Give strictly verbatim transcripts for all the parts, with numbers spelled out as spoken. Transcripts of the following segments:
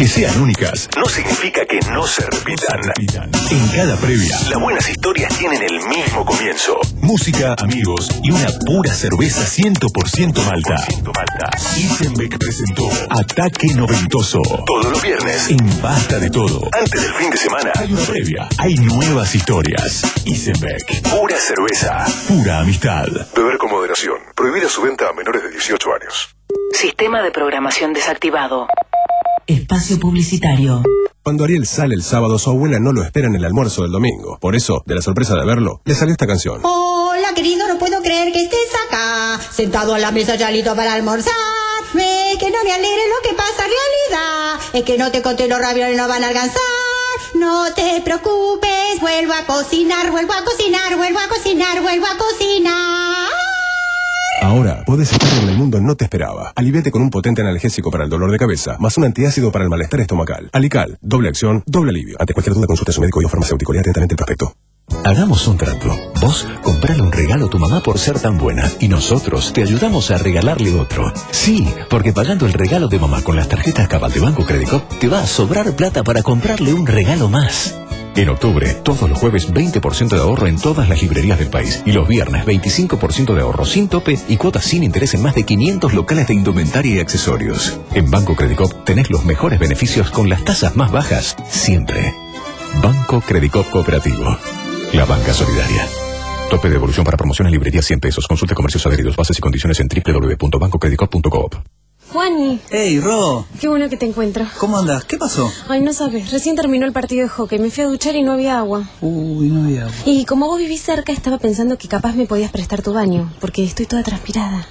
Que sean únicas no significa que no se repitan. En cada previa, las buenas historias tienen el mismo comienzo. Música, amigos y una pura cerveza cien por ciento Malta. Isenbeck presentó Ataque Noventoso. Todos los viernes en Basta de Todo. Antes del fin de semana hay una previa. Hay nuevas historias. Isenbeck. Pura cerveza. Pura amistad. Beber con moderación. Prohibida su venta a menores de dieciocho años. Sistema de programación desactivado. Espacio publicitario. Cuando Ariel sale el sábado, su abuela no lo espera en el almuerzo del domingo. Por eso, de la sorpresa de verlo, le salió esta canción. Hola, querido, no puedo creer que estés acá, sentado a la mesa ya listo para almorzar. Ve que no me alegre lo que pasa en realidad, es que no te conté los ravioles no van a alcanzar. No te preocupes, vuelvo a cocinar, vuelvo a cocinar, vuelvo a cocinar, vuelvo a cocinar. Ahora, podés estar donde el mundo no te esperaba. Aliviate con un potente analgésico para el dolor de cabeza, más un antiácido para el malestar estomacal. Alical, doble acción, doble alivio. Ante cualquier duda, consulte a su médico y o farmacéutico. Lea atentamente el prospecto. Hagamos un trato. Vos comprale un regalo a tu mamá por ser tan buena y nosotros te ayudamos a regalarle otro. Sí, porque pagando el regalo de mamá con las tarjetas Cabal de Banco Credicop te va a sobrar plata para comprarle un regalo más. En octubre, todos los jueves veinte por ciento de ahorro en todas las librerías del país y los viernes veinticinco por ciento de ahorro sin tope y cuotas sin interés en más de quinientos locales de indumentaria y accesorios. En Banco Credicop tenés los mejores beneficios con las tasas más bajas siempre. Banco Credicop Cooperativo. La banca solidaria. Tope de devolución para promoción en librería cien pesos. Consulte comercios adheridos. Bases y condiciones en doble u doble u doble u punto banco credicop punto coop. Juani. Hey, Ro. Qué bueno que te encuentro. ¿Cómo andas? ¿Qué pasó? Ay, no sabes. Recién terminó el partido de hockey. Me fui a duchar y no había agua. Uy, no había agua. Y como vos vivís cerca, estaba pensando que capaz me podías prestar tu baño, porque estoy toda transpirada.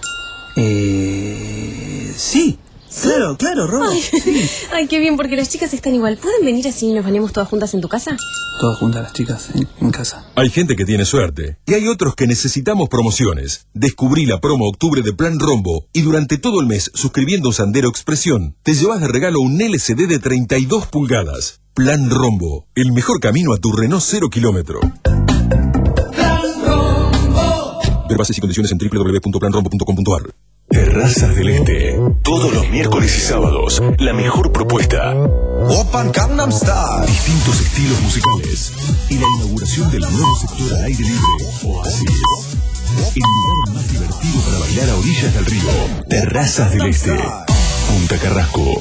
Eh... Sí. Claro, claro, Ro. Ay, sí. Ay, qué bien, porque las chicas están igual. ¿Pueden venir así y nos bañemos todas juntas en tu casa? Todas juntas las chicas en, en casa. Hay gente que tiene suerte y hay otros que necesitamos promociones. Descubrí la promo Octubre de Plan Rombo y durante todo el mes, suscribiendo Sandero Expresión, te llevas de regalo un L C D de treinta y dos pulgadas. Plan Rombo, el mejor camino a tu Renault cero kilómetro. Plan Rombo. Ver bases y condiciones en doble u doble u doble u punto plan rombo punto com punto a r. Terrazas del Este. Todos los miércoles y sábados. La mejor propuesta. Open Gangnam Style. Distintos estilos musicales. Y la inauguración del nuevo sector al aire libre. Oasis. El lugar más divertido para bailar a orillas del río. Terrazas del Este. Punta Carrasco.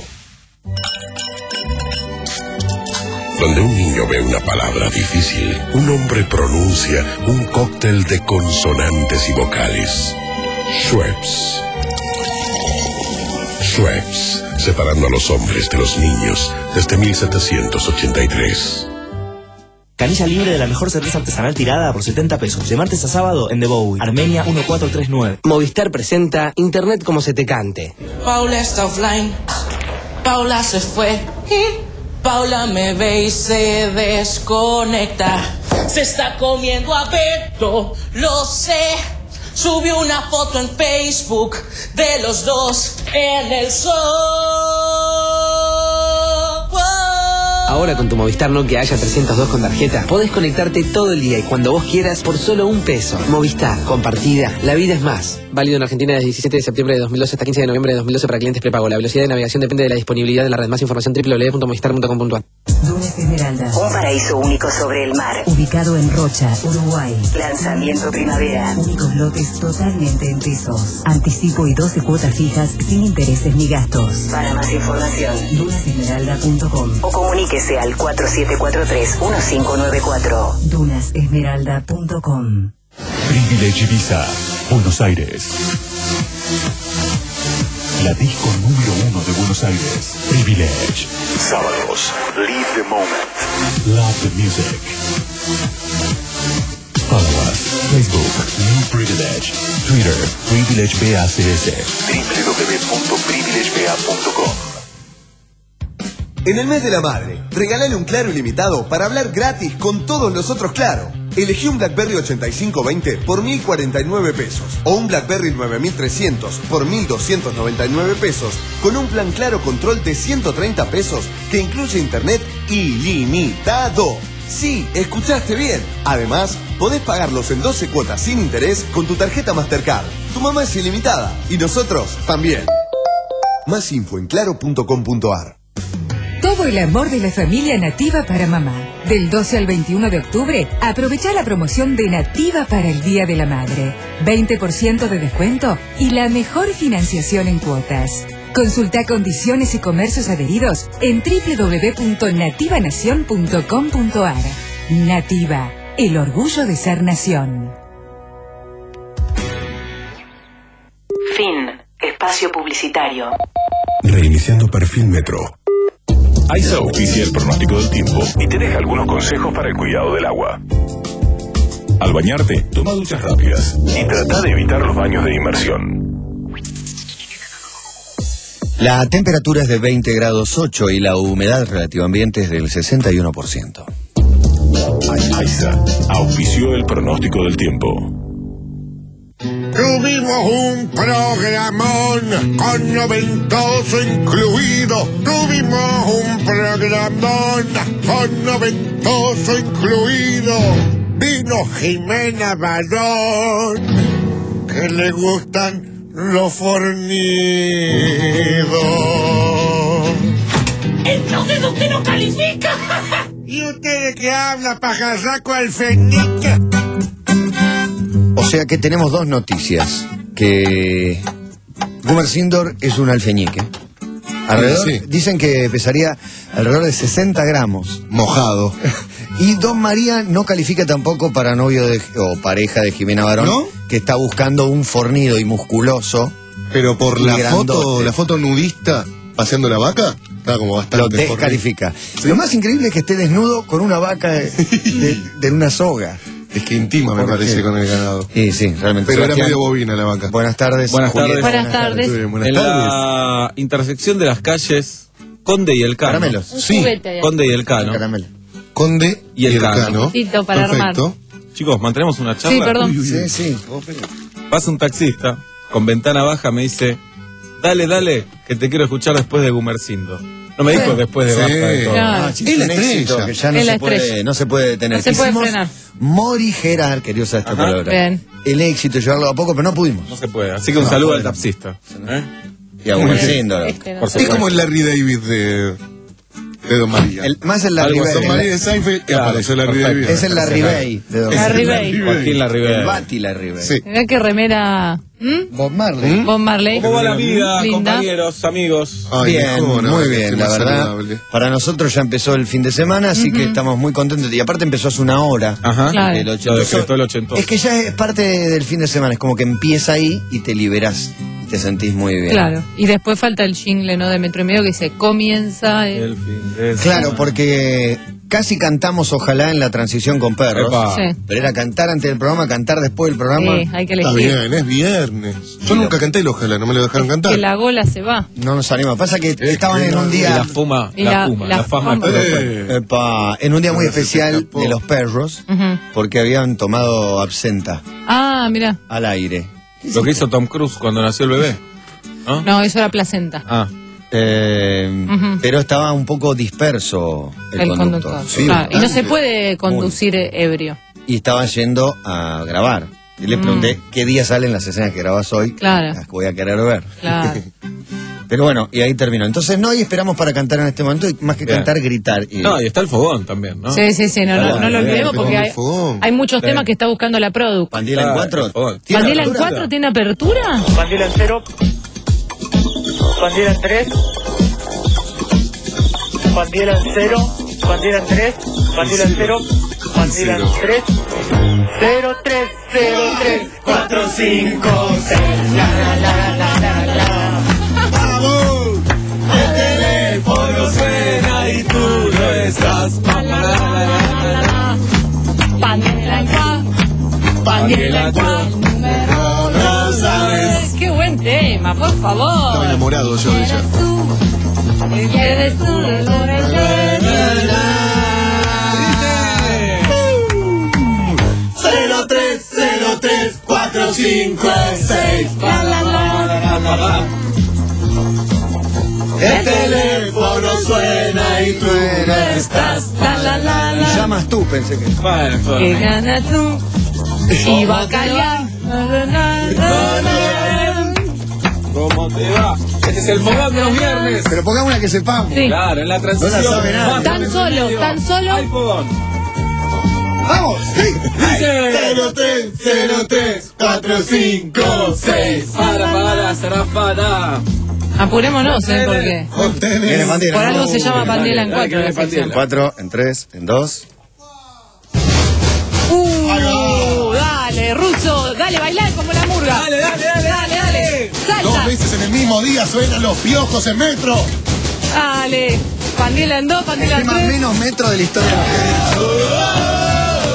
Donde un niño ve una palabra difícil, un hombre pronuncia un cóctel de consonantes y vocales. Schweppes. Schweppes, separando a los hombres de los niños desde mil setecientos ochenta y tres. Canilla libre de la mejor cerveza artesanal tirada por setenta pesos. De martes a sábado en The Bowie, Armenia uno cuatro tres nueve. Movistar presenta Internet como se te cante. Paula está offline, Paula se fue, Paula me ve y se desconecta. Se está comiendo a Beto, lo sé. Subió una foto en Facebook de los dos en el sol. Wow. Ahora con tu Movistar Nokia Haya trescientos dos con tarjeta, podés conectarte todo el día y cuando vos quieras por solo un peso. Movistar, compartida, la vida es más. Válido en Argentina desde diecisiete de septiembre de dos mil doce hasta quince de noviembre de dos mil doce para clientes prepago. La velocidad de navegación depende de la disponibilidad de la red. Más información doble u doble u doble u punto movistar punto com punto a r. Dunas Esmeralda. Un paraíso único sobre el mar. Ubicado en Rocha, Uruguay. Lanzamiento primavera. Únicos lotes totalmente en pesos. Anticipo y doce cuotas fijas sin intereses ni gastos. Para más información, dunas esmeralda punto com o comuníquese al cuatro siete cuatro tres uno cinco nueve cuatro. dunas esmeralda punto com. Privilege Ibiza, Buenos Aires. La disco número uno de Buenos Aires. Privilege. Sábados. Live the moment. Love the music. Follow us. Facebook. New Privilege. Twitter. Privilege B A C S. doble u doble u doble u punto privilege b a punto com. En el mes de la madre, regálale un Claro ilimitado para hablar gratis con todos los otros Claro. Elegí un BlackBerry ochenta y cinco veinte por mil cuarenta y nueve pesos o un BlackBerry nueve mil trescientos por mil doscientos noventa y nueve pesos con un plan Claro Control de ciento treinta pesos que incluye internet ilimitado. Sí, escuchaste bien. Además, podés pagarlos en doce cuotas sin interés con tu tarjeta Mastercard. Tu mamá es ilimitada y nosotros también. Más info en claro punto com punto a r. todo el amor de la familia Nativa para mamá. Del doce al veintiuno de octubre, aprovecha la promoción de Nativa para el Día de la Madre. veinte por ciento de descuento y la mejor financiación en cuotas. Consulta condiciones y comercios adheridos en doble u doble u doble u punto nativa nación punto com punto a r. Nativa, el orgullo de ser nación. Fin. Espacio publicitario. Reiniciando perfil Metro. AISA auspicia el pronóstico del tiempo y te deja algunos consejos para el cuidado del agua. Al bañarte, toma duchas rápidas y trata de evitar los baños de inmersión. La temperatura es de veinte grados ocho y la humedad relativa ambiente es del sesenta y uno por ciento. AISA auspició el pronóstico del tiempo. Tuvimos un programón con noventoso incluido. Tuvimos un programón con noventoso incluido. Vino Jimena Barón, que le gustan los fornidos. Entonces usted no califica. ¿Y usted de qué habla, pajarraco alfeñique? O sea que tenemos dos noticias. Que Gumersindo es un alfeñique. Alrededor, sí. Dicen que pesaría alrededor de sesenta gramos. Mojado. Y Don María no califica tampoco para novio de, o pareja de Jimena Barón, ¿no? Que está buscando un fornido y musculoso. Pero por la grandote. foto, la foto nudista paseando la vaca, está como bastante. Lo descalifica. Sí. Lo más increíble es que esté desnudo con una vaca de, de, de una soga. Es que intima, me parece, con el ganado. Sí, sí, realmente. Pero Sebastián, era medio bovina la vaca. Buenas tardes. Buenas tardes. Buenas tardes. Buenas tardes. En la intersección de las calles Conde y Elcano. Caramelos. Sí, Conde y Elcano. Caramelo. Conde y Elcano. Tito para Perfecto. armar. Chicos, mantenemos una charla. Sí, perdón. Uy, uy, uy. Sí, sí. Pasa un taxista con ventana baja, me dice: dale, dale, que te quiero escuchar después de Gumersindo. No me dijo después de Sí. Basta de todo. Claro. Ah, sí, es un éxito que ya no Es la se, puede, estrella. no se puede detener. No se puede Quisimos frenar. morigerar, quería usar esta Ajá. palabra. Bien. El éxito, llevarlo a poco, pero no pudimos. No se puede. Así que un No, saludo bueno. al taxista. ¿Eh? Y a Gumersindo. Este no. Por Es supuesto. como el Larry David de, de Don María. El, más el Larry Algo Bay. Don María de Seinfeld, que Claro, apareció Larry perfecto. David. Es el Larry Bay de Don Larry María. Bay. Joaquín Larribey. El Bati Larry Bay. Sí. Mirá qué remera. ¿Mm? Bob Marley. Bob Marley. ¿Cómo va la vida, Linda. compañeros, amigos? Ay, Bien, mejor, muy ahora, bien, que la más verdad. saludable. Para nosotros ya empezó el fin de semana, así que estamos muy contentos. Y aparte empezó hace una hora. Ajá. Claro. El Lo ochentoso. decretó el ochentoso. Es que ya es parte del fin de semana, es como que empieza ahí y te liberás. Y te sentís muy bien. Claro. Y después falta el jingle, ¿no? De Metro y Medio que dice: comienza el. El fin de Claro, semana. porque casi cantamos ojalá en la transición con perros. Epa. Sí. Pero era cantar antes del programa, cantar después del programa. Sí, hay que Está elegir. bien, es viernes. Yo nunca canté el ojalá, no me lo dejaron cantar. Que la gola se va. No nos anima. Pasa que estaban en un Y día. la fuma, Y la, la- fuma, la la, fama. fama. Eh. Epa, en un día muy Se te especial escapó. de los perros, Ujú. porque habían tomado absenta Ah, mira. al aire. Lo que hizo Tom Cruise cuando nació el bebé. ¿No? No, eso era placenta. Ah. Eh, Ujú. Pero estaba un poco disperso el, El conductor. conductor. Sí, Claro, y no se bastante. puede conducir ebrio. Y estaba yendo a grabar. Y le Mm. pregunté qué día salen las escenas que grabas hoy. Claro. Las que voy a querer ver. Claro. Pero bueno, y ahí terminó. Entonces no hay esperamos para cantar en este momento, y más que Bien. cantar, gritar. Y... No, y está el fogón también, ¿no? Sí, sí, sí, no, no, Claro, no lo bien, olvidemos bien, porque hay, el fogón. hay muchos Sí. temas que está buscando la Produ. ¿Pandila en Claro, cuatro? por favor. ¿Tiene ¿Pandila en apertura? cuatro tiene apertura? Pandila en cero. Pandila en tres. Pandila en cero. Pandila en tres. Pandila en cero. Pandila en tres. Cero, tres, cero, tres, cuatro, cinco, seis. La, la, la, la, la, la. ¡Vamos! El teléfono suena y tú no estás. Pandila en cuatro. Pandila en cuatro. Número No sabes. Qué buen tema, por favor. Estaba enamorado yo de ella. Eres tú, eres cero tres cero tres cuatro cinco seis. El teléfono suena y tú no estás. La, la, la, Y la. llamas tú, pensé que. Bueno, eso- Que gana tú. Y va a callar. ¿Cómo te va? Este es el fogón de los viernes. Pero pongamos una que sepamos. Sí. Claro, en la transición. No la sabe nadie. Tan solo, tan solo. Hay fogón. ¡Vamos! ¡Sí! cero tres cero tres cuatro cinco seis. Para, para, Serafana. Apurémonos, ¿eh? Porque Viene Pandela. por algo se llama Pandela en cuatro. la sección. Cuatro, en tres, en dos. Uh, dale, Ruso, dale, bailar como la murga. Dale, dale, dale, dale, dale. Salta. Dos veces en el mismo día suenan los piojos en metro. Dale. Pandela en dos, Pandela El en más tres. menos metro de la historia de la mujer.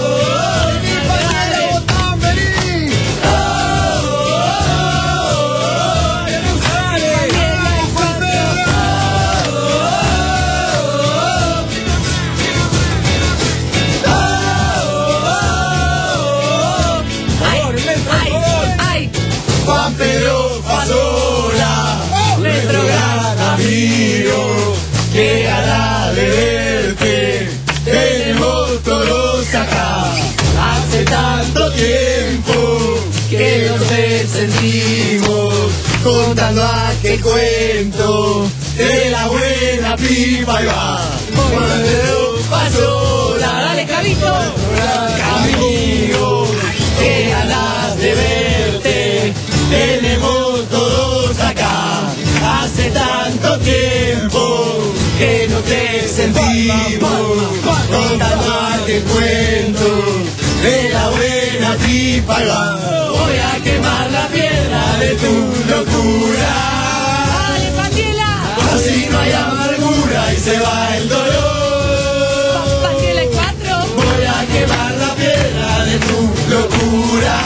Juan Pedro Fasola, nuestro gran amigo, que gana de verte, tenemos todos acá. Hace tanto tiempo que nos sentimos contando aquel cuento de la buena pipa y va. Juan Pedro Fasola, Dale, Cabito. amigo, que ganas de verte, tenemos todos acá. Hace tanto tiempo que no te sentimos contando aquel cuento de la buena pipa. Voy a quemar la piedra de tu locura. Dale, Pandela. Así no hay amargura y se va el dolor. Pandela en cuatro. Voy a quemar la piedra de tu locura.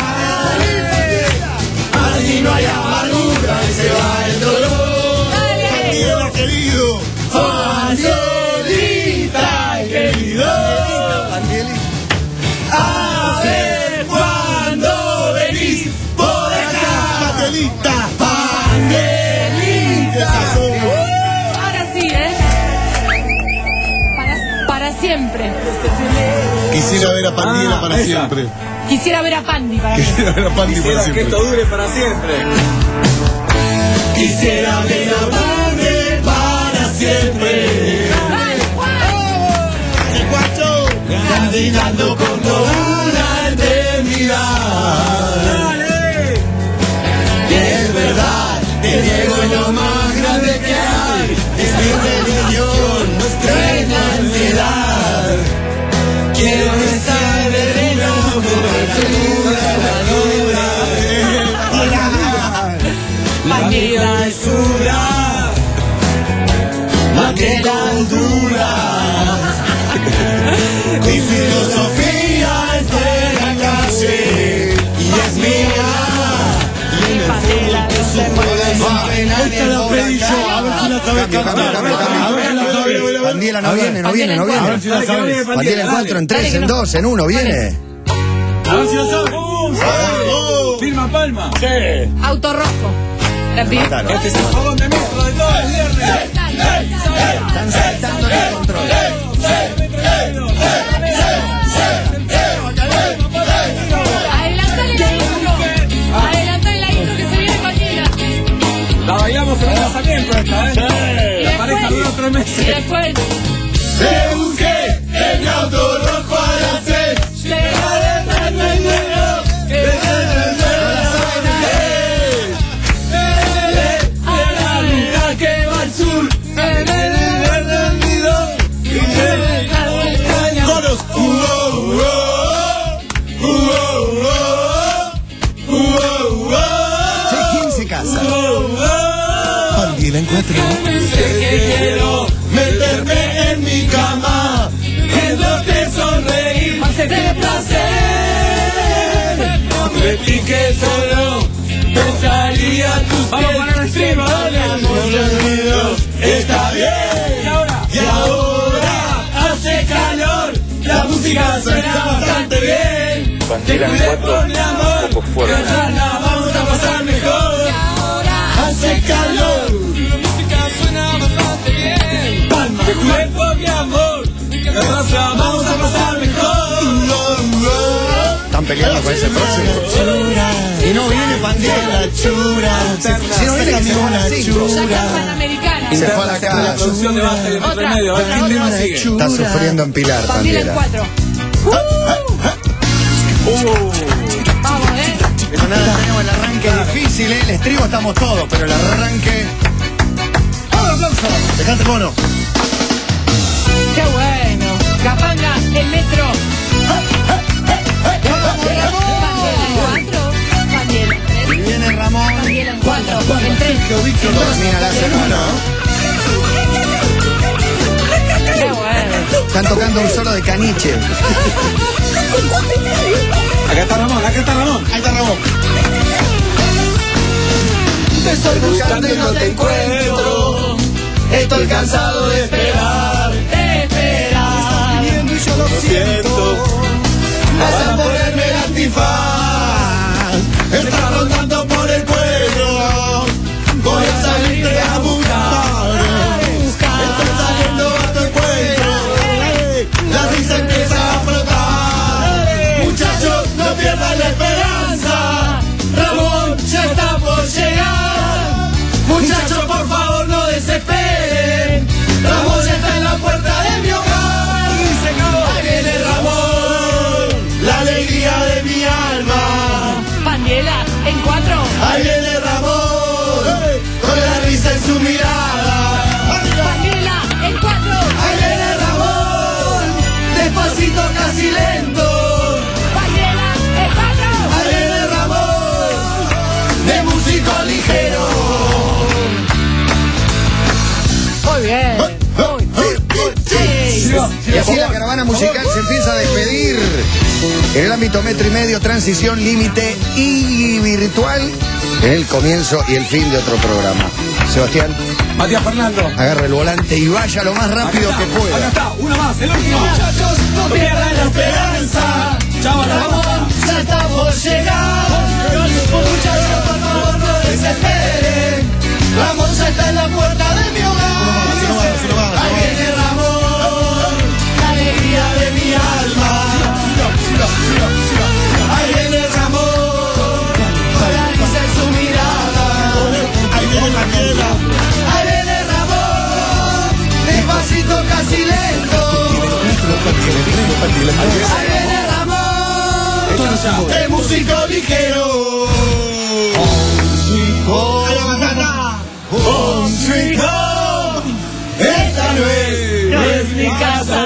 Así no hay amargura y se va el dolor. Dale. Querido, Angelita, querido. A ver cuándo venís por acá. Pandelita, Pandelita. Ahora sí, ¿eh? Para, para siempre. Quisiera ver a Pandela Ah, para esa. siempre. Quisiera ver a Pandi para mí. Quisiera ver a Pandi para Quisiera que siempre. esto dure para siempre. Quisiera ver a Pandi para siempre. El cuatro, caminando con toda una eternidad. Y es verdad, te digo lo más grande que hay. Es mi religión, nuestra ansiedad. Quiero estar de nuevo con la vida es dura, Mandela es dura. Mi filosofía es de la calle y es mía. Y en el fondo que su juego esta la pedí yo, a ver si la sabes cantar. A ver si la sabes. Pandela no viene, no viene, no A ver viene. si la sabes. Pandela en cuatro, en tres, Dale, que en no. dos, en uno, viene. A ver si lo sabe. Firma Palma. Sí. Auto rojo. Rápido. Este es el fogón de metro de todo el viernes. Están saltando en el control. Adelantale la intro. Adelantale la intro que se viene Pandela. La bailamos en el lanzamiento esta, ¿eh? La pareja duró tres Y meses. después. Te busqué en mi auto rojo a las seis. Llegaré tan negro que a la luna que va al sur. Coros. Che, ¿quién se casa? Pandela en cuatro. Sé que quiero meterme en mi cama, viéndote sonreír de placer. Prometí que solo besaría tus pies. Vamos para el estribo, dale. Está bien. Y ahora. Y ahora hace calor, la música suena bastante bien. Te cuidé por mi amor, que allá la vamos a pasar mejor. Hace calor, la música suena bastante bien. Palma, te cuidé por mi amor, que allá la vamos a pasar mejor. Están están peleando con ese próximo. Y no viene Pandela. Si no viene que se van a cinco. Se fue a la casa. La producción de Basta y de Metro y Medio. ¿Qué tema sigue? Está sufriendo en Pilar, Pandela. cuatro. Vamos, eh. Pero nada, tenemos el arranque difícil, eh. El estribo estamos todos, pero el arranque. ¡Vamos, aplauso! Dejate mono. ¡Qué bueno! Capanga, el metro. Y viene Ramón. En cuatro, en tres, en dos. Mira la segunda. ¡Qué bueno! Están tocando un solo de caniche. Acá está Ramón, acá está Ramón. Ahí está Ramón. Te estoy buscando y no te encuentro. Estoy cansado de esperar, de esperar. Y yo lo siento. Vas a ponerme el antifaz. Está rondando por el pueblo. Voy a salirte a buscar. Estoy saliendo a tu encuentro. La risa empieza a flotar. Muchachos, no pierdan la esperanza. Ramón ya está por llegar. Muchachos, por favor, no desesperen. Ramón ya está en la puerta de mi hogar. Ahí viene Ramón, la alegría de mi alma. Pandela, en cuatro. Ahí viene Ramón, con la risa en su mirada. Pandela, en cuatro. Ahí viene Ramón, despacito, casi lento. Pandela, en cuatro. Ahí viene Ramón, de músico ligero. Muy bien. Y así la caravana musical se empieza a despedir. En el ámbito metro y medio, transición, límite y virtual. En el comienzo y el fin de otro programa. Sebastián. Matías Fernando. Agarra el volante y vaya lo más rápido que pueda. Acá está, uno más, el último. Muchachos, no pierdan la esperanza. Chao, Ramón, ya está por llegar. Muchachos, por favor, no desesperen. Ramón ya está en la puerta de mi hogar. Ahí viene Ramón, la alegría de mi alma. Ahí viene Ramón, con la risa en su mirada. Ahí viene Mandela. Ahí viene Ramón, despacito, casi lento. Ahí viene Ramón, el músico ligero. Home sweet home. A la batata. Home sweet home. Esta no es, no es mi casa,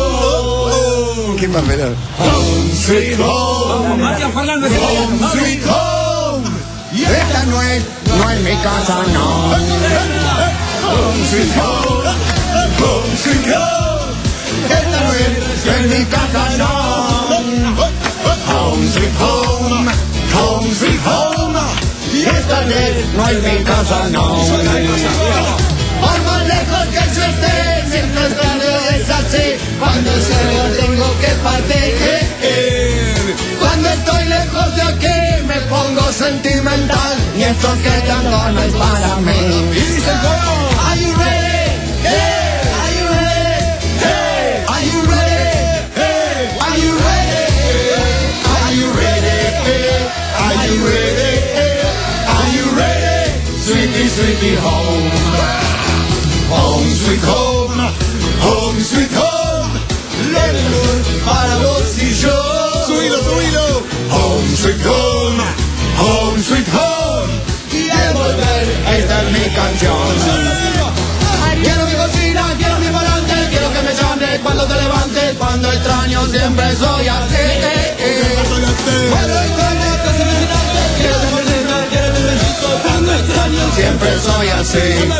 no. ¿Qué más menor? Home sweet home. Matías Fernando. Home sweet home. Y esta no es, no es mi casa, no. Home sweet home. Home sweet home. Esta no es, no es mi casa, no. Home sweet home. Home sweet home. Y esta no es, no es mi casa, no. Por más lejos que yo esté, siempre cuando es así. Cuando solo tengo que partir. Cuando estoy lejos de aquí, me pongo sentimental. Y esto que tanto no es para mí. Are you ready? Hey. Are you ready? Hey. Are you ready? Hey. Are you ready? Are you ready? Are you ready? Are you ready? Sweetie, sweetie, home. Home sweet home, home sweet home. Aleluya, para vos y yo. Subilo, subilo. Home sweet home, home sweet home. Y al volver, esta es mi canción. Quiero mi cocina, quiero mi volante. Quiero que me llames cuando te levantes. Cuando extraño siempre soy así. Cuando extraño casi me quitaste. Quiero que me llames, quiero que me llames. Cuando extraño siempre soy así.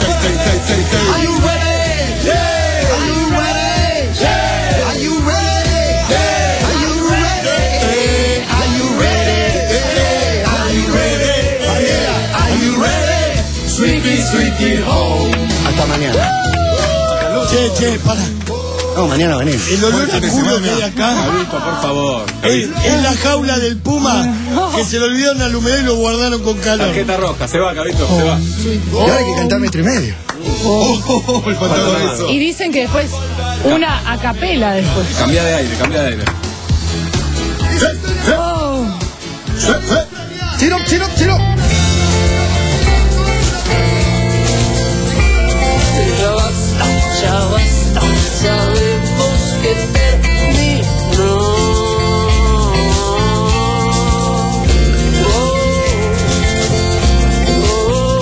Are you ready? Yeah. Are you ready? Yeah. Are you ready? Yeah. Are you ready? Are you ready? Are you ready? Are you ready? Sweetie, sweetie, home. Hasta mañana. Che, che, para. No, mañana venimos. El olor a culo que hay acá. Gabito, por favor. Es, es la jaula del puma que se lo olvidaron al humedad y lo guardaron con calor. Tarjeta roja, se va, Gabito, se va. Y ahora hay que cantar metro y medio. Oh, oh, oh, el pantalón eso. Y dicen que después una a capela después. Cambia de aire, cambia de aire. Oh. chino, chino. Ya basta, ya basta, sabemos que terminó. Oh, oh,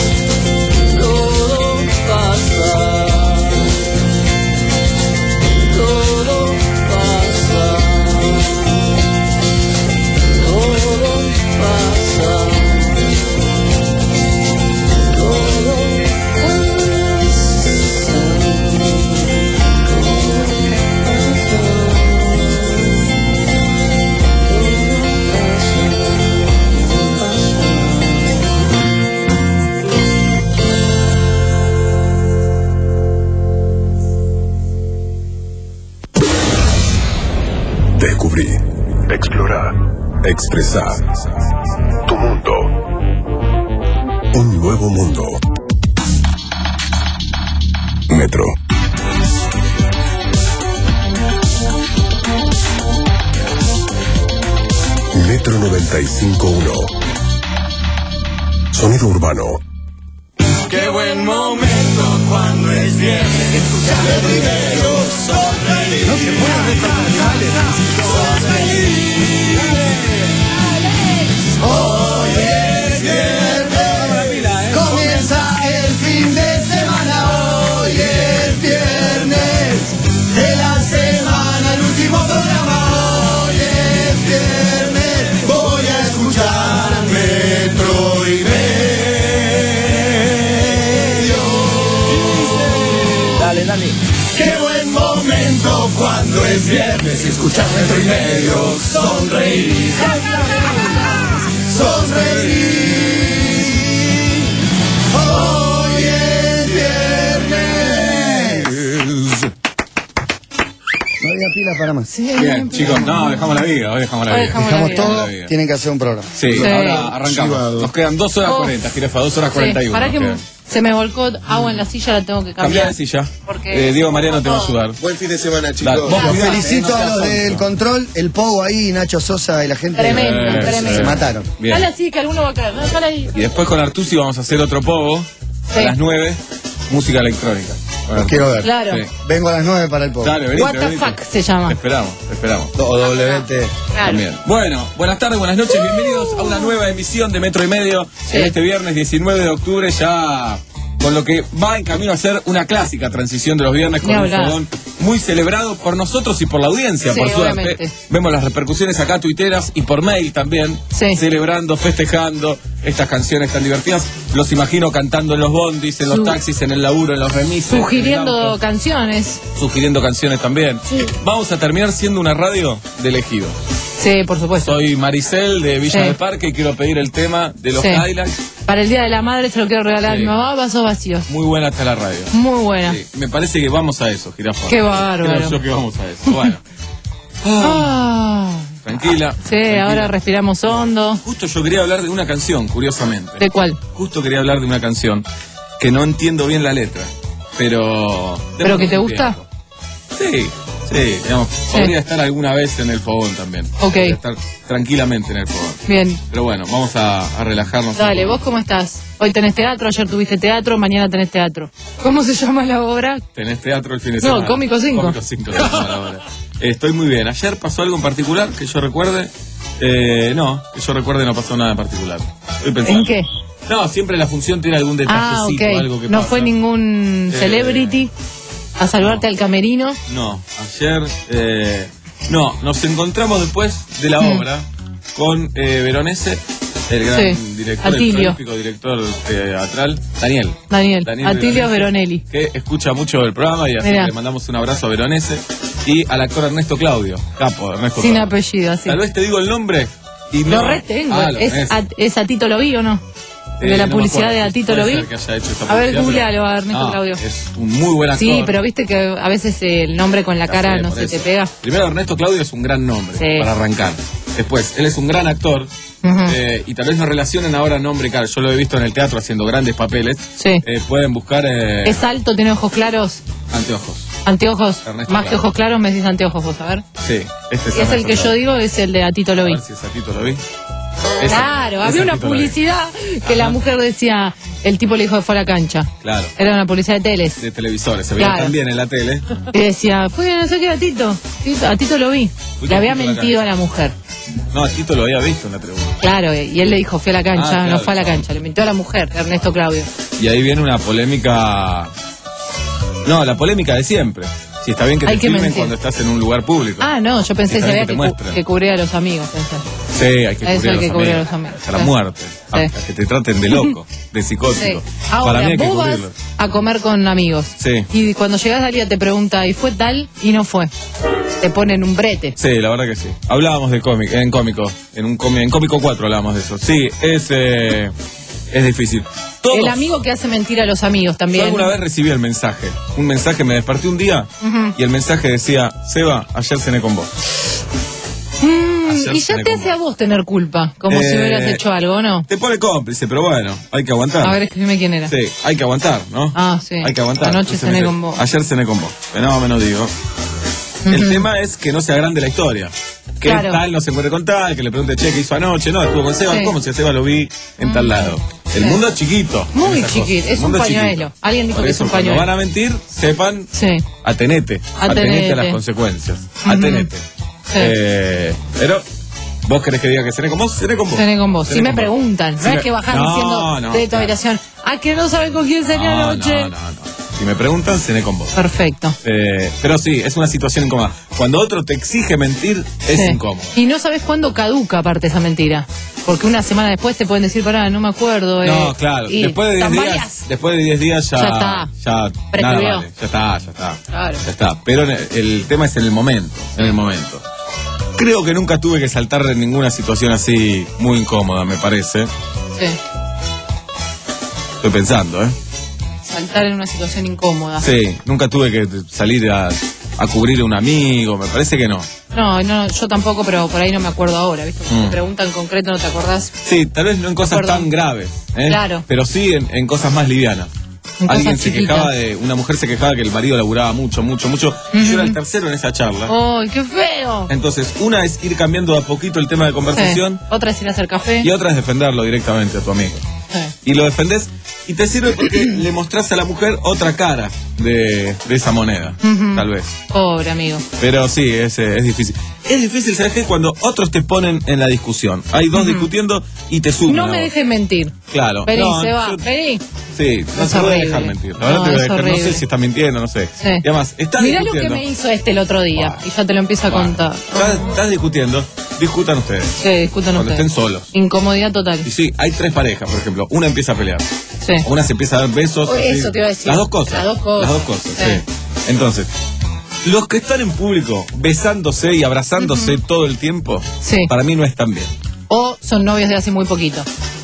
todo pasa, todo pasa, todo pasa, todo Descubrí, explorar, expresar tu mundo. Un nuevo mundo. Metro. Metro noventa y cinco punto uno. Sonido urbano. Qué buen momento cuando es viernes, escuchar primero, sonreír. No se pueden Hoy es viernes, comienza el fin de semana. Hoy es viernes de la semana, el último programa. Hoy es viernes, voy a escuchar Metro y medio. Dale, dale. Qué buen momento cuando es viernes, escuchar Metro y medio, sonreír. Sonreír. Hoy es viernes. No había pila para más. Bien, chicos, no, dejamos la vida, hoy dejamos la Hoy vida. dejamos Dejamos la vida. todo, tienen que hacer un programa. Sí, Sí. ahora arrancamos. Nos quedan dos horas Uf. cuarenta, Jirafa, dos horas cuarenta y uno. Para nos que quedan. se me volcó agua en la silla, la tengo que Cambiá cambiar. de silla. Porque Eh, Diego Mariano te va a ayudar. Buen fin de semana, Dale, chicos. vos Los cuidate, felicito no a seas los del tonto. control, el Pogo ahí, Nacho Sosa y la gente. Tremendo, Eh, tremendo. Se mataron. Bien. Dale así que alguno va a caer. No, dale ahí. Y después con Artusi vamos a hacer otro pogo Sí. a las nueve, música electrónica. Los quiero ver. Claro. Sí. Vengo a las nueve para el Pogo. Dale, venite, What the venite. fuck se llama. Te esperamos, te esperamos. O W T. Claro. También. Bueno, buenas tardes, buenas noches, bienvenidos a una nueva emisión de Metro y Medio Sí. en este viernes diecinueve de octubre, ya con lo que va en camino a ser una clásica transición de los viernes con Ni un hablar. fogón muy celebrado por nosotros y por la audiencia, Sí, por suerte. obviamente. Vemos las repercusiones acá tuiteras y por mail también, Sí. celebrando, festejando estas canciones tan divertidas. Los imagino cantando en los bondis, en los Su- taxis, en el laburo, en los remises. en el Sugiriendo auto, canciones. sugiriendo canciones también. Sí. Vamos a terminar siendo una radio de elegidos. Sí, por supuesto. Soy Maricel de Villa Sí. del Parque y quiero pedir el tema de los Sí. Highlights. Para el Día de la Madre se lo quiero regalar a Sí. mi mamá, vasos vacíos. Muy buena hasta la radio. Muy buena. Sí, me parece que vamos a eso, Jirafa. Qué bárbaro. Creo yo que vamos a eso. Bueno, Ah. tranquila. Sí, tranquila. ahora respiramos hondo. Justo yo quería hablar de una canción, curiosamente. ¿De cuál? Justo quería hablar de una canción que no entiendo bien la letra, pero... ¿Pero que te un gusta? tiempo. Sí, sí, digamos, podría estar alguna vez en el fogón también. Ok. Podría estar tranquilamente en el fogón. Bien. Pero bueno, vamos a, a relajarnos. un Dale, poco. ¿vos cómo estás? Hoy tenés teatro, ayer tuviste teatro, mañana tenés teatro. ¿Cómo se llama la obra? Tenés teatro el fin de No, semana. Cómico cinco. Cómico cinco se llama la obra. Eh, Estoy muy bien. ¿Ayer pasó algo en particular que yo recuerde? Eh, no, que yo recuerde no pasó nada en particular. Estoy pensando. ¿En qué? No, siempre la función tiene algún Ah, detallecito, ok. algo que No pasa. fue ningún Eh, celebrity a salvarte al camerino. No, ayer... eh, no, nos encontramos después de la Mm. obra con eh, Veronese, el gran Sí. director, Atilio. el prolífico director teatral, Daniel. Daniel, Daniel Atilio Veronesi, Veronelli. que escucha mucho el programa y así Mirá. le mandamos un abrazo a Veronese y al actor Ernesto Claudio, capo Ernesto Sin Claudio. apellido, así. Tal vez te digo el nombre y no... Lo retengo. Ah, lo ¿Es, tenés. a, ¿Es a Tito lo vi o no? Eh, De la no me publicidad acuerdo. de a Tito Puede lo vi. ser que haya hecho esa A ver, publicidad, googlealo pero- a Ernesto No, Claudio. Es un muy buen actor. Sí, pero viste que a veces el nombre con la Ya cara sé, no por se eso. te pega. Primero, Ernesto Claudio es un gran nombre Sí. para arrancar. Después, él es un gran actor. Ujú. eh, y tal vez no relacionen ahora nombre, claro, yo lo he visto en el teatro haciendo grandes papeles. Sí. Eh, pueden buscar eh, Es alto, tiene ojos claros. anteojos. Anteojos. Ernesto Más que Claudio. ojos claros me decís anteojos, vos, a ver. Sí, este es Y es el Ernesto que yo Claudio. digo, es el de a Tito lo A vi. ver si es a Tito lo vi. Esa- Claro, esa había una Tito lo vi. publicidad que la mujer decía, el tipo le dijo que fue a la cancha. Claro. Era una publicidad de teles. De televisores, se veía Claro. también en la tele. Y decía, fue no sé qué era Tito. Tito- A Tito lo vi. Fui Le había con Tito a la mentido a cancha. la mujer. No, a Tito lo había visto en la tribuna. Claro, y él le dijo, fui a la cancha, Ah, claro, no fue a la claro. cancha. Le mintió a la mujer, Ernesto Claudio. Y ahí viene una polémica. No, la polémica de siempre. Si está bien que Hay te que filmen mentir. cuando estás en un lugar público. Ah, no, yo pensé Está que bien había que te que, cu- muestren. que cubrir a los amigos, pensé. Sí, hay que Eso cubrir, hay a, que los cubrir a amigos, los amigos. hasta la Sí. muerte. Sí. Hasta que te traten de loco, de Sí. psicótico. Ahora, Para mí hay que vos vas cubrirlo. a comer con amigos. Sí. Y cuando llegás Dalia te pregunta, ¿y fue tal? Y no fue. Te ponen un brete. Sí, la verdad que sí. Hablábamos de cómic, en cómico. En un cómic, en cómico cuatro hablábamos de eso. Sí, es, eh, es difícil. Todos. El amigo que hace mentir a los amigos Yo también. alguna vez recibí el mensaje. Un mensaje, me desperté un día Ujú. y el mensaje decía, Seba, ayer cené con vos. Mm, Ayer y ya cené te con hace a vos tener culpa, como Eh, si hubieras hecho algo, ¿no? Te pone cómplice, pero bueno, hay que aguantar. A ver, escribime quién era. Sí, hay que aguantar, ¿no? Ah, sí. Hay que aguantar. Anoche Entonces cené me- con vos. Ayer cené con vos. Fenómeno, digo. El Ujú. tema es que no se agrande la historia. Que Claro. tal no se encuentre con tal, que le pregunte, che, ¿qué hizo anoche? No, estuvo con Seba. Sí. ¿Cómo? Si a Seba lo vi en tal lado. El Sí. mundo es chiquito. en Muy esas chiquito, cosas. es El un mundo pañuelo. chiquito. Alguien dijo Por que es eso, un cuando pañuelo. van a mentir, sepan, Sí. atenete. Atenete Atenete. a las consecuencias. Ujú. Atenete. Sí. Eh, pero, ¿vos querés que diga que cené con vos? Cené con vos. Cené con vos. Cené Si me con vos. preguntan, no Si es me- que bajan No, diciendo no, de tu claro. habitación, ah, que no saben con quién cené No, anoche. no, no, no. Si me preguntan, cené con vos. Perfecto. Eh, pero sí, es una situación incómoda. Cuando otro te exige mentir, es Sí. incómodo. Y no sabes cuándo caduca aparte esa mentira. Porque una semana después te pueden decir, pará, no me acuerdo. No, eh, claro. y Después de diez días, tambaleás. después de diez días ya, Ya está. ya nada Prescribió. vale. Ya está, ya está. Claro. Ya está. Pero en el, el tema es en el momento, en el momento. Creo que nunca tuve que saltar de ninguna situación así muy incómoda, me parece. Sí. Estoy pensando, ¿eh? Saltar en una situación incómoda. Sí, nunca tuve que salir a, a cubrir a un amigo, me parece que no. No, no, yo tampoco, pero por ahí no me acuerdo ahora, ¿viste? Cuando Mm. te preguntan en concreto, ¿no te acordás? Sí, tal vez no en cosas Acuerdo. tan graves, ¿eh? Claro. Pero sí en, en cosas más livianas. En Alguien cosas se chiquitas. quejaba de, una mujer se quejaba que el marido laburaba mucho, mucho, mucho. Y yo era el tercero en esa charla. ¡Ay, qué feo! Entonces, una es ir cambiando de a poquito el tema de conversación Sí. Otra es ir a hacer café. y otra es defenderlo directamente a tu amigo. Sí. Y lo defendés y te sirve porque le mostrás a la mujer otra cara de, de esa moneda, Ujú. tal vez. Pobre amigo. Pero sí, es, eh, es difícil. Es difícil, ¿sabes qué? Cuando otros te ponen en la discusión. Hay dos Ujú. discutiendo y te suman. No a me vos. dejes mentir. Claro. Vení, No, se va, yo- vení. Sí, no Es se puede horrible. dejar mentir. La No, verdad te voy a es dejar, no sé horrible. si está mintiendo, no sé. Sí. Y además, estás Mirá lo que discutiendo. me hizo este el otro día. Y ya te lo empiezo a contar. Estás, estás discutiendo, discutan ustedes. Sí, discutan Cuando ustedes. estén solos. Incomodidad total. Y sí, hay tres parejas, por ejemplo. Una empieza a pelear. Sí. Una se empieza a dar besos. Oh, eso así. te iba a decir. Las dos cosas. Las dos cosas. Las dos cosas, Sí. sí. Entonces, los que están en público besándose y abrazándose todo el tiempo, Sí. para mí no están bien. O son novios de hace muy poquito.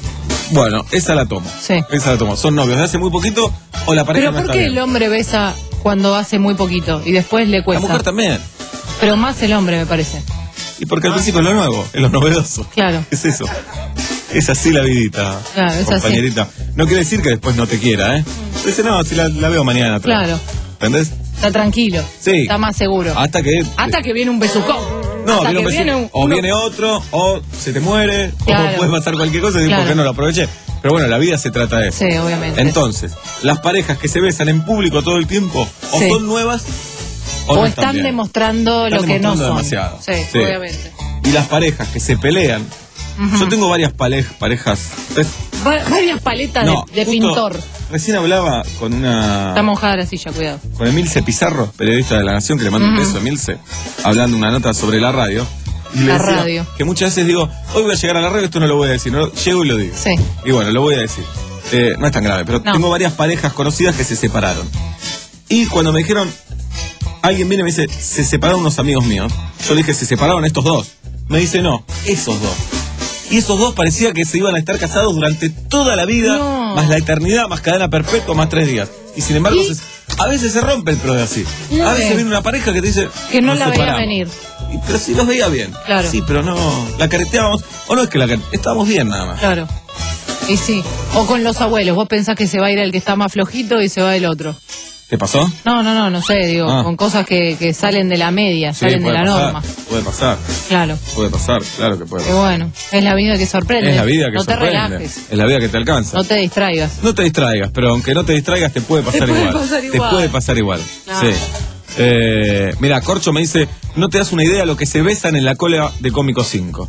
Bueno, esa la tomo. Sí. Esa la tomo. ¿Son novios de hace muy poquito o la pareja Pero no ¿por está qué bien? el hombre besa cuando hace muy poquito y después le La cuesta? mujer también. Pero más el hombre, me parece. Y porque al principio es lo nuevo, es lo novedoso. Claro. Es eso. Es así la vidita, Claro, es así. compañerita. No quiere decir que después no te quiera, ¿eh? Dice, no, si la, la veo mañana. otra vez. Claro. ¿Entendés? Está tranquilo. Sí. Está más seguro. Hasta que... Hasta que viene un besucón. No, Hasta viene un que vecino, viene un- o uno- viene otro, o se te muere, Claro. o puede pasar cualquier cosa y decir, Claro. ¿por qué no lo aproveché? Pero bueno, la vida se trata de eso. Sí, obviamente. Entonces, las parejas que se besan en público todo el tiempo, o Sí. son nuevas, o, O no están bien. demostrando Están lo que no demostrando son. demasiado. Sí, Sí. obviamente. Y las parejas que se pelean, Ujú. yo tengo varias pale- parejas. ¿ves? Va- varias paletas No, de, de justo pintor. Recién hablaba con una... Está mojada la silla, cuidado. con Emilce Pizarro, periodista de La Nación, que le mando un Ujú. beso a Emilce, hablando una nota sobre la radio. Y le La decía radio. Que muchas veces digo, hoy voy a llegar a la radio, esto no lo voy a decir, no, llego y lo digo. Sí. Y bueno, lo voy a decir. Eh, no es tan grave, pero No. tengo varias parejas conocidas que se separaron. Y cuando me dijeron, alguien viene y me dice, se separaron unos amigos míos. Yo le dije, se separaron estos dos. Me dice, no, esos dos. Y esos dos parecía que se iban a estar casados durante toda la vida, No. más la eternidad, más cadena perpetua, más tres días. Y sin embargo, ¿Y? se- a veces se rompe el pro de así. No a veces ve. viene una pareja que te dice, Que no "Nos la veía separamos". venir. Y- pero sí los veía bien. Claro. Sí, pero no, la careteábamos. O no es que la careteábamos, estábamos bien nada más. Claro. Y sí. O con los abuelos. Vos pensás que se va a ir el que está más flojito y se va el otro. ¿Te pasó? No, no, no, no sé, digo, Ah. con cosas que, que salen de la media, Sí, salen de puede la pasar, norma. Puede pasar, Claro. puede pasar, claro que puede Qué pasar. bueno, es la vida que sorprende. Es la vida que no sorprende. te relajes, Es la vida que te alcanza. no te distraigas. No te distraigas, pero aunque no te distraigas te puede pasar Te puede igual. pasar Te igual. puede pasar igual. Claro. Sí. Eh, mira, Corcho me dice, no te das una idea de lo que se besan en la cola de Cómico cinco.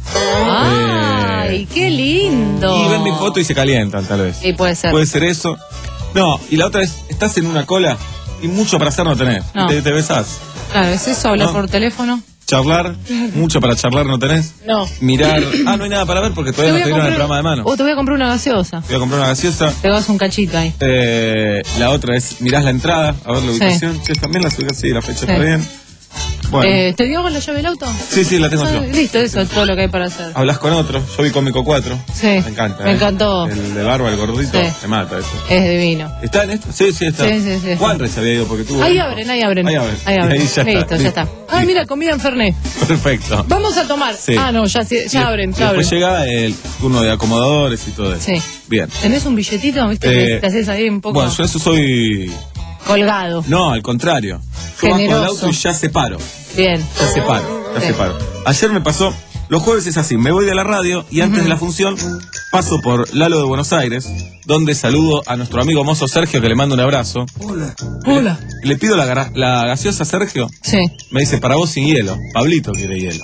¡Ay, qué lindo! Y ven mi foto y se calientan, tal vez. Sí, puede ser. Puede ser eso. No, y la otra es, estás en una cola y mucho para hacer no tenés. No. Te, te besás. Claro, ¿es eso? ¿Hablar No. por teléfono? Charlar, mucho para charlar no tenés. No. Mirar, ah, no hay nada para ver porque todavía no te dieron el programa de mano. O te voy a comprar una gaseosa. Voy a comprar una gaseosa. Te vas un cachito ahí. Eh, la otra es, mirás la entrada, a ver la Sí. ubicación. Sí, también la ubicación, sí, la fecha Sí. está bien. Bueno, Eh, ¿Te dio la llave del auto? sí, sí, la tengo Ah, yo. Listo, eso es todo lo que hay para hacer. Hablas con otro, yo vi Cómico cuatro. Sí, Me encanta. me eh. encantó. El de barba, el gordito, Sí. te mata eso. Es divino. ¿Está en esto? Sí, sí, está. Sí, sí, sí. Juanre se había ido porque tuvo. Ahí abren, ahí abren. Ahí abren. Ahí abren. Ahí ya está. Listo, ya está. Ay, mira, comida en Fernet. Perfecto. Vamos a tomar. Sí. Ah, no, ya, sí, ya Y abren, ya abren. Después llega el turno de acomodadores y todo eso. Sí. Bien. ¿Tenés un billetito? ¿Viste? Eh, que te haces ahí un poco Bueno, yo eso soy. colgado. No, al contrario. Yo bajo del Generoso. auto y ya separo. Bien. Ya separo, ya Sí. separo. Ayer me pasó, los jueves es así, me voy de la radio y antes de la función paso por Lalo de Buenos Aires, donde saludo a nuestro amigo mozo Sergio, que le mando un abrazo. Hola. Hola. Le pido la, gra- la gaseosa a Sergio. Sí. Me dice, para vos sin hielo. Pablito quiere hielo.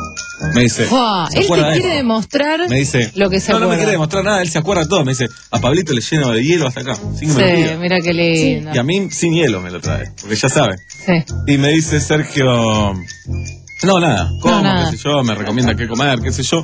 Me dice, Fua, ¿se él te acuerda de quiere eso? demostrar Me dice, lo que se no, no me acuerda. quiere demostrar nada, él se acuerda todo. Me dice, a Pablito le lleno de hielo hasta acá. Sin que me lo Sí, pida. mira qué lindo. Y a mí sin hielo me lo trae, porque ya sabe. Sí. Y me dice Sergio, no, nada, ¿cómo? nada. qué sé yo, me recomienda qué comer, qué sé yo.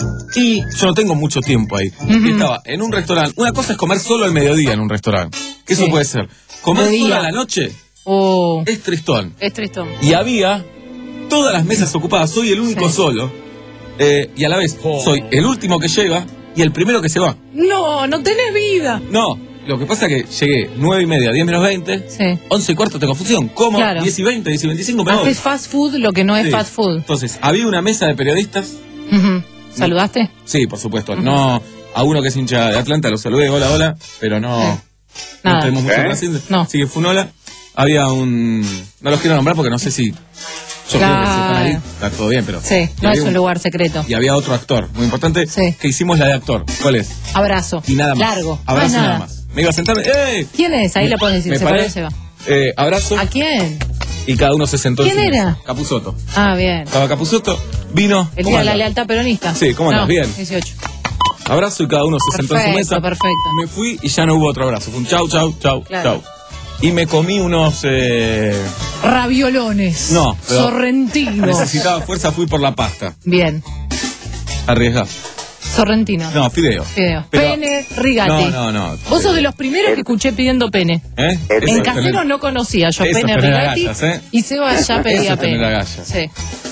Y yo no tengo mucho tiempo ahí. Ujú. Y estaba en un restaurante. Una cosa es comer solo al mediodía en un restaurante. Que eso Sí. puede ser. Comer Mediodía. solo a la noche Oh, es tristón. es tristón. Y había todas las mesas ocupadas. Soy el único Sí. solo. Eh, y a la vez, soy el último que llega y el primero que se va. No, no tenés vida. No, lo que pasa es que llegué nueve y media, diez menos veinte, Sí. once y cuarto tengo función. Como Claro. diez y veinte, diez y veinticinco me voy. Haces fast food lo que no es Sí. fast food. Entonces, había una mesa de periodistas. Ujú. ¿Saludaste? Sí, por supuesto. No, a uno que es hincha de Atlanta lo saludé, hola, hola, pero no, no Nada. tenemos mucho ¿Eh? más. No. Así que fue un hola. Había un. No los quiero nombrar porque no sé si. Yo creo que si están ahí, Claro. está todo bien, pero. Sí, y no había es un lugar secreto. Y había otro actor muy importante que hicimos la de actor. ¿Cuál es? Abrazo. Y nada más. Largo. Abrazo Más y nada nada. más. Me iba a sentarme. ¡Ey! ¿Quién es? Ahí Me- la puedes decir. me Se paré. paró y se va. Eh, abrazo. ¿A quién? Y cada uno se sentó. ¿Quién en su era? mesa. Capuzoto. Ah, bien. Estaba Capuzoto, vino. El ¿cómo día de la anda? lealtad peronista. Sí, ¿cómo andas? No, Bien. dieciocho. Abrazo y cada uno se sentó en su Perfecto, mesa. perfecto. Me fui y ya no hubo otro abrazo. Fue un chau, chau, chau, Claro. chau. Y me comí unos. Eh... Raviolones. No, pero Sorrentinos. necesitaba fuerza, fui por la pasta. Bien. Arriesgá. Sorrentinos. No, fideo. Fideo. Pero- Pene, rigati. No, no, no. Vos sos de los primeros que escuché pidiendo pene. ¿Eh? En Eso es casero tener- no conocía yo eso es pene, tener rigati. agallas, ¿eh? Y Seba ya Eso pedía es tener pene. agallas. Sí.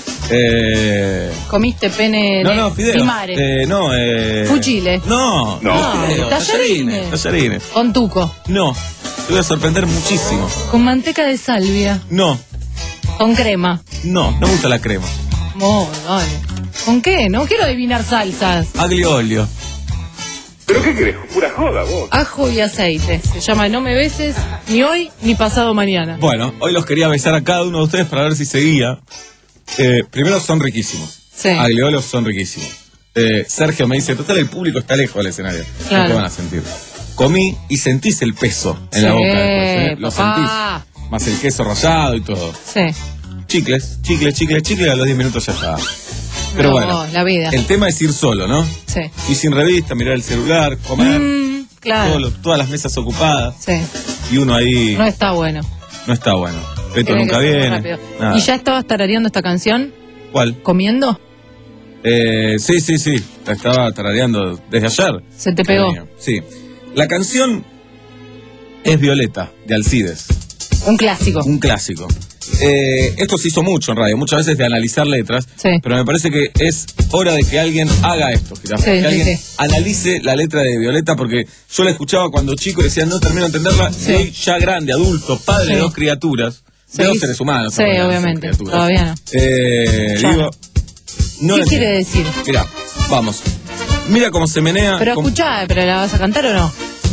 Eh... Comiste pene No, de no, fideo. Dimare. Eh, no, eh... Fuchile. No, no, No, fideo, tallarines. tallarines. Con tuco. No, te voy a sorprender muchísimo. Con manteca de salvia. No, Con crema. no, no me gusta la crema. Oh, dale. ¿Con qué? No quiero adivinar salsas. Aglio olio. ¿Pero qué querés? Pura joda, vos. Ajo y aceite. Se llama No me beses ni hoy ni pasado mañana. Bueno, hoy los quería besar a cada uno de ustedes para ver si seguía. Eh, primero son riquísimos. Sí. Agliolos son riquísimos. Eh, Sergio me dice, total el público está lejos del escenario. Claro. No te van a sentir. Comí y sentís el peso en Sí, la boca después, ¿eh? Lo papá. sentís. Más el queso rallado y todo. Sí. Chicles, chicles, chicles, chicles, a los diez minutos ya está. Pero No, bueno, la vida. el tema es ir solo, ¿no? Sí. Y sin revista, mirar el celular, comer, Mm, claro. solo, todas las mesas ocupadas. Sí. Y uno ahí No está bueno. no está bueno. Beto Tiene nunca que ser viene. rápido. nada. ¿Y ya estabas tarareando esta canción? ¿Cuál? ¿Comiendo? Eh, sí, sí, sí. La estaba tarareando desde ayer. Se te pegó. Sí. La canción es Violeta, de Alcides. Un clásico. Un clásico. Eh, esto se hizo mucho en radio, muchas veces de analizar letras, Sí. pero me parece que es hora de que alguien haga esto, Jirafa, Sí, que sí, alguien sí. analice la letra de Violeta, porque yo la escuchaba cuando chico y decía, no termino de entenderla, Sí. y hoy ya grande, adulto, padre Sí. de dos criaturas, Sí. de dos seres humanos. Sí, en realidad, no son obviamente. criaturas. Todavía no. Eh, Ya. digo, no ¿Qué la quiere entiendo. decir? Mirá, vamos. Mira cómo se menea. Pero cómo- escuchá, ¿pero la vas a cantar o no?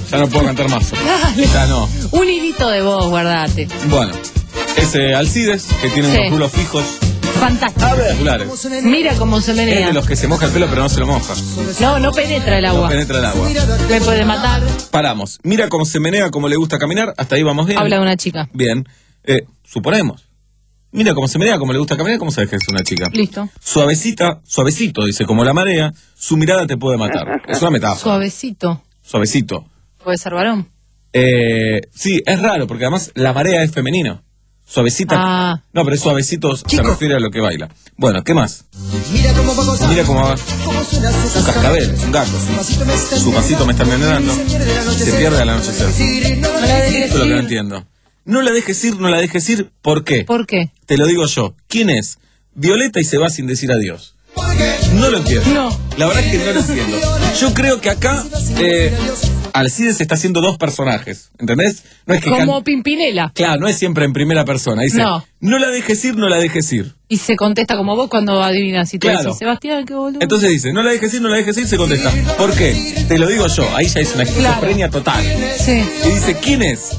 ya no puedo cantar más. Dale. Ya no. Un hilito de voz, guardate. Bueno, ese Alcides, que tiene Sí. unos rulos fijos Fantástico. espectaculares. Mira cómo se Es menea. de los que se moja el pelo, pero no se lo moja. No, no penetra el agua. No penetra el agua. Me puede matar. Paramos. Mira cómo se menea, cómo le gusta caminar. Hasta ahí vamos bien. Habla de una chica. Bien. Eh, suponemos. Mira cómo se menea, cómo le gusta caminar. ¿Cómo sabes que es una chica? Listo. Suavecita, suavecito, dice, como la marea, su mirada te puede matar. Es una metáfora. Suavecito. Suavecito. Puede ser varón. Eh, sí, es raro, porque además la marea es femenino. Suavecita. Ah. No, pero es suavecito, se refiere a lo que baila. Bueno, ¿qué más? Mira cómo va gozando, Mira cómo va. cómo suena su Un cascabel, un gato. Su pasito me está envenenando. Se pierde al anochecer. No la dejes Esto es lo que no ir. entiendo. No la dejes ir, no la dejes ir. ¿Por qué? ¿Por qué? Te lo digo yo. ¿Quién es? Violeta y se va sin decir adiós. No lo entiendo. No. La verdad es que no lo entiendo. Yo creo que acá eh, Alcides está haciendo dos personajes. ¿Entendés? No es que Como can- Pimpinela. Claro, no es siempre en primera persona. Dice, No. no la dejes ir, no la dejes ir. Y se contesta como vos cuando adivinas. Y tú Claro. decís, Sebastián, qué boludo. Entonces dice, no la dejes ir, no la dejes ir, se contesta. ¿Por qué? Te lo digo yo, ahí ya es una esquizofrenia total. Sí. Y dice, ¿quién es?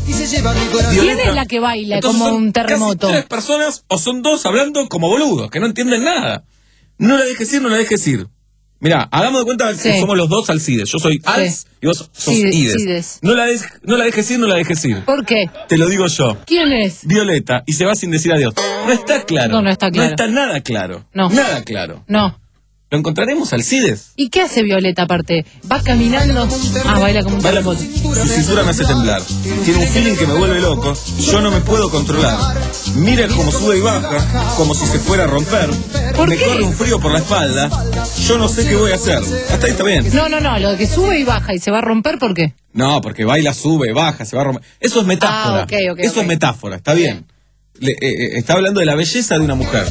¿Quién es la que baila Entonces como son un terremoto? casi tres personas o son dos hablando como boludos, que no entienden nada. No la dejes ir, no la dejes ir. Mirá, hagamos de cuenta que Sí. somos los dos Alcides. Yo soy Als y vos sos Cide- Ides. Cides. No la, des- no la dejes ir, no la dejes ir. ¿Por qué? Te lo digo yo. ¿Quién es? Violeta, y se va sin decir adiós. No está claro. No, no está claro. No está nada claro. No. Nada claro. No. ¿Lo encontraremos Alcides? ¿Y qué hace Violeta aparte? Va caminando. Ah, baila como un Baila- terremoto. Su cintura me hace temblar. Tiene un feeling que me vuelve loco. Yo no me puedo controlar. Mira cómo sube y baja, como si se fuera a romper. ¿Por me qué? corre un frío por la espalda. Yo no sé qué voy a hacer. Hasta ahí está bien. No, no, no, lo que sube y baja y se va a romper, ¿por qué? No, porque baila, sube, baja, se va a romper. Eso es metáfora. Ah, ok, ok, Eso ok. es metáfora, está bien. Le- eh, eh, está hablando de la belleza de una mujer.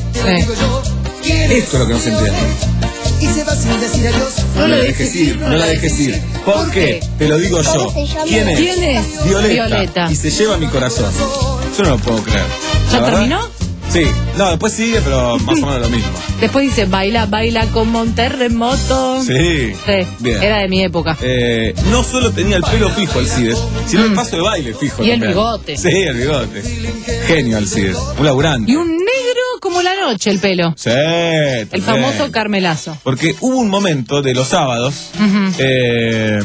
Sí. Esto es lo que no se entiende. Y se va sin decir adiós. No la dejes ir, no la dejes ir. ¿Por qué? Te lo digo yo. ¿Quién es? ¿Quién es? Violeta. Violeta. Y se lleva mi corazón. Yo no lo puedo creer. ¿Ya ¿La verdad? terminó? Sí. No, después sigue, pero más o menos lo mismo. Después dice, baila, baila como un terremoto. Sí. Sí, Bien. era de mi época. Eh, no solo tenía el pelo fijo Alcides, sino el paso de baile fijo. Mm. Y el también. bigote. Sí, el bigote. Genio Alcides. Un laburante. Y un negro como la noche el pelo. Sí. El también. famoso Carmelazo. Porque hubo un momento de los sábados, Ujú. eh,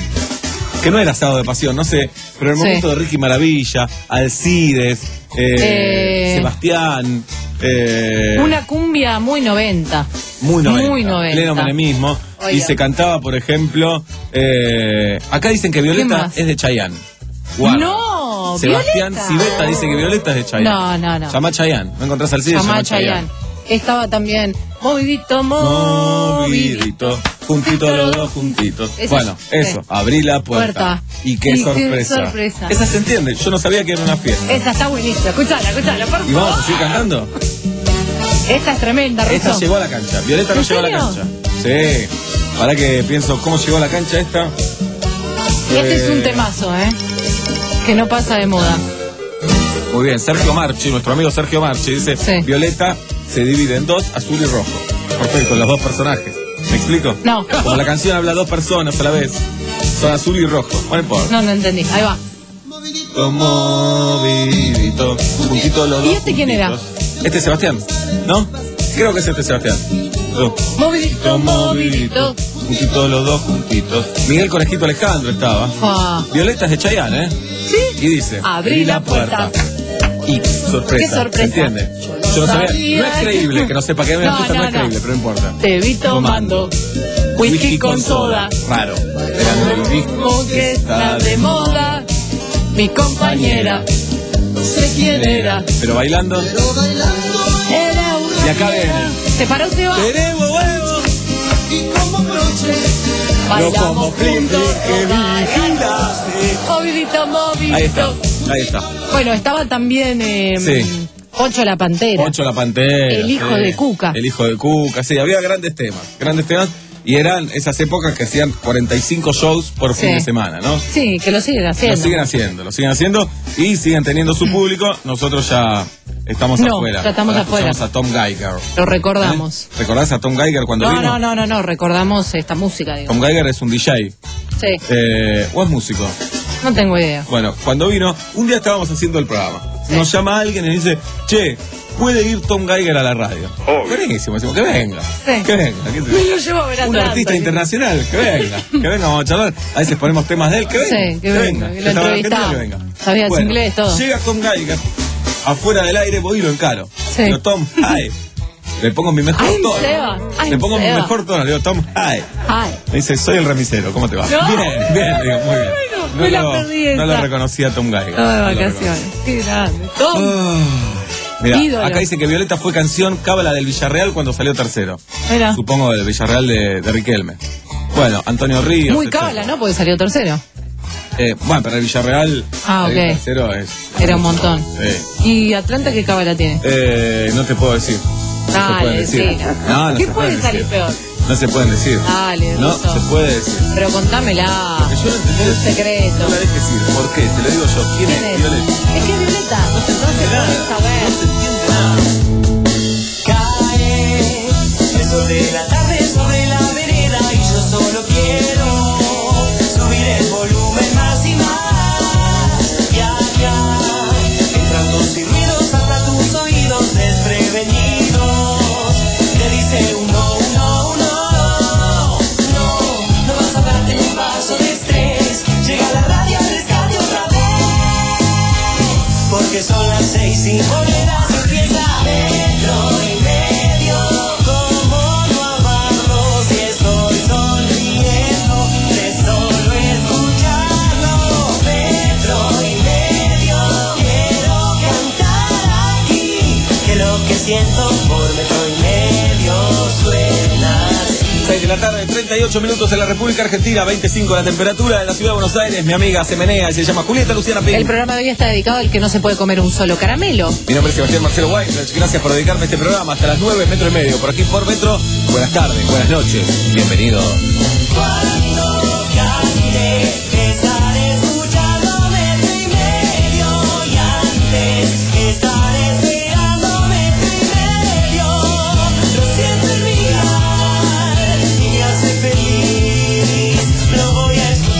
que no era sábado de pasión, no sé, pero el Sí. momento de Ricky Maravilla, Alcides, eh, Eh. Sebastián, eh, Una cumbia muy noventa. muy noventa, muy noventa. pleno menemismo, y Oiga. se cantaba, por ejemplo, eh, acá dicen que ¿Quién Violeta más? es de Chayanne. Guarda. No, Sebastián Violeta. Civeta dice que Violeta es de Chayanne. No, no, no. Llama Chayanne, no encontrás Alcides, Llamá llama a Chayanne. Estaba también movidito, movidito. Movidito, juntitos los dos juntitos. Esa- Bueno, eso, sí. abrí la puerta. Puerta. Y qué Y qué sorpresa. sorpresa. Esa se entiende, yo no sabía que era una fiesta. Esa está buenísima. Escuchala, escuchala, por ¿Y vamos a favor. seguir cantando? Esta es tremenda, Esta Russo. llegó a la cancha. Violeta no ¿En llegó a la serio? cancha. Sí. Para que pienso, ¿cómo llegó a la cancha esta? Este es un Eh, temazo, ¿eh? Que no pasa de moda. Muy bien, Sergio Marchi, nuestro amigo Sergio Marchi, dice, Sí. Violeta se divide en dos, azul y rojo. Perfecto, los dos personajes. ¿Me explico? No. Como la canción habla dos personas a la vez. Son azul y rojo. No importa. No, no entendí. Ahí va. Movidito, juntito los dos. ¿Y este quién era? juntitos. Este es Sebastián, ¿no? Creo que es este Sebastián. No. Movidito, movidito. Juntitos los dos juntitos. Miguel Conejito Alejandro estaba. Ah. Violeta es de Chayanne, ¿eh? Sí. Y dice: Abrí la puerta. Y sorpresa. Qué sorpresa. ¿Se entiende? Yo no sabía. sabía No es creíble que no sepa que es un No, artista, no, no, es no. creíble, pero no importa. Te vi tomando whisky con soda. Raro. Era el disco Como que está de moda. Mi compañera. No sé quién era. Pero bailando. Era una. Y acá viene. Se paró, se va. Tenemos huevos. Y como broche. Bailamos como juntos. que vigilaste. Movidito, movidito. Ahí está, ahí está. Bueno, estaba también eh, Sí. Ocho la Pantera. Ocho la Pantera. El hijo sí. de Cuca. El hijo de Cuca, sí, había grandes temas. Grandes temas. Y eran esas épocas que hacían cuarenta y cinco shows por Sí. fin de semana, ¿no? Sí, que lo siguen haciendo. Lo siguen haciendo, lo siguen haciendo y siguen teniendo su público. Nosotros ya estamos No, afuera. ya estamos Ahora afuera. escuchamos a Tom Geiger. Lo recordamos. ¿Recordás a Tom Geiger cuando No, vino? no, no, no, no, recordamos esta música, digo. Tom Geiger es un D J. Sí. Eh, ¿O es músico? No tengo idea. Bueno, cuando vino, un día estábamos haciendo el programa. Sí. Nos llama alguien y dice, che, puede ir Tom Geiger a la radio. Oh. Buenísimo, decimos, que venga. Sí. Que venga. Que Me lo llevo a ver a Un Atlanta, artista ¿sí? internacional, que venga. Que venga, vamos a charlar. A veces ponemos temas de él, que venga. Sí, que, que venga. venga. Que lo entrevistamos. Que venga. Sabías bueno, inglés, todo. Llega Tom Geiger, afuera del aire, voy y lo encaro. Sí. Digo, Tom, hi. Le pongo mi mejor I'm tono. Seba. Le I'm pongo Seba. mi mejor tono. Le digo, Tom, hi. Hi. Me dice, soy el remisero, ¿cómo te va? No. Bien, bien, le digo, muy bien. Bueno, No me la lo, perdí esa. no lo reconocía Tom Geiger. No, de No lo vacaciones. Qué grande. Tom. Oh. Mira, Ídolo. acá dice que Violeta fue canción cábala del Villarreal cuando salió tercero. Mira. Supongo del Villarreal de, de Riquelme. Bueno, Antonio Ríos. Muy etcétera. cábala, ¿no? Porque salió tercero. Eh, bueno, pero el Villarreal Ah, salir ok. tercero es... Era un montón. Sí. ¿Y Atlanta qué cábala tiene? Eh, no te puedo decir. No se pueden Dale, decir. sí. No, no ¿Qué se puede pueden salir decir. peor? No se pueden decir. Dale, No Russo. se puede decir. Pero contámela. Porque yo no entendí. Un secreto. No la dejes decir. ¿Por qué? Te lo digo yo. ¿Quién, ¿Quién es es? Violeta? Es que es Violeta. No se puede saber. No se entiende nada. Cae el sol de la tarde sobre la vereda y yo solo quiero subir el volumen más y más. Ya, ya, entran tus y ruidos hasta tus oídos desprevenidos. Te dice uno, uno, uno. No, no vas a darte ni un paso de estrés. Llega la radio al rescate otra vez. Porque son las seis y monedas empieza metro y medio. ¿Cómo no amarlo si estoy sonriendo de solo escucharlo? Metro y medio. Quiero cantar aquí que lo que siento por metro y medio suena así. seis de la tarde, treinta y ocho minutos en la República Argentina, veinticinco la temperatura en la ciudad de Buenos Aires. Mi amiga se menea y se llama Julieta Luciana Pin. El programa de hoy está dedicado al que no se puede comer un solo caramelo. Mi nombre es Sebastián Marcelo Weinreich. Gracias por dedicarme a este programa hasta las nueve, metro y medio. Por aquí por Metro. Buenas tardes, buenas noches. Bienvenido. Cuando cante, estaré escuchando metro y medio. Y antes, estaré esperando metro y medio. Lo siento en mi alma y me hace feliz. Lo voy a escuchar.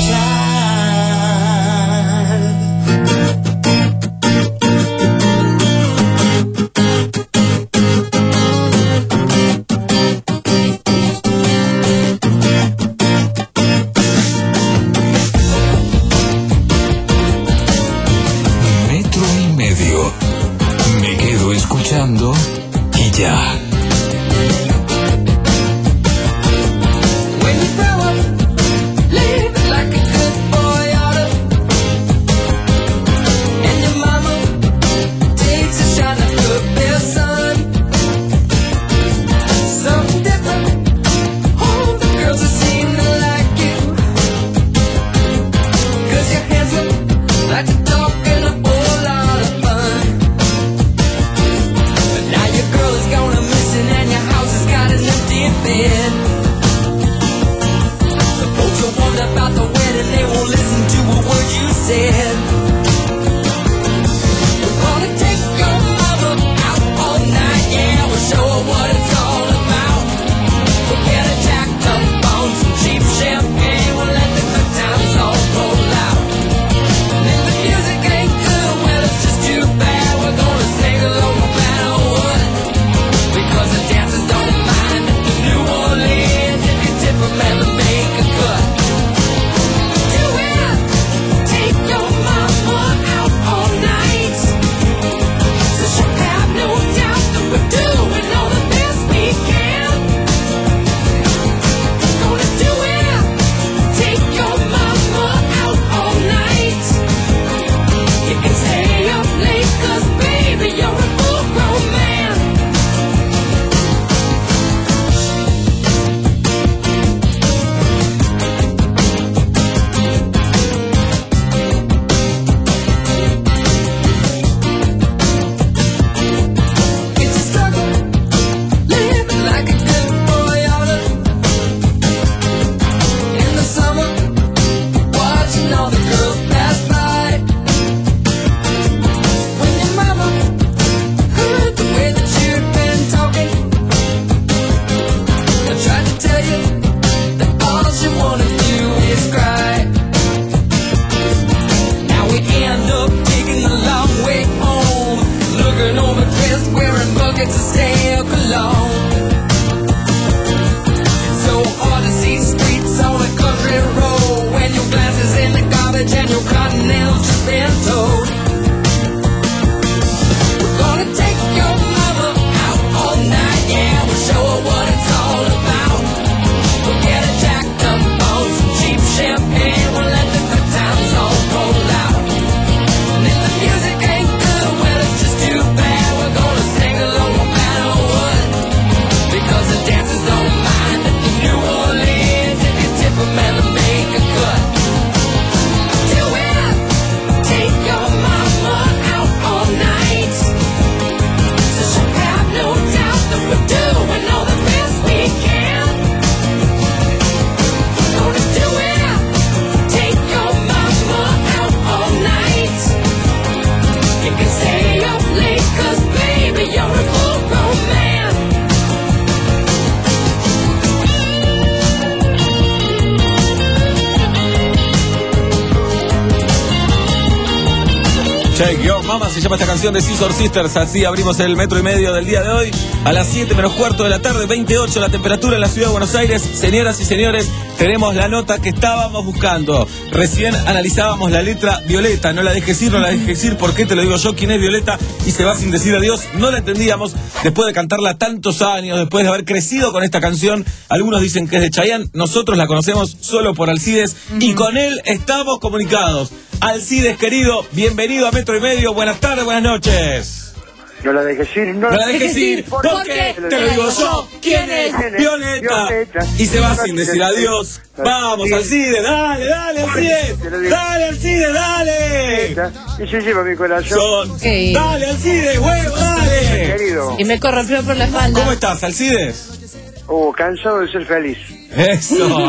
Shake Your Mama se llama esta canción de Scissor Sisters. Así abrimos el metro y medio del día de hoy. A las siete menos cuarto de la tarde, veintiocho la temperatura en la ciudad de Buenos Aires. Señoras y señores, tenemos la nota que estábamos buscando. Recién analizábamos la letra Violeta. No la dejes ir, no la dejes ir. ¿Por qué? Te lo digo yo. ¿Quién es Violeta? Y se va sin decir adiós. No la entendíamos después de cantarla tantos años, después de haber crecido con esta canción. Algunos dicen que es de Chayanne. Nosotros la conocemos solo por Alcides. Uh-huh. Y con él estamos comunicados. Alcides, querido, bienvenido a Metro y Medio. Buenas tardes, buenas noches. No la dejes ir, no, no la dejes ir, porque ¿por qué? Te lo digo yo. ¿Quién es? Violeta. Violeta. Y se va sin decir adiós. Vamos, Alcides, dale, dale, Alcides. Dale, Alcides, dale. Y se lleva mi corazón. Okay. Dale, Alcides, huevo, dale. Querido. Y me corre por la espalda. ¿Cómo estás, Alcides? Oh, cansado de ser feliz. Eso.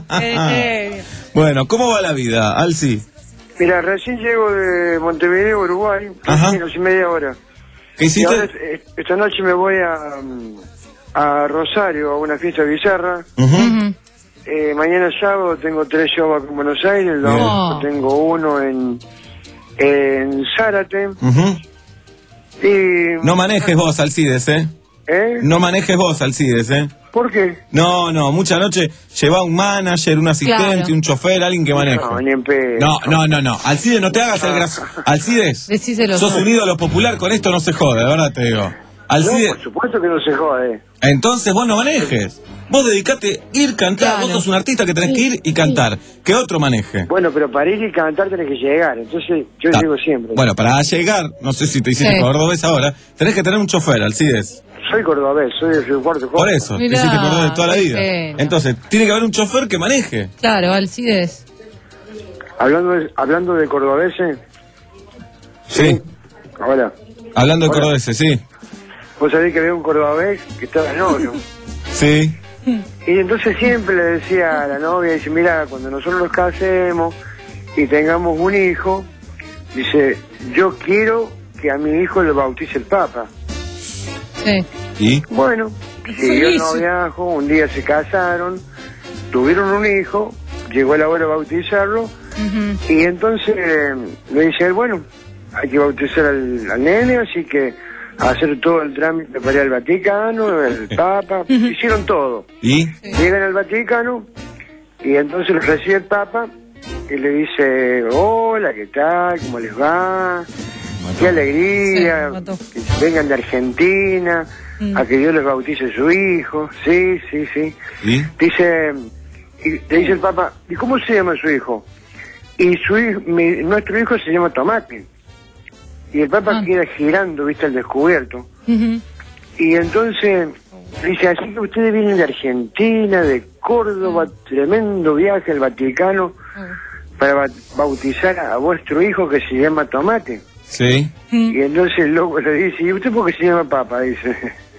Bueno, ¿cómo va la vida, Alci? Mira, recién llego de Montevideo, Uruguay, menos y media hora. ¿Qué hiciste? Y ahora, esta noche me voy a, a Rosario, a una fiesta bizarra. Uh-huh. eh, mañana sábado tengo tres shows en Buenos Aires, el domingo oh. tengo uno en, en Zárate. Uh-huh. Y... No manejes vos, Alcides, ¿eh? ¿Eh? No manejes vos, Alcides, ¿eh? ¿Por qué? No, no, mucha noche lleva un manager, un asistente, claro. un chofer, alguien que maneje. No, ni en pedo. No, no, no, no. Alcides, no te hagas el gracioso. Alcides, Decíselo sos un ídolo popular, con esto no se jode, de verdad te digo. Alcides... No, por supuesto que no se jode. Entonces vos no manejes. Vos dedicate a ir cantar, claro. Vos sos un artista que tenés sí, que ir y cantar. Sí. Que otro maneje. Bueno, pero para ir y cantar tenés que llegar, entonces yo ah. digo siempre. Bueno, para llegar, no sé si te hiciste sí. cordobés ahora, tenés que tener un chofer, Alcides. Soy cordobés, soy de Río Cuarto. Por eso, te hiciste cordobés toda la vida. Pena. Entonces, tiene que haber un chofer que maneje. Claro, Alcides. Hablando de, hablando de cordobeses. Sí. Hola. Hablando de Hola. cordobeses, sí. Vos sabés que había un cordobés que estaba novio. Sí. Y entonces siempre le decía a la novia, dice, mira, cuando nosotros nos casemos y tengamos un hijo, dice, yo quiero que a mi hijo lo bautice el Papa. Sí. ¿Y? Bueno, siguió el noviazgo, un día se casaron, tuvieron un hijo, llegó la hora de bautizarlo, uh-huh. y entonces eh, le dice, bueno, hay que bautizar al, al nene, así que hacer todo el trámite para ir al Vaticano, el Papa, uh-huh. hicieron todo. ¿Y? Llegan al Vaticano, y entonces los recibe el Papa, y le dice, hola, ¿qué tal? ¿Cómo les va? Qué alegría, sí, que vengan de Argentina, mm. a que Dios les bautice a su hijo, sí, sí, sí. ¿Y? Dice, y le dice el Papa, ¿y cómo se llama su hijo? Y su hijo, mi, nuestro hijo se llama Tomate. Y el Papa ah. queda girando, viste, al descubierto. Uh-huh. Y entonces dice, así que ustedes vienen de Argentina, de Córdoba, uh-huh. tremendo viaje al Vaticano, uh-huh. para bautizar a vuestro hijo que se llama Tomate. Sí. Y entonces el loco le dice, ¿y usted por qué se llama Papa? Dice.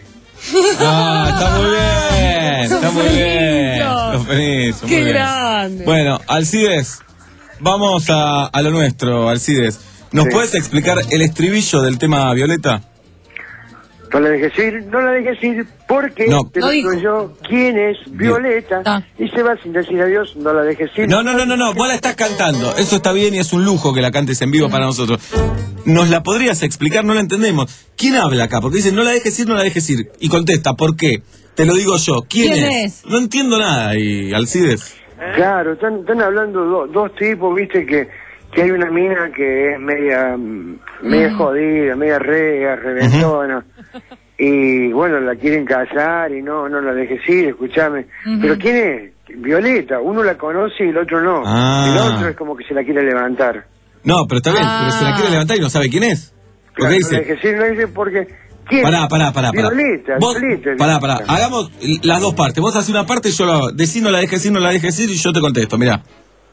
Ah, está muy bien, está muy bien. Los feliz, Qué grande. Bueno, Alcides, vamos a, a lo nuestro, Alcides. ¿Nos sí. puedes explicar el estribillo del tema Violeta? No la dejes ir, no la dejes ir, porque no. te no digo digo yo, ¿quién es Violeta? Ah. Y se va sin decir adiós, no la dejes ir. No, no, no, no, no, vos la estás cantando, eso está bien y es un lujo que la cantes en vivo para nosotros. ¿Nos la podrías explicar? No la entendemos. ¿Quién habla acá? Porque dicen, no la dejes ir, no la dejes ir. Y contesta, ¿por qué? Te lo digo yo, ¿quién, ¿Quién es? es? No entiendo nada, y Alcides. Claro, están, están hablando do, dos tipos, viste, que, que hay una mina que es media, media mm. jodida, media rega, reventona. Uh-huh. Y bueno, la quieren casar y no, no la dejes ir, escúchame. Uh-huh. ¿Pero quién es? Violeta, uno la conoce y el otro no. Ah. El otro es como que se la quiere levantar. No, pero está bien, ah. pero se la quiere levantar y no sabe quién es. ¿Por qué dice? No dejes ir, no dice porque... ¿Quién? Pará, pará, pará. pará. Violeta, Vos, Violeta. Pará, pará. Hagamos las dos partes. Vos haces una parte y yo la hago. Decí no la dejes ir, no la dejes ir y yo te contesto, mirá.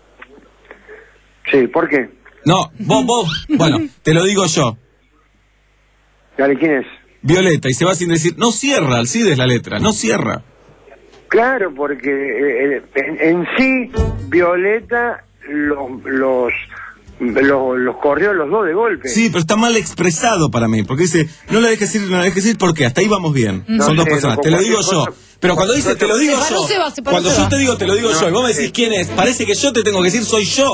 Sí, ¿por qué? No, vos, vos. Bueno, te lo digo yo. Dale, ¿quién es? Violeta, y se va sin decir. No cierra, Alcides, la letra, no cierra. Claro, porque eh, en, en sí, Violeta los, los, los, los corrió los dos de golpe. Sí, pero está mal expresado para mí, porque dice, no la dejes ir, no la dejes ir, ¿por qué? Hasta ahí vamos bien. No Son sé, dos personas, no, te lo digo yo. Pero cuando dice, te lo digo yo, cuando yo te digo, te lo digo yo, y vos me decís quién es, parece que yo te tengo que decir, soy yo.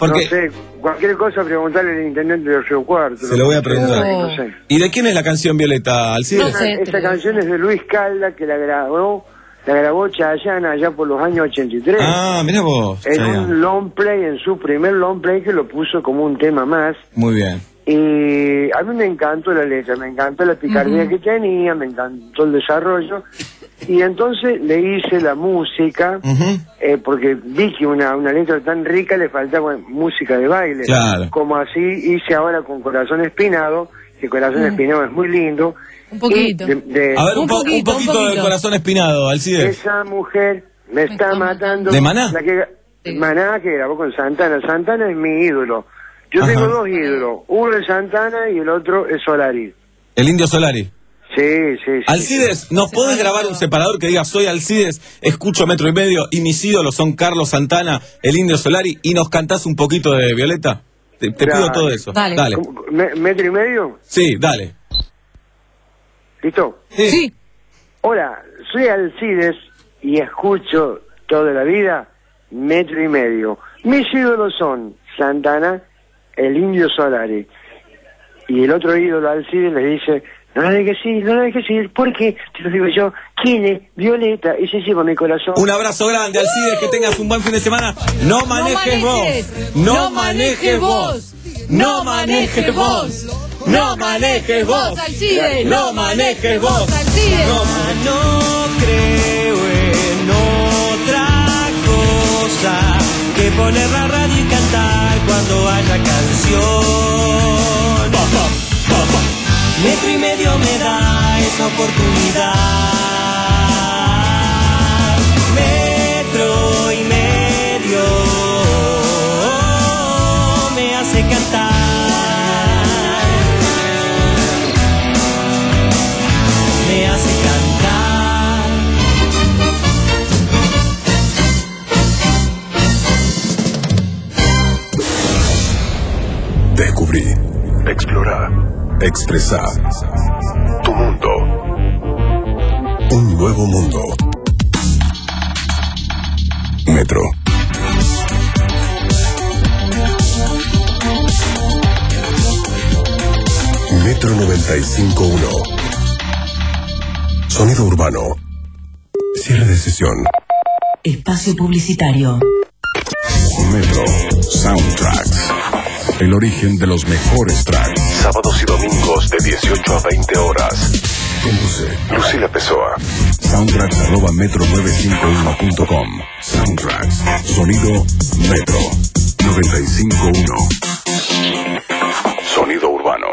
Porque... No sé, cualquier cosa preguntarle al intendente de Río Cuarto. Se lo voy a preguntar. No, no sé. ¿Y de quién es la canción, Violeta? ¿Alcides? No sé, esta canción es de Luis Calda, que la grabó, la grabó Chayanne allá por los años ochenta y tres. Ah, mira vos. En Chayanne. un long play, en su primer long play, que lo puso como un tema más. Muy bien. Y a mí me encantó la letra, me encantó la picardía uh-huh. que tenía, me encantó el desarrollo. Y entonces le hice la música, uh-huh. eh, porque vi que una, una letra tan rica le faltaba música de baile. Claro. Como así hice ahora con Corazón Espinado, que Corazón uh-huh. Espinado es muy lindo. Un poquito. De, de, a ver, un, un, po poquito, un poquito, un poquito de Corazón Espinado, Alcides. Esa mujer me está matando. ¿De Maná? La que, sí. Maná, que grabó con Santana. Santana es mi ídolo. Yo Ajá. tengo dos ídolos. Uno es Santana y el otro es Solari. ¿El Indio Solari? Sí, sí, sí. Alcides, ¿nos podés grabar un separador que diga soy Alcides, escucho Metro y Medio y mis ídolos son Carlos Santana, el Indio Solari y nos cantás un poquito de Violeta? Te, te pido todo eso. Dale. dale. ¿Metro y Medio? Sí, dale. ¿Listo? Sí. sí. Hola, soy Alcides y escucho toda la vida Metro y Medio. Mis ídolos son Santana, el Indio Solari. Y el otro ídolo, Alcides, le dice... No la dejes ir, no la dejes ir, porque, te lo digo yo, ¿quién es? Violeta, y se lleva mi corazón. Un abrazo grande, Alcides, que tengas un buen fin de semana. No manejes, no manejes vos, no manejes vos, no manejes vos, no manejes vos, Alcides, no manejes vos, Alcides. No creo en otra cosa que poner la radio y cantar cuando haya canción. Metro y Medio me da esa oportunidad. Metro y Medio me hace cantar. Me hace cantar. Descubrí, explorar, expresar tu mundo. Un nuevo mundo. Metro. Metro noventa y cinco punto uno. Sonido urbano. Cierre de sesión. Espacio publicitario. Metro Soundtracks. El origen de los mejores tracks. Sábados y domingos de dieciocho a veinte horas. Conduce Lucila Pessoa. Soundtracks arroba metro novecientos cincuenta y uno punto com. Soundtracks. Sonido Metro noventa y cinco punto uno. Sonido urbano.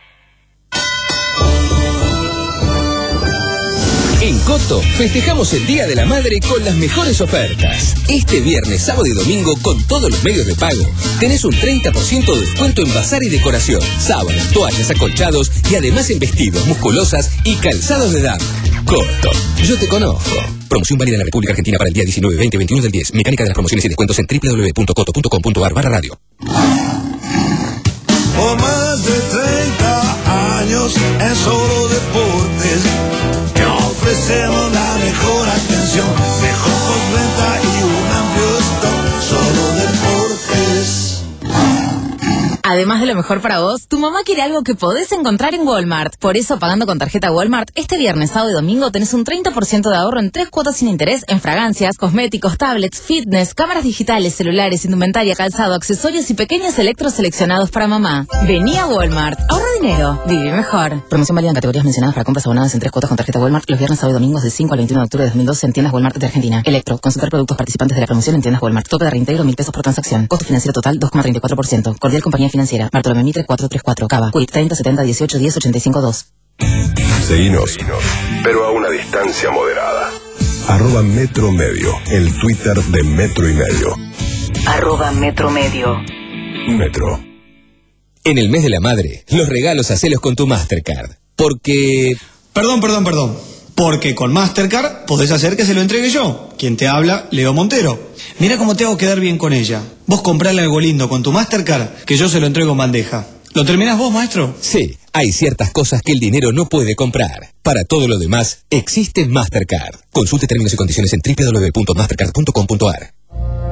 En Coto festejamos el Día de la Madre con las mejores ofertas. Este viernes, sábado y domingo con todos los medios de pago tenés un treinta por ciento de descuento en bazar y decoración, sábanas, toallas, acolchados y además en vestidos, musculosas y calzados de dama. Coto, yo te conozco. Promoción válida en la República Argentina para el día diecinueve, veinte, veintiuno del diez. Mecánica de las promociones y descuentos en doble u doble u doble u punto coto punto com punto ar barra radio. Por más de treinta años en Solo Deportes te ofrecemos la mejor atención, mejor postventa y un amplio stock. Solo Deportes. Además de lo mejor para vos, tu mamá quiere algo que podés encontrar en Walmart. Por eso, pagando con tarjeta Walmart, este viernes, sábado y domingo tenés un treinta por ciento de ahorro en tres cuotas sin interés en fragancias, cosméticos, tablets, fitness, cámaras digitales, celulares, indumentaria, calzado, accesorios y pequeños electros seleccionados para mamá. Vení a Walmart. Ahorra dinero. Vive mejor. Promoción válida en categorías mencionadas para compras abonadas en tres cuotas con tarjeta Walmart los viernes, sábado y domingos de cinco al veintiuno de octubre de dos mil doce en tiendas Walmart de Argentina. Electro. Consultar productos participantes de la promoción en tiendas Walmart. Tope de reintegro mil pesos por transacción. Costo financiero total dos coma treinta y cuatro por ciento. Cordial Compañía Financiera. Bartolomé Mitre cuatrocientos treinta y cuatro. Cava. Quit treinta setenta dieciocho diez ochenta y cinco dos. Seguinos, pero a una distancia moderada. Arroba Metro Medio, el Twitter de Metro y Medio. Arroba Metro Medio. Metro. En el mes de la madre, los regalos hacelos con tu Mastercard. Porque... Perdón, perdón, perdón. Porque con Mastercard podés hacer que se lo entregue yo. Quien te habla, Leo Montero. Mira cómo te hago quedar bien con ella. Vos comprale algo lindo con tu Mastercard, que yo se lo entrego en bandeja. ¿Lo terminás vos, maestro? Sí, hay ciertas cosas que el dinero no puede comprar. Para todo lo demás, existe Mastercard. Consulte términos y condiciones en doble u doble u doble u punto mastercard punto com punto ar.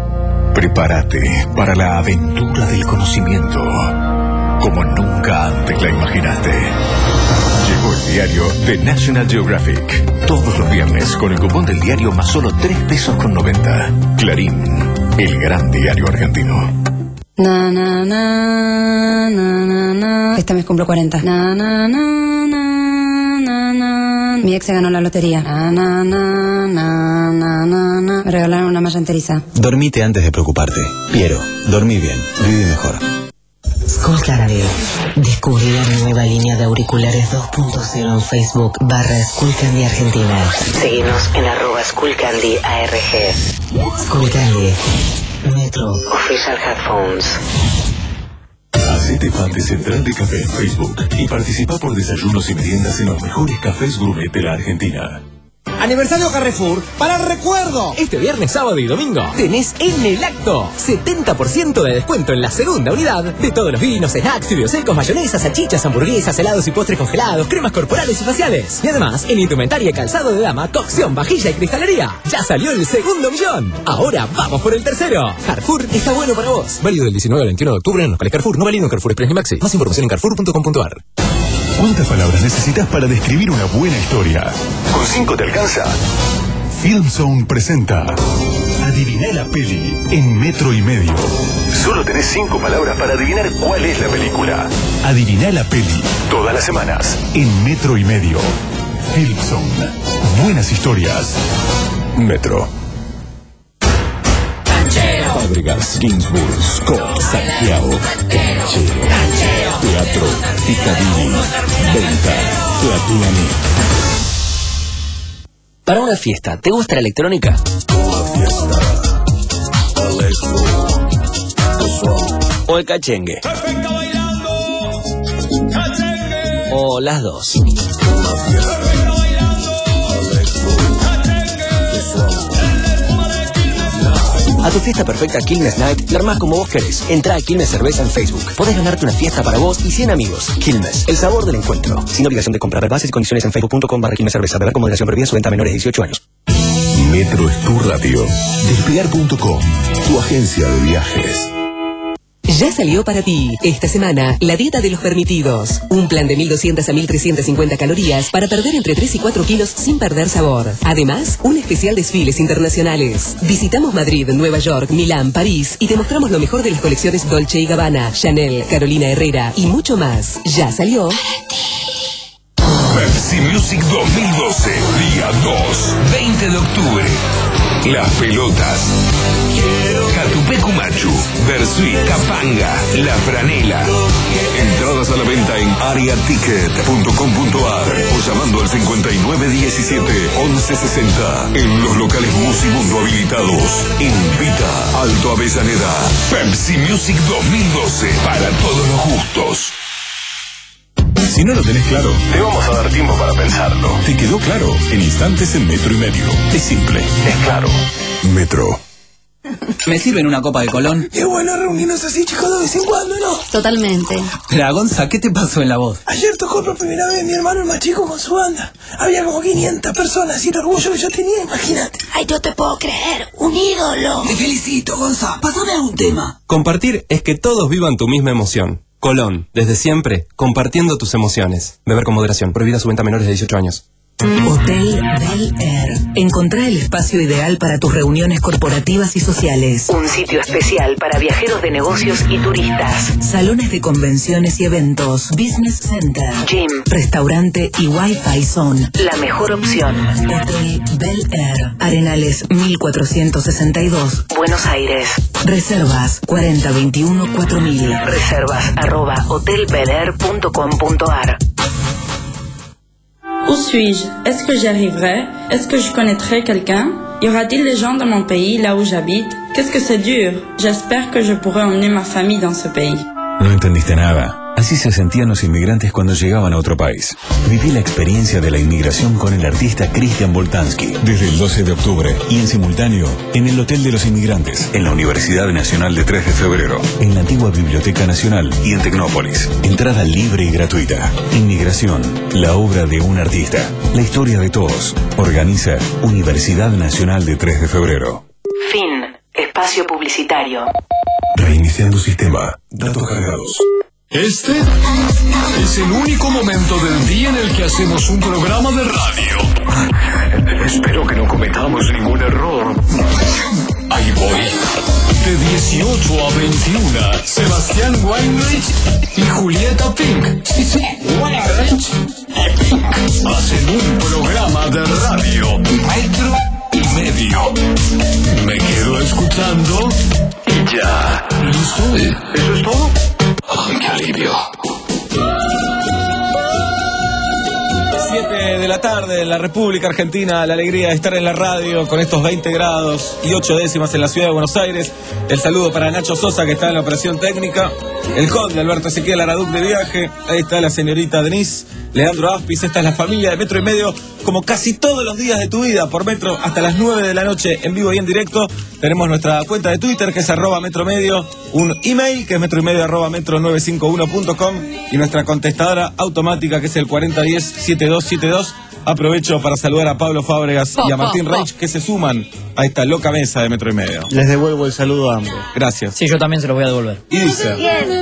Prepárate para la aventura del conocimiento, como nunca antes la imaginaste. Llegó el diario de National Geographic. Todos los viernes con el cupón del diario más solo tres pesos con noventa. Clarín, el gran diario argentino. Na, na, na, na, na, na. Este mes cumplo cuarenta. Na, na, na, na, na, na. Mi ex se ganó la lotería. Na, na, na, na, na, na, na. Me regalaron una malla enteriza. Dormite antes de preocuparte. Piero, dormí bien, viví mejor. Skullcandy. Descubrí la nueva línea de auriculares dos punto cero en Facebook barra Skullcandy Argentina. Seguinos en arroba Skullcandy A R G. Skullcandy. Metro. Official Headphones. Hacete fan de Central de Café en Facebook y participa por desayunos y meriendas en los mejores cafés gourmet de la Argentina. Aniversario Carrefour para el recuerdo. Este viernes, sábado y domingo tenés en el acto setenta por ciento de descuento en la segunda unidad de todos los vinos, snacks, fideos secos, mayonesas, salchichas, hamburguesas, helados y postres congelados, cremas corporales y faciales. Y además, en indumentaria y calzado de dama, cocción, vajilla y cristalería. Ya salió el segundo millón. Ahora vamos por el tercero. Carrefour está bueno para vos. Válido del diecinueve al veintiuno de octubre en locales Carrefour. No válido en Carrefour Express ni Maxi. Más información en carrefour punto com punto a r. ¿Cuántas palabras necesitas para describir una buena historia? ¿Con cinco te alcanza? FilmZone presenta Adiviná la peli en metro y medio. Solo tenés cinco palabras para adivinar cuál es la película. Adiviná la peli todas las semanas en metro y medio. FilmZone. Buenas historias. Metro. Fábricas, Ginsburg, Scott, Santiago, Canchero, Teatro, Picadilly, Venta, Platiani. Para una fiesta, ¿te gusta la electrónica? Una fiesta, electro, ¿O el cachengue? ¿O las dos? Una fiesta, electro, A tu fiesta perfecta Quilmes Night la armás como vos querés. Entrá a Quilmes Cerveza en Facebook. Podés ganarte una fiesta para vos y cien amigos. Quilmes, el sabor del encuentro. Sin obligación de comprar. Bases y condiciones en facebook punto com barra Quilmes Cerveza. Beber con moderación. Prohibida su venta a menores de dieciocho años. Metro es tu radio. Despegar punto com, tu agencia de viajes. Ya salió para ti, esta semana, la dieta de los permitidos. Un plan de mil doscientas a mil trescientas cincuenta calorías para perder entre tres y cuatro kilos sin perder sabor. Además, un especial desfiles internacionales. Visitamos Madrid, Nueva York, Milán, París y te mostramos lo mejor de las colecciones Dolce y Gabbana, Chanel, Carolina Herrera y mucho más. Ya salió Pepsi Music dos mil doce, día dos, veinte de octubre. Las pelotas. Catupecu Machu, Versuit, Capanga, La Franela. Entradas a la venta en aria ticket punto com punto a r o llamando al cincuenta y nueve diecisiete once sesenta. En los locales Musimundo habilitados. Invita Alto Avellaneda. Pepsi Music dos mil doce, para todos los gustos. Si no lo tenés claro, te vamos a dar tiempo para pensarlo. ¿Te quedó claro? En instantes en metro y medio. Es simple, es claro. Metro. ¿Me sirven una copa de Colón? Qué bueno reunirnos así, chicos, de vez en cuando, ¿no? Totalmente. Pero, Gonza, ¿qué te pasó en la voz? Ayer tocó por primera vez mi hermano el más chico con su banda. Había como quinientas personas y el orgullo que yo tenía, imagínate. Ay, no te puedo creer. Un ídolo. Te felicito, Gonza. Pásame algún tema. Compartir es que todos vivan tu misma emoción. Colón, desde siempre, compartiendo tus emociones. Beber con moderación. Prohibida su venta a menores de dieciocho años. Hotel Bel Air. Encontrá el espacio ideal para tus reuniones corporativas y sociales. Un sitio especial para viajeros de negocios y turistas. Salones de convenciones y eventos. Business Center. Gym. Restaurante y Wi-Fi Zone. La mejor opción. Hotel Bel Air. Arenales mil cuatrocientos sesenta y dos. Buenos Aires. Reservas cuarenta veintiuno cuatro mil. Reservas arroba hotel bel air punto com punto a r. Où suis-je? Est-ce que j'y arriverai? Est-ce que je connaîtrai quelqu'un? Y aura-t-il des gens dans mon pays, là où j'habite? Qu'est-ce que c'est dur? J'espère que je pourrai emmener ma famille dans ce pays. No entendiste nada. Así se sentían los inmigrantes cuando llegaban a otro país. Viví la experiencia de la inmigración con el artista Cristian Boltanski. Desde el doce de octubre y en simultáneo en el Hotel de los Inmigrantes, en la Universidad Nacional de tres de febrero, en la antigua Biblioteca Nacional y en Tecnópolis. Entrada libre y gratuita. Inmigración, la obra de un artista. La historia de todos. Organiza Universidad Nacional de tres de febrero. Fin. Espacio espacio publicitario. Reiniciando sistema. Datos cargados. Este es el único momento del día en el que hacemos un programa de radio. Espero que no cometamos ningún error. Ahí voy. De dieciocho a veintiuno, Sebastián Weinreich y Julieta Pink. Sí, sí, Weinreich y Pink hacen un programa de radio. Metro y medio. Me quedo escuchando y ya. ¿Listo? ¿Eso es todo? ¡Ay, qué alivio! siete de la tarde en la República Argentina, la alegría de estar en la radio con estos veinte grados y ocho décimas en la ciudad de Buenos Aires. El saludo para Nacho Sosa, que está en la operación técnica. El conde Alberto Ezequiel Araduc de viaje. Ahí está la señorita Denise, Leandro Aspis. Esta es la familia de Metro y Medio, como casi todos los días de tu vida, por Metro, hasta las nueve de la noche, en vivo y en directo. Tenemos nuestra cuenta de Twitter, que es arroba Metro Medio, un email, que es metro y medio arroba metro nueve cinco uno punto com, y nuestra contestadora automática, que es el cuarenta diez setenta y dos setenta y dos. Aprovecho para saludar a Pablo Fábregas Po, y a Martín po, po. Reich, que se suman a esta loca mesa de Metro y Medio. Les devuelvo el saludo a ambos. Gracias. Sí, yo también se los voy a devolver. Y dice: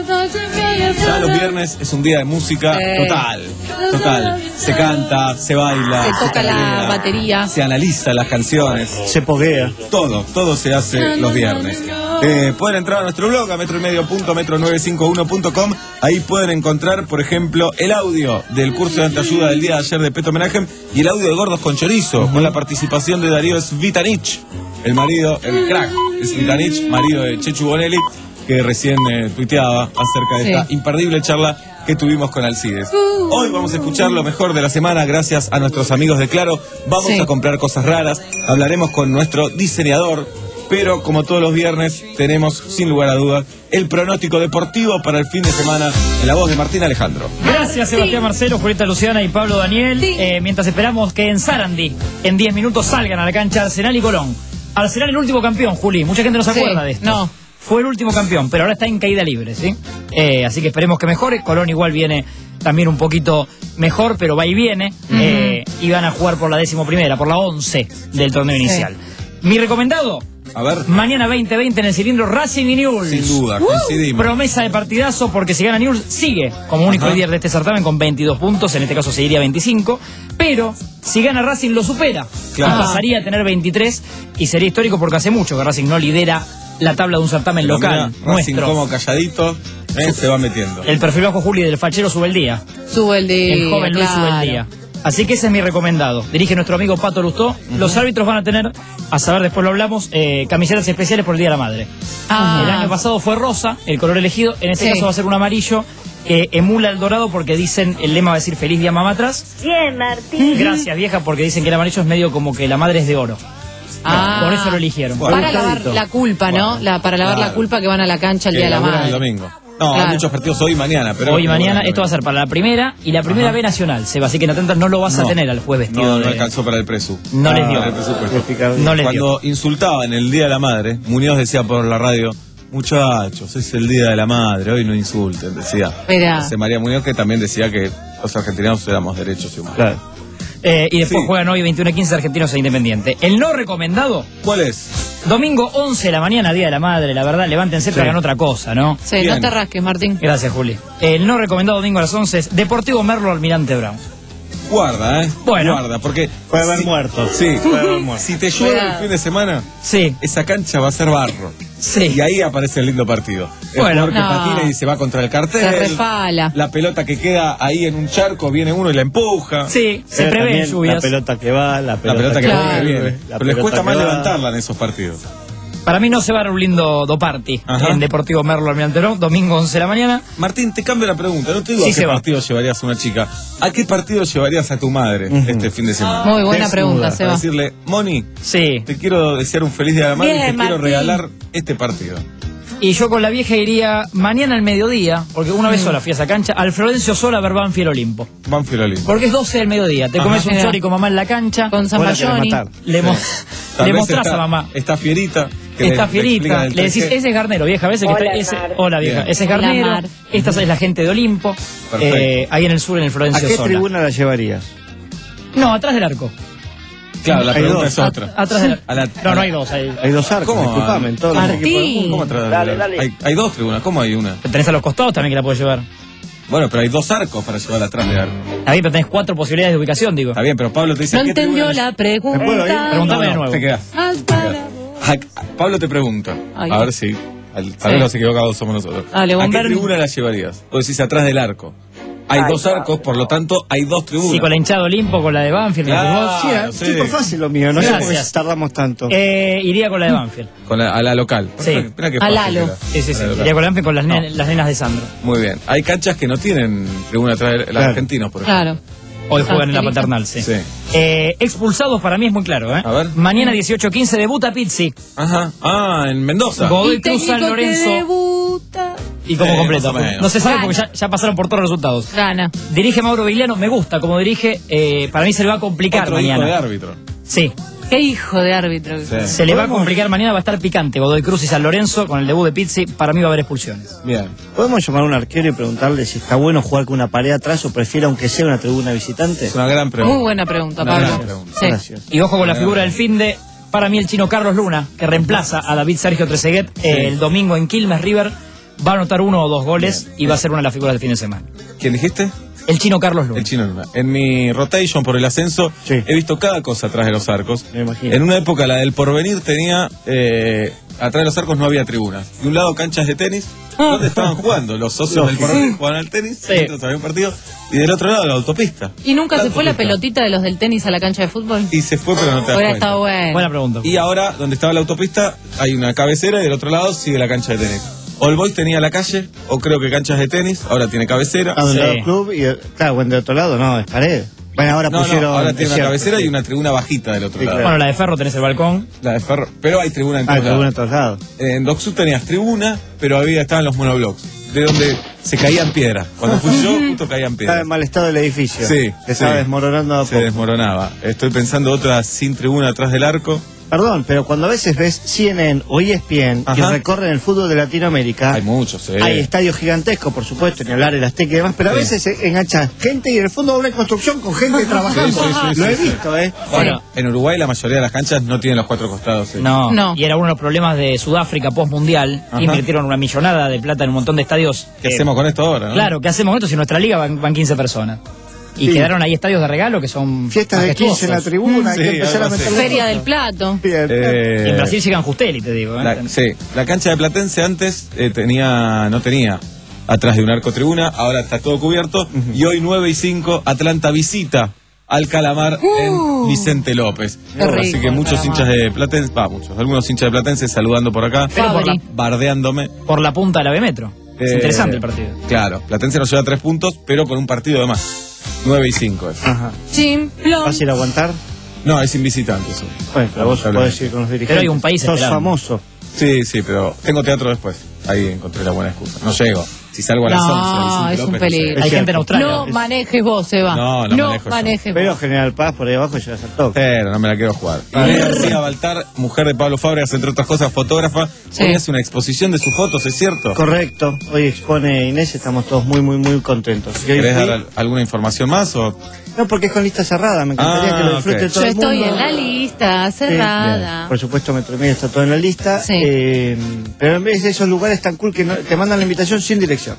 ya los viernes es un día de música Eh. total, total. Se canta, se baila, Se toca la tararea, batería. se analiza las canciones, Se poguea. todo, todo se hace los viernes. Eh, pueden entrar a nuestro blog, a metro y medio punto metro nueve cinco uno punto com. Ahí pueden encontrar, por ejemplo, el audio del curso de anteayuda del día de ayer de Peto Menajem y el audio de Gordos con Chorizo, con la participación de Darío Svitanich, el marido, el crack Svitanich, marido de Chechu Bonelli, que recién eh, tuiteaba acerca de Sí. esta imperdible charla que tuvimos con Alcides. Hoy vamos a escuchar lo mejor de la semana gracias a nuestros amigos de Claro. Vamos Sí. a comprar cosas raras, hablaremos con nuestro diseñador, pero como todos los viernes tenemos, sin lugar a dudas, el pronóstico deportivo para el fin de semana en la voz de Martín Alejandro. Gracias, Sebastián Marcelo, Julieta Luciana y Pablo Daniel. Eh, mientras esperamos que en Sarandí, en diez minutos, salgan a la cancha Arsenal y Colón. Arsenal, el último campeón, Juli. Mucha gente no se Sí, acuerda de esto. no. Fue el último campeón, pero ahora está en caída libre, ¿sí? Eh, así que esperemos que mejore. Colón igual viene también un poquito mejor, pero va y viene. Eh, y van a jugar por la décimo primera, por la once del torneo Sí. inicial. Mi recomendado, A ver, mañana veinte veinte en el cilindro Racing y Newell's. sin duda, coincidimos. Promesa de partidazo, porque si gana Newell's sigue como único Ajá. líder de este certamen con veintidós puntos, en este caso seguiría veinticinco, pero si gana Racing lo supera, Claro. y pasaría a tener veintitrés, y sería histórico porque hace mucho que Racing no lidera la tabla de un certamen Pero local mirá, Racing nuestro. como calladito, eh, se va metiendo. El perfil bajo Juli del fachero sube el día, Sube el día. el joven Luis claro. sube el día. Así que ese es mi recomendado. Dirige nuestro amigo Pato Lustó. Los árbitros van a tener, a saber, después lo hablamos, eh, camisetas especiales por el Día de la Madre. Ah. El año pasado fue rosa, el color elegido. En este Sí. caso va a ser un amarillo que emula el dorado porque dicen, el lema va a decir Feliz Día Mamá atrás. Bien, Martín. Gracias, vieja, porque dicen que el amarillo es medio como que la madre es de oro. Ah. Por eso lo eligieron. Para lavar la culpa, ¿no? La, para lavar Claro. la culpa que van a la cancha el Que día de la laburan madre. el domingo. No, Claro. hay muchos partidos hoy y mañana, pero Hoy y mañana, bueno, esto va a ser para la primera y la primera Ajá. B nacional, Seba. Así que en Atentas no lo vas a No. tener al jueves vestido No, no de- alcanzó para el presu. No les dio. Para el presupuesto. No les dio. Cuando insultaba en el Día de la Madre, Muñoz decía por la radio: muchachos, es el Día de la Madre, hoy no insulten, decía. Mirá. José María Muñoz, que también decía que los argentinos éramos derechos humanos. Claro. Eh, y después Sí. juegan hoy veintiuno quince Argentinos e Independiente. El no recomendado, ¿Cuál es? domingo once de la mañana, Día de la Madre, la verdad, levántense, Sí. hagan otra cosa, ¿no? Sí, Bien. no te rasques, Martín. Gracias, Juli. El no recomendado domingo a las once es Deportivo Merlo Almirante Brown. Guarda, ¿eh? Bueno. Guarda, porque... Puede haber si- muerto. Sí. Puede haber muerto. Si te llueve el Cuidado. fin de semana, Sí, esa cancha va a ser barro. sí. Y ahí aparece el lindo partido. El Bueno, jugador que no. patina y se va contra el cartel. Se refala. La pelota que queda ahí en un charco, viene uno y la empuja. Sí, se Pero prevén también lluvias. La pelota que va, la La pelota, pelota que Claro. va y viene. La Pero les pelota cuesta que más va. levantarla en esos partidos. Para mí no se va a dar un lindo doparty Ajá. en Deportivo Merlo Almirante Brown, domingo once de la mañana. Martín, te cambio la pregunta. No te digo Sí, a qué se va. partido llevarías a una chica. ¿A qué partido llevarías a tu madre este fin de semana? Muy buena Desnuda, pregunta, para Seba. decirle, Moni, Sí. te quiero desear un feliz día de la madre y Bien, te quiero Martín. regalar este partido. Y yo con la vieja iría mañana al mediodía, porque una vez sola fui a esa cancha, al Florencio Sola a ver Banfield Olimpo. Banfield Olimpo. Porque es doce del mediodía. Te Ajá. comes un Mira. chori con mamá en la cancha. Con Vos la querés Zamballoni. matar. Le, mo- Tal le vez mostrás está- a mamá. Está fierita. que Está le- le explican fierita. el Le decís, tres G. ese es Garnero, vieja. ¿Ves? Que Hola, está, ese, Mar. hola, vieja. Bien. Ese es Hola, Garnero. Mar. Esta es la gente de Olimpo. Perfecto. Eh, ahí en el sur, en el ¿A Florencio qué Sola. tribuna la llevarías? No, atrás del arco. Claro, la Hay pregunta dos. es otra. At- atrás de la- A la- No, a no la- hay dos. Hay, Hay dos arcos, ¿Cómo? disculpame, en todos los Martín. equipos del mundo. ¿Cómo atrás? Dale, dale. Hay, hay dos tribunas, ¿cómo hay una? tenés a los costados también que la puedes llevar. Bueno, pero hay dos arcos para llevarla atrás de arco. Está bien, pero tenés cuatro posibilidades de ubicación, digo. Está bien, pero Pablo te dice... No ¿qué entendió tribuna la pregunta. ¿Me puedo ir? Preguntame No, de no, nuevo. te quedás. Ah, Pablo te pregunta. Ay. A ver si... Al, a ver si equivocados somos nosotros. Dale, ¿A qué Bomber. tribuna la llevarías? Vos decís atrás del arco. Hay dos arcos, por lo tanto, hay dos tribunas. Sí, con la hinchada Olimpo, con la de Banfield. Claro. con vos. Sí, era sí. súper fácil lo mío, no sé por qué Gracias. tardamos tanto. Eh, iría con la de Banfield. Con la, a la local. Sí. Perfecto. Mirá qué A fácil Lalo. era. Sí, sí, sí. A la local. Iría con la Banfield con las, No. nen- las nenas de Sandro. Muy bien. Hay canchas que no tienen tribuna atrás de los Claro. argentinos, por ejemplo. Claro. Hoy juegan en la Angelito. paternal, sí. Sí. Eh, expulsados para mí es muy claro, ¿eh? A ver. Mañana dieciocho quince debuta Pizzi. Ajá. Ah, en Mendoza. Godoy Y Cruz San técnico que Lorenzo. debuta. Y como Sí, completo. más o menos. No se sabe Gana. porque ya, ya pasaron por todos los resultados. Gana. Dirige Mauro Vigliano, me gusta como dirige. eh, para mí se le va a complicar Otro hijo de mañana. árbitro. Sí. Qué hijo de árbitro. Sí. Se le va a complicar mañana, va a estar picante. Godoy Cruz y San Lorenzo con el debut de Pizzi. Para mí va a haber expulsiones. Bien. ¿Podemos llamar a un arquero y preguntarle si está bueno jugar con una pared atrás o prefiere aunque sea una tribuna visitante? Es una gran pregunta. Muy buena pregunta, Una Pablo. gran pregunta. Sí. Gracias. Y ojo con la figura del finde. Para mí el chino Carlos Luna, que reemplaza a David Sergio Trezeguet eh, el domingo en Quilmes River, va a anotar uno o dos goles y va a ser una de las figuras del fin de semana. ¿Quién dijiste? El chino Carlos Luna. El chino Luna. En mi rotation por el ascenso Sí. he visto cada cosa atrás de los arcos. Me imagino. En una época, la del Porvenir tenía... Eh, atrás de los arcos no había tribunas. De un lado canchas de tenis, donde estaban jugando los socios del Porvenir, jugaban al tenis, Sí. entonces había un partido, y del otro lado la autopista. ¿Y nunca La se fue la autopista. pelotita de los del tenis a la cancha de fútbol? Y se fue, pero no te das Ahora cuenta. está bueno. Buena pregunta. Y ahora, donde estaba la autopista, hay una cabecera y del otro lado sigue la cancha de tenis. All Boys tenía la calle, o creo que canchas de tenis, ahora tiene cabecera. Ah, de un Sí. lado club y claro, bueno, de otro lado no, es pared. Bueno, ahora No, pusieron. no, ahora es tiene una cierto, cabecera sí. y una tribuna bajita del otro Sí, lado. claro. Bueno, la de Ferro tenés el balcón. La de Ferro. Pero hay tribuna en Ah, todos tribuna lados. de todos lados. En Docsud tenías tribuna, pero había estaban los monoblocks, de donde se caían piedras. Cuando fui yo, justo caían Estaba piedras. en mal estado el edificio. Sí, Se estaba sí. desmoronando a Se poco. desmoronaba. Estoy pensando otra sin tribuna atrás del arco. Perdón, pero cuando a veces ves C N N o E S P N que Ajá. recorren el fútbol de Latinoamérica, Hay muchos, sí. hay estadios gigantescos, por supuesto, ni hablar el Azteca y demás, pero a Sí. veces se engancha gente y en el fondo una construcción con gente trabajando. Sí, sí, sí, Lo sí, he sí. visto, ¿eh? Bueno, en Uruguay la mayoría de las canchas no tienen los cuatro costados. sí. No. No. Y era uno de los problemas de Sudáfrica post-mundial. Ajá. Invirtieron una millonada de plata en un montón de estadios. ¿Qué eh, hacemos con esto ahora? no? Claro, ¿qué hacemos con esto si en nuestra liga van, van quince personas? Y Sí. quedaron ahí estadios de regalo que son Fiestas de quince en la majestuosos. tribuna, hay Sí, que empezar algo a así. meterle Feria cosas. del Plato. Bien. Eh, En Brasil llegan Justelli, te digo. ¿eh? La, sí, la cancha de Platense antes eh, tenía, no tenía atrás de un arco tribuna, ahora está todo cubierto. Y hoy nueve y cinco, Atlanta visita al Calamar en Vicente López. Qué rico, Así que el muchos Calamar. hinchas de Platense, va, muchos, algunos hinchas de Platense saludando por acá, Pero por la, Fabri. bardeándome. por la punta de la B Metro. Es Eh, interesante el partido. Claro, Platense nos lleva tres puntos, pero con un partido de más. nueve y cinco es. Ajá. Chimplón. ¿Fácil aguantar? No, es sin visitantes. eso. Bueno, pero vos Lamentablemente. podés ir con los dirigentes. Pero hay un país Sos esperando. famoso. Sí, sí, pero tengo teatro después. Ahí encontré la buena excusa. No llego. Si salgo a las once, No, Vicente es un López, peligro. no Hay llego. gente en Australia. No manejes vos, Seba. No, no manejo yo. manejes Pero vos. General Paz por ahí abajo llegas al toque. Pero no me la quiero jugar. Inés García Baltar, mujer de Pablo Fábregas, entre otras cosas, fotógrafa. Sí. Hoy hace una exposición de sus fotos, ¿es cierto? Correcto. Hoy expone Inés, estamos todos muy, muy, muy contentos. Y hoy ¿Querés fui- dar al- alguna información más? O... No, porque es con lista cerrada. Me encantaría Ah, que lo disfrute ok. todo Yo el mundo. estoy en la lista Sí, cerrada. bien. Por supuesto, Metromil está todo en la lista. Sí. Eh, pero en vez de esos lugares tan cool que no- te mandan la invitación sin dirección.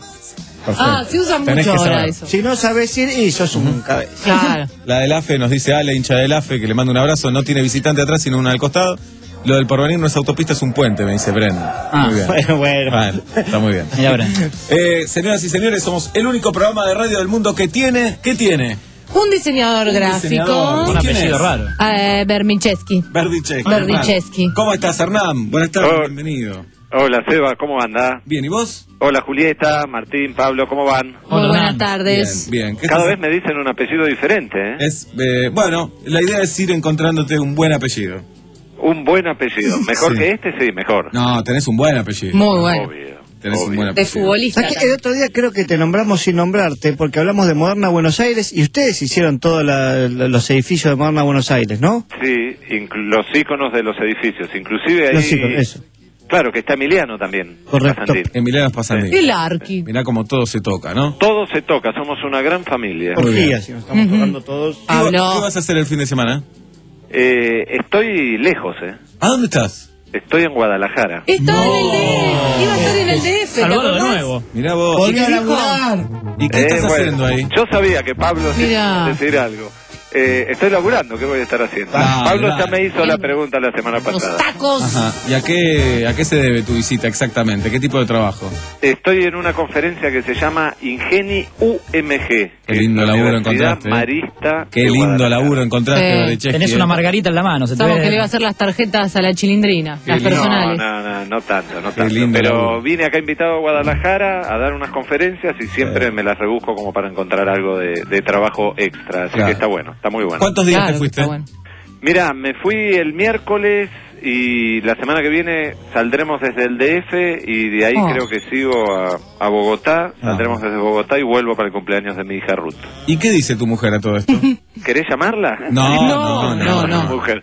Ah, se usa Tenés mucho que ahora saber. eso. Si no sabes ir, y sos un cabeza. Claro. La del AFE nos dice Ale, hincha del AFE, que le manda un abrazo. No tiene visitante atrás, sino una al costado. Lo del Porvenir no es autopista, es un puente, me dice Bren. Ah, muy bien. Bueno, bueno. Bueno, está muy bien. Mira, Bren. Eh, señoras y señores, somos el único programa de radio del mundo que tiene... ¿Qué tiene? Un diseñador Un gráfico. diseñador. Un ¿Quién apellido es? raro. Eh, Bermicheski. Verdicheski. Verdicheski. ¿Cómo estás, Hernán? Buenas tardes, Oh. bienvenido. Hola Seba, ¿cómo anda? Bien, ¿y vos? Hola Julieta, Martín, Pablo, ¿cómo van? Muy Hola, buenas Hernán. tardes. Bien, bien. ¿Qué Cada estás- vez me dicen un apellido diferente, ¿eh? Es, eh, bueno, la idea es ir encontrándote un buen apellido. Un buen apellido. Mejor Sí. que este, sí, mejor. No, tenés un buen apellido. Muy bueno. Obvio. Tenés un obvio. buen De apellido. futbolista. ¿Sabes qué? El otro día creo que te nombramos sin nombrarte, porque hablamos de Moderna Buenos Aires y ustedes hicieron todos la- la- los edificios de Moderna Buenos Aires, ¿no? Sí, inclu- los íconos de los edificios. Inclusive ahí... Los íconos, eso. Claro, que está Emiliano también. Correcto. Pasandín. Emiliano Pasandín. El Arqui. Mirá cómo todo se toca, ¿no? Todo se toca, somos una gran familia. Orgías, si nos estamos tocando todos. ¿Qué, va- qué vas a hacer el fin de semana? Eh, estoy lejos, ¿eh? ¿A dónde estás? Estoy en Guadalajara. Está no. en el D F, iba a estar en el D F. Salvado de nuevo. Mirá vos. Volvió a laburar. ¿Y qué Eh, estás bueno, haciendo ahí? Yo sabía que Pablo se iba a Mirá. decir algo. Eh, estoy laburando, ¿qué voy a estar haciendo? Ah, Pablo mirá. ya me hizo la pregunta la semana Los pasada. tacos. Ajá. ¿Y a qué, a qué se debe tu visita exactamente? ¿Qué tipo de trabajo? Estoy en una conferencia que se llama Ingeni U M G. Qué lindo la laburo Universidad encontraste. ¿eh? Marista. Qué de lindo Guadalajara. laburo encontraste, Sí. Berechesky, Tenés ¿eh? una margarita en la mano. Se te Sabemos ve- que le iba a hacer las tarjetas a la chilindrina, Qué las lindo. personales. No, no, no, no tanto, no Qué tanto. lindo Pero laburo. vine acá invitado a Guadalajara a dar unas conferencias y siempre Sí. me las rebusco como para encontrar algo de, de trabajo extra. Así Claro. que está bueno, está muy bueno. ¿Cuántos días Claro te que fuiste? está bueno. Mira, me fui el miércoles y la semana que viene saldremos desde el D F y de ahí Oh. creo que sigo a, a Bogotá. Ah. Saldremos desde Bogotá y vuelvo para el cumpleaños de mi hija Ruth. ¿Y qué dice tu mujer a todo esto? ¿Querés llamarla? No, no, no, no. Mujer.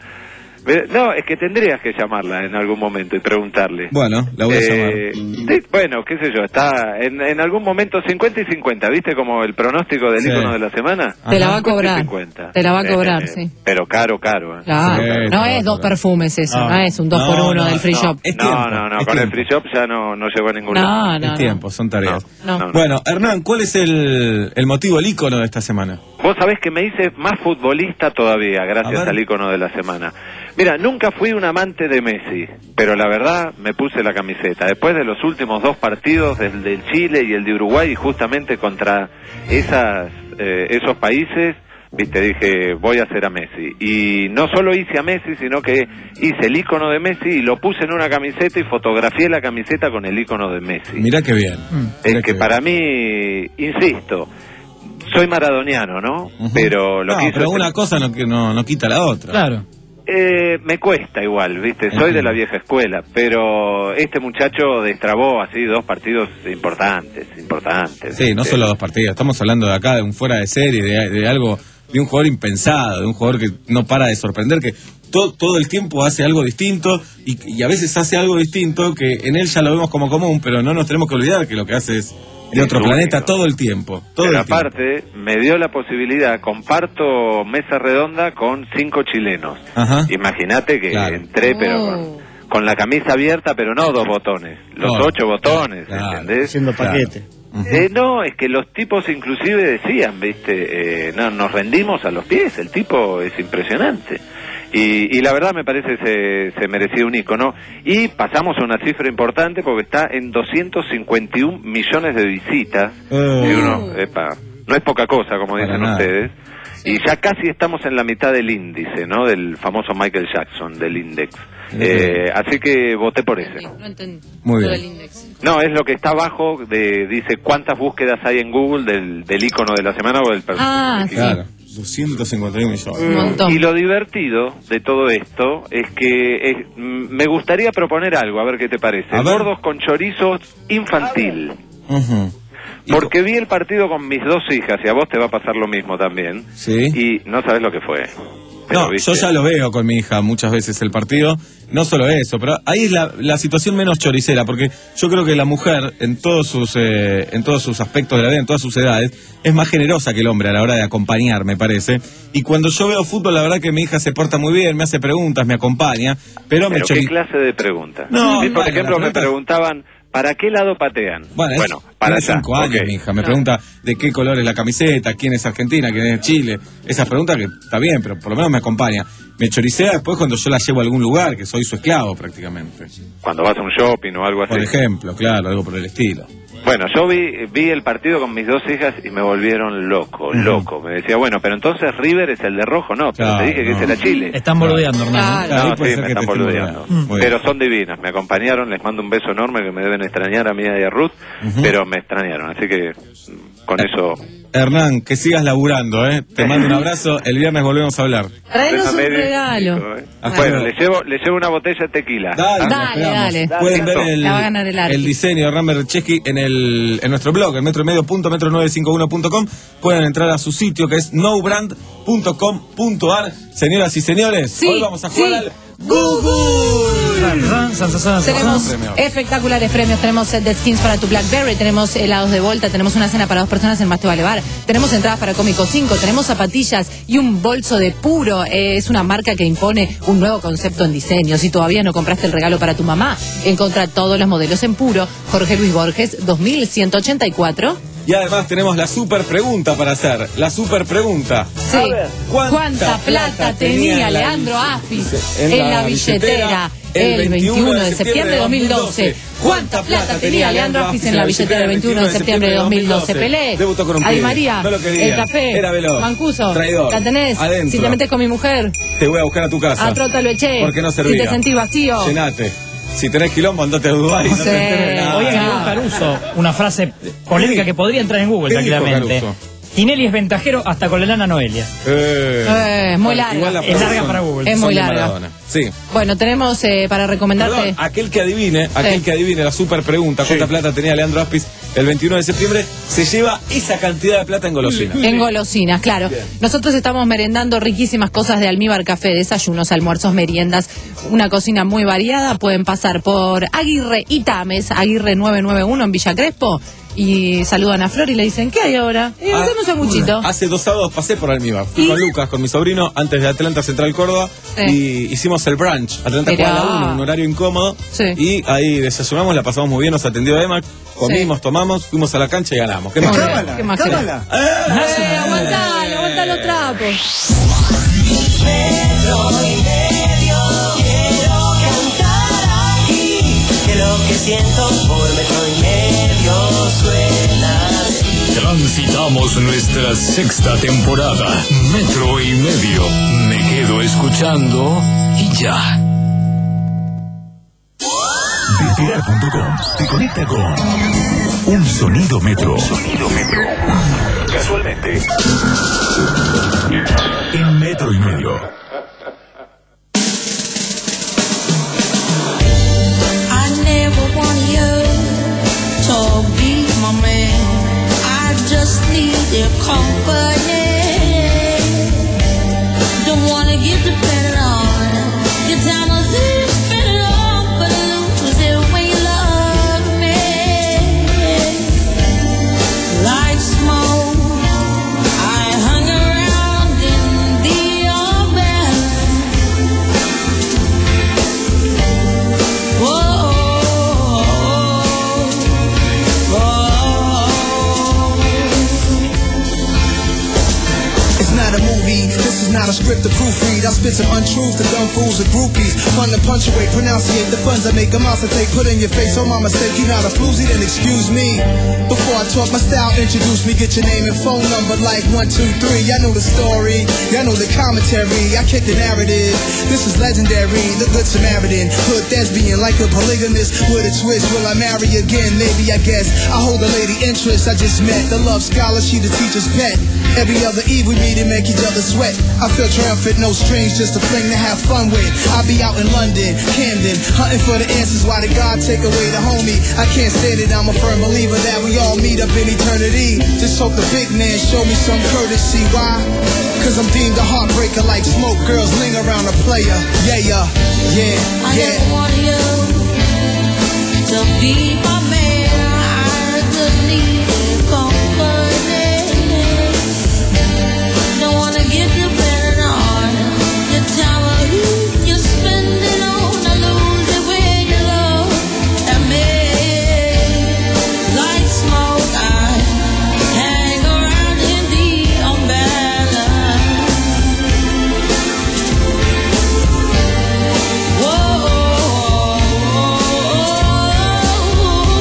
No, es que tendrías que llamarla en algún momento y preguntarle. Bueno, la voy a Eh, llamar. sí, bueno, qué sé yo, está en, en algún momento cincuenta y cincuenta, ¿viste? Como el pronóstico del Sí. ícono de la semana. Te la va a cincuenta y cobrar. cincuenta. Te la va a cobrar, Eh, sí. Pero caro, caro. ¿eh? Claro. Sí, no claro, es dos claro. perfumes eso, No. no, es un dos por No, uno no, del free no. shop. Es No, tiempo, no, no, es con tiempo. el free shop ya no, no llegó a ningún No, lado. no, Es tiempo, son tareas. no. no. Bueno, Hernán, ¿cuál es el, el motivo, el ícono de esta semana? Vos sabés que me hice más futbolista todavía, A gracias ver. al ícono de la semana. Mira, nunca fui un amante de Messi, pero la verdad me puse la camiseta. Después de los últimos dos partidos, el del Chile y el de Uruguay, y justamente contra esas, eh, esos países, viste, dije, voy a hacer a Messi. Y no solo hice a Messi, sino que hice el ícono de Messi y lo puse en una camiseta y fotografié la camiseta con el ícono de Messi. Mirá qué bien. Es Mirá que qué para mí, insisto, soy maradoniano, ¿no? Ujú. Pero lo No, que hizo pero es- una cosa no, que no, no quita la otra. Claro. Eh, me cuesta igual, ¿viste? Soy de la vieja escuela, pero este muchacho destrabó así dos partidos importantes, importantes. Sí, no ¿viste? solo dos partidos. Estamos hablando de acá de un fuera de serie, de, de algo, de un jugador impensado, de un jugador que no para de sorprender, que todo, todo el tiempo hace algo distinto y, y a veces hace algo distinto que en él ya lo vemos como común, pero no nos tenemos que olvidar que lo que hace es de otro Es planeta único. todo el tiempo. Todo Pero el tiempo. aparte, me dio la posibilidad, comparto mesa redonda con cinco chilenos. Ajá. Imagínate que Claro. entré, pero con, con la camisa abierta, pero no dos botones, los No. ocho botones, Claro. ¿entendés? Haciendo paquete. Eh, no, es que los tipos inclusive decían, viste, eh, no, nos rendimos a los pies, el tipo es impresionante. Y, y la verdad me parece se, se merecía un ícono. Y pasamos a una cifra importante porque está en doscientos cincuenta y un millones de visitas. Oh. Y uno, epa, no es poca cosa, como Para dicen nada. ustedes. Y ya casi estamos en la mitad del índice, ¿no? Del famoso Michael Jackson, del Index. Eh, así que voté por ese. No entendí. Muy Todo bien. el index. No, es lo que está abajo, de, dice cuántas búsquedas hay en Google del, del ícono de la semana o del personaje. Ah, sí. Claro, doscientos cincuenta y un millones. Un montón. Y lo divertido de todo esto es que es- mm, me gustaría proponer algo, a ver qué te parece. A ver. Gordos con chorizos infantil. Ujú. Y Porque vi el partido con mis dos hijas y a vos te va a pasar lo mismo también. Sí. Y no sabes lo que fue. Pero, No, ¿viste? yo ya lo veo con mi hija muchas veces el partido. No solo eso, pero ahí es la, la situación menos choricera, porque yo creo que la mujer, en todos sus eh, en todos sus aspectos de la vida, en todas sus edades, es más generosa que el hombre a la hora de acompañar, me parece. Y cuando yo veo fútbol, la verdad que mi hija se porta muy bien, me hace preguntas, me acompaña, pero, me Pero ¿qué chori... clase de pregunta? No, A mí, por bueno, ejemplo, la me pregunta- preguntaban, ¿para qué lado patean? Bueno, es- para tiene allá. cinco años, ok. mi hija. Me pregunta de qué color es la camiseta, quién es Argentina, quién es Chile. Esas preguntas que está bien, pero por lo menos me acompaña. Me choricea después cuando yo la llevo a algún lugar, que soy su esclavo prácticamente. Cuando vas a un shopping o algo así. Por ejemplo, claro, algo por el estilo. Bueno, yo vi, vi el partido con mis dos hijas y me volvieron loco, Ujú. loco. Me decía, bueno, pero entonces River es el de rojo, no, pero Claro, te dije que no. ese era Chile. Están boludeando, Hernán. Claro. Claro, ahí No, puede sí, ser me que te están estén boludeando. boludeando. Muy Pero bien. son divinas, me acompañaron, les mando un beso enorme que me deben extrañar a mí y a Ruth, Ujú. pero me extrañaron, así que mm, con eso... Hernán, que sigas laburando, ¿eh? Te mando un abrazo, el viernes volvemos a hablar. Traenos un Déjame ir, regalo. chico, ¿eh? Hasta Bueno, luego. le llevo, le llevo una botella de tequila. Dale, Dale, nos esperamos. dale. Pueden ver Listo. el, La va a ganar el Arqui. el diseño de Hernán Berechesky en, el, en nuestro blog, en metro y medio punto metro nueve cinco uno punto com. Pueden entrar a su sitio que es nobrand punto com punto ar. Señoras y señores, Sí, hoy vamos a jugar sí. al Tenemos espectaculares premios. Tenemos set de skins para tu BlackBerry, tenemos helados de Volta, tenemos una cena para dos personas en Más Te Vale Bar, tenemos entradas para Cómico cinco, tenemos zapatillas y un bolso de Puro. Eh, es una marca que impone un nuevo concepto en diseño. Si todavía no compraste el regalo para tu mamá, encontrá todos los modelos en Puro. Jorge Luis Borges, dos mil ciento ochenta y cuatro. Y además tenemos la super pregunta para hacer. La super pregunta. Sí. ¿Cuánta, ¿Cuánta plata tenía Leandro Aspis en, en la billetera el veintiuno de septiembre de dos mil doce? ¿Cuánta plata tenía Leandro Aspis en la billetera el veintiuno de septiembre de dos mil doce? Pelé, debutó con un Adi pibe. María, No lo quería. El Café, Era veloz. Mancuso, Traidor. la tenés. Adentro. Si te metes con mi mujer, te voy a buscar a tu casa. a Trota lo eché. Porque no Si servía. te sentís vacío, Llenate. Si tenés quilombo, andate a Dubái. No Sí. te enteres nada. Hoy en Caruso, una frase polémica que podría entrar en Google ¿Qué dijo tranquilamente. Caruso? Tinelli es ventajero hasta con la enana Noelia. Eh, Eh, es muy larga. igual la Es frase larga son- para Google. Es muy son de larga. Maradona. Sí. Bueno, tenemos eh, para recomendarte. Perdón, aquel que adivine, aquel que adivine la super pregunta, ¿cuánta plata tenía Leandro Aspis el veintiuno de septiembre? Se lleva esa cantidad de plata en golosinas. En golosinas, claro. Bien. Nosotros estamos merendando riquísimas cosas de Almíbar Café, desayunos, almuerzos, meriendas, una cocina muy variada. Pueden pasar por Aguirre y Tames, Aguirre nueve nueve uno en Villa Crespo, y saludan a Flor y le dicen, ¿qué hay ahora? Y Ah, hacemos un sanguchito. Hace dos sábados pasé por Almíbar. Fui ¿Y? con Lucas, con mi sobrino, antes de Atlanta Central Córdoba, Sí. y hicimos el brunch. Atlanta Mirá. jugaba a la una, un horario incómodo. Sí. Y ahí desayunamos, la pasamos muy bien, nos atendió Emma, comimos, tomamos, fuimos a la cancha y ganamos. ¿Qué más? Muy bien. querés? ¿Qué más querés? Eh, aguantalo, aguanta los trapos. Que lo que siento por metro y medio suena así. Transitamos nuestra sexta temporada. Metro y medio. Me quedo escuchando y ya. Despegar punto com te conecta con un sonido metro. Sonido metro. Casualmente. En metro y medio. I never want you to be my man. I just need your company. Don't wanna get dependent on your time of this, spend it all, but lose it when you love me. Like smoke, I hung around in the open. Whoa, It's not a movie, this is not a script to proofread. I spit some untruths to dumb fools and groupies. Fun to punctuate, pronunciate the funds I make a monster take. Put in your face, oh my mistake, you not a floozy, then excuse me. Before I talk my style, introduce me, get your name and phone number like one, two, three. Y'all know the story, y'all know the commentary. I kick the narrative, this is legendary. The good Samaritan, hood thespian like a polygamist. With a twist, will I marry again? Maybe, I guess. I hold a lady interest I just met. The love scholar, she the teacher's pet. Every other eve we meet and make each other sweat. I feel triumphant, no strings, just a fling to have fun with. I be out in London, Camden, hunting for the answers. Why did God take away the homie? I can't stand it, I'm a firm believer that we all meet up in eternity. Just hope the big man show me some courtesy. Why? Cause I'm deemed a heartbreaker like smoke. Girls linger around a player. Yeah, yeah, yeah, I yeah. never want you to be my man. I just need your company. Don't wanna get dependent on your time or who you spend it on. I lose it when you love at me. Like smoke, I hang around in the umbrella. Whoa.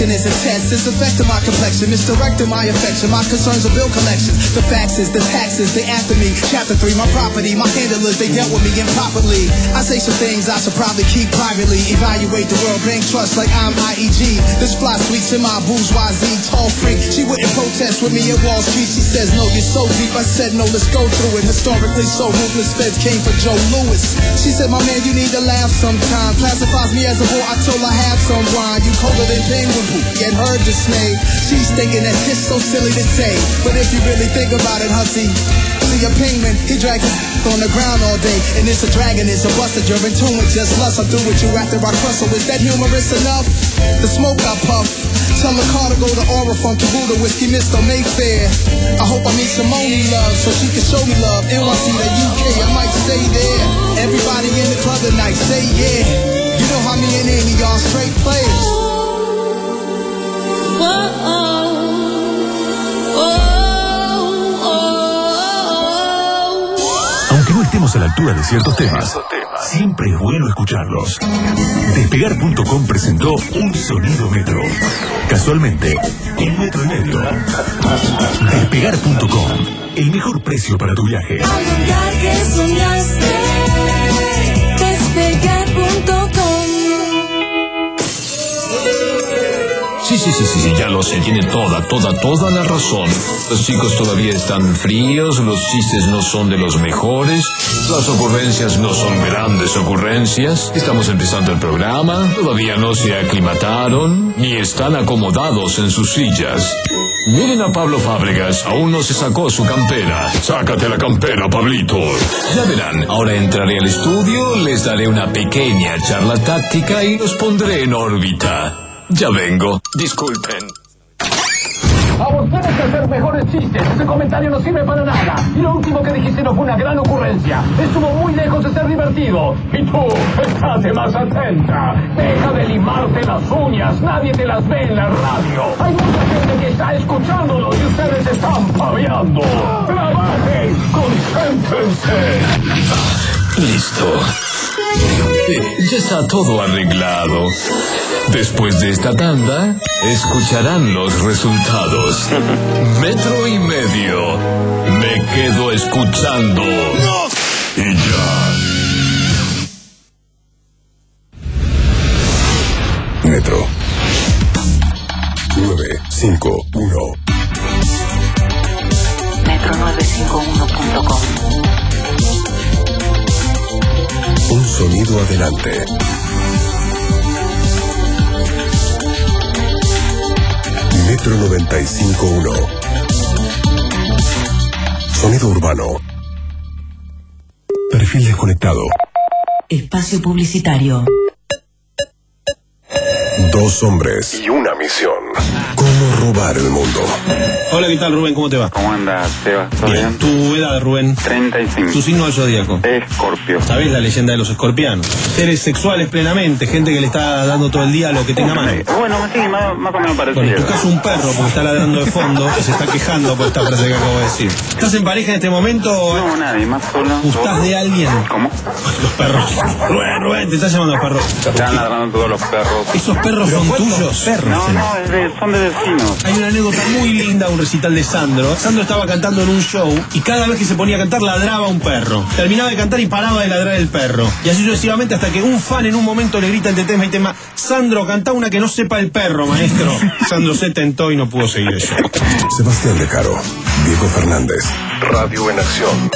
Rejection is a test, it's affecting my complexion, misdirecting my affection. My concerns are bill collection. The facts is the taxes, they after me. Chapter three, my property, my handlers, they dealt with me improperly. I say some things I should probably keep privately. Evaluate the world, bank trust like I'm I E G. This fly sweets in my bourgeoisie, tall freak. She wouldn't protest with me at Wall Street. She says, no, you're so deep. I said, no, let's go through it. Historically so ruthless, feds came for Joe Louis. She said, my man, you need to laugh sometime. Classifies me as a whore, I told her have some wine. You colder than penguin poop, get her dismayed. She's thinking that this so silly to say, but if you really think about it, hussy, see a penguin, he drags his on the ground all day, and it's a dragon, it's a buster, you're in tune with just lust. I'm through with you after I crush, so is that humorous enough? The smoke I puff, tell the car to go to Aura from Tabuda, Whiskey Mister Mayfair. I hope I meet Simone love, so she can show me love. N Y C to U K, I might stay there. Everybody in the club tonight, say yeah. You know how me and Amy are straight players. Aunque no estemos a la altura de ciertos temas, siempre es bueno escucharlos. Despegar punto com presentó Un Sonido Metro. Casualmente, en metro y medio. Despegar punto com, el mejor precio para tu viaje. Despegar punto com. Sí, sí, sí, sí, sí, ya lo sé, tiene toda, toda, toda la razón. Los chicos todavía están fríos, los chistes no son de los mejores, las ocurrencias no son grandes ocurrencias, estamos empezando el programa, todavía no se aclimataron, ni están acomodados en sus sillas. Miren a Pablo Fábregas, aún no se sacó su campera. Sácate la campera, Pablito. Ya verán, ahora entraré al estudio, les daré una pequeña charla táctica y los pondré en órbita. Ya vengo. Disculpen. A vos tienes que hacer mejores chistes. Ese comentario no sirve para nada. Y lo último que dijiste no fue una gran ocurrencia. Estuvo muy lejos de ser divertido. Y tú, estate más atenta. Deja de limarte las uñas. Nadie te las ve en la radio. Hay mucha gente que está escuchándolo y ustedes están paveando. Trabajen, concéntrense. Listo. Eh, ya está todo arreglado. Después de esta tanda, escucharán los resultados. Metro y medio. Me quedo escuchando. Y ya. Metro nueve cinco uno. metro nueve cinco uno punto com. Un sonido adelante. Metro noventa y cinco punto uno. Sonido urbano. Perfil desconectado. Espacio publicitario. Dos hombres y una misión. ¿Cómo robar el mundo? Hola, ¿qué tal, Rubén? ¿Cómo te va? ¿Cómo andas, Seba? ¿Todo bien? ¿Tu edad, Rubén? treinta y cinco. ¿Tu signo del zodíaco? Escorpio. ¿Sabés la leyenda de los escorpianos? Seres sexuales plenamente, gente que le está dando todo el día lo que tenga a mano. Bueno, sí, más, más o menos parecido. Bueno, en tu caso un perro, porque está ladrando de fondo y se está quejando por esta frase que acabo de decir. ¿Estás en pareja en este momento? No, nadie, más solo. ¿Gustás de alguien? ¿Cómo? Los perros. Rubén, Rubén, te estás llamando perro. Están ladrando todos los perros. ¿Esos perros son tuyos? Perros. No, no, es de, son de vecinos. Hay una anécdota muy linda, un recital de Sandro. Sandro estaba cantando en un show y cada vez que se ponía a cantar ladraba un perro. Terminaba de cantar y paraba de ladrar el perro. Y así sucesivamente hasta que un fan en un momento le grita entre tema y tema: Sandro, cantá una que no sepa el perro, maestro. Sandro se tentó y no pudo seguir eso. Sebastián De Caro, Diego Fernández, Radio en Acción.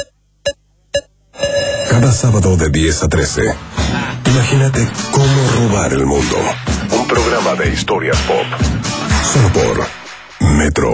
Cada sábado de diez a trece. Imagínate cómo robar el mundo. Un programa de historias pop. Solo por Metro.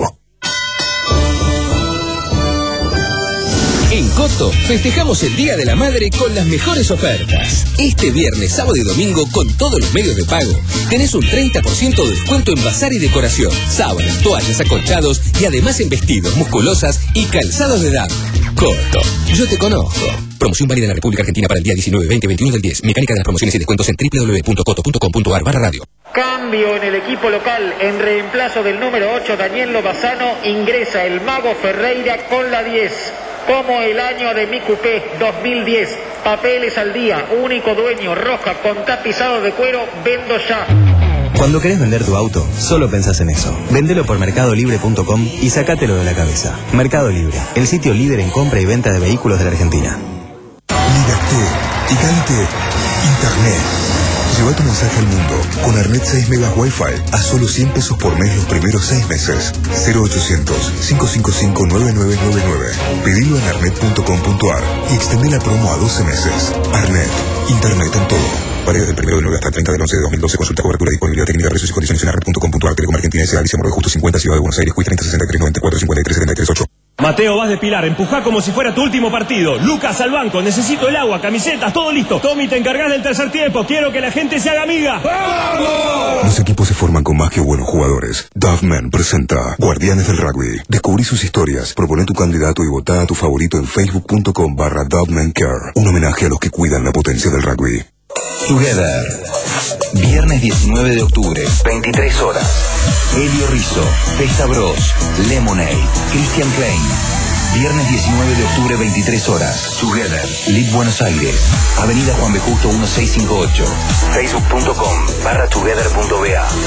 En Coto festejamos el Día de la Madre con las mejores ofertas. Este viernes, sábado y domingo, con todos los medios de pago, tenés un treinta por ciento de descuento en bazar y decoración, sábanas, toallas, acolchados y además en vestidos, musculosas y calzados de dama. Coto, yo te conozco. Promoción válida en la República Argentina para el día diecinueve, veinte, veintiuno del diez. Mecánica de las promociones y descuentos en doble u doble u doble u punto coto punto com punto ar barra radio. Cambio en el equipo local. En reemplazo del número ocho, Daniel Lobazano, ingresa el Mago Ferreira con la diez. Como el año de mi cupé dos mil diez. Papeles al día, único dueño, roja con tapizado de cuero, vendo ya. Cuando querés vender tu auto, solo pensás en eso. Vendelo por mercado libre punto com y sacátelo de la cabeza. Mercado Libre, el sitio líder en compra y venta de vehículos de la Argentina. Liberté, gigante, internet. Lleva tu mensaje al mundo con Arnet seis megas Wi-Fi a solo cien pesos por mes los primeros seis meses. cero ochocientos, cinco cinco cinco, nueve nueve nueve nueve. Pedilo en arnet punto com punto ar y extende la promo a doce meses. Arnet, internet en todo. Válido del primero de nueve hasta el treinta del once de dos mil doce. Consulta cobertura, disponibilidad técnica, precios y condiciones en arnet punto com punto ar. Telecom Argentina S A, Alicia Morro de Justo cincuenta, Ciudad de Buenos Aires, Q I treinta sesenta y tres noventa y cuatro cincuenta y tres setenta y tres ocho. Mateo, vas de Pilar, empujá como si fuera tu último partido. Lucas al banco, necesito el agua, camisetas, todo listo. Tommy, te encargás del tercer tiempo, quiero que la gente se haga amiga. ¡Vamos! Los equipos se forman con más que buenos jugadores. Duffman presenta Guardianes del Rugby. Descubrí sus historias, propone tu candidato y votá a tu favorito en facebook punto com barra Duffman Care. Un homenaje a los que cuidan la potencia del rugby. Together. Viernes diecinueve de octubre, veintitrés horas. Elio Rizzo, Festa Bros, Lemonade, Christian Klein. Viernes diecinueve de octubre, veintitrés horas. Together. Live Buenos Aires. Avenida Juan B. Justo dieciséis cincuenta y ocho. facebook punto com barra together punto b a.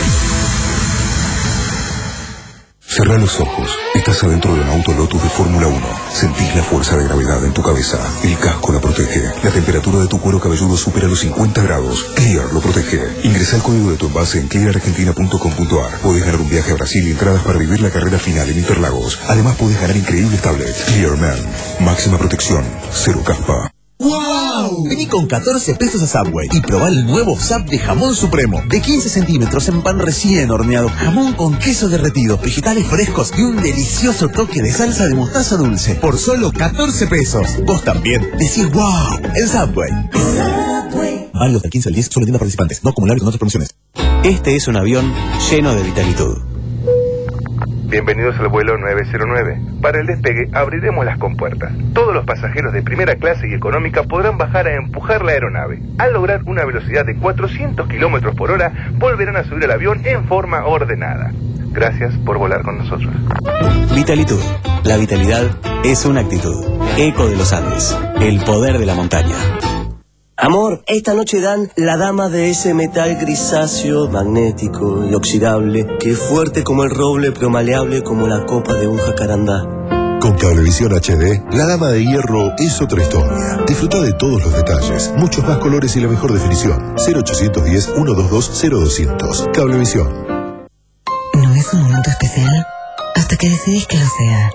Cerrá los ojos. Estás adentro de un auto Lotus de Fórmula uno. Sentís la fuerza de gravedad en tu cabeza. El casco la protege. La temperatura de tu cuero cabelludo supera los cincuenta grados. Clear lo protege. Ingresa el código de tu envase en clear argentina punto com punto ar. Podés ganar un viaje a Brasil y entradas para vivir la carrera final en Interlagos. Además podés ganar increíbles tablets. Clear Man. Máxima protección. Cero caspa. ¡Wow! Vení con catorce pesos a Subway y probá el nuevo Sub de jamón supremo. De quince centímetros en pan recién horneado. Jamón con queso derretido, vegetales frescos y un delicioso toque de salsa de mostaza dulce. Por solo catorce pesos. Vos también decís ¡wow! En Subway. Subway. Válido del quince al diez, solo en tiendas participantes. No acumulable con otras promociones. Este es un avión lleno de vitalitud. Bienvenidos al vuelo nueve cero nueve. Para el despegue abriremos las compuertas. Todos los pasajeros de primera clase y económica podrán bajar a empujar la aeronave. Al lograr una velocidad de cuatrocientos kilómetros por hora, volverán a subir al avión en forma ordenada. Gracias por volar con nosotros. Vitalitud. La vitalidad es una actitud. Eco de los Andes. El poder de la montaña. Amor, esta noche dan la dama de ese metal grisáceo, magnético y oxidable, que es fuerte como el roble pero maleable como la copa de un jacarandá. Con Cablevisión H D, la dama de hierro es otra historia. Disfruta de todos los detalles, muchos más colores y la mejor definición. cero ochocientos diez, ciento veintidós, cero doscientos. Cablevisión. ¿No es un momento especial? Hasta que decidís que lo sea.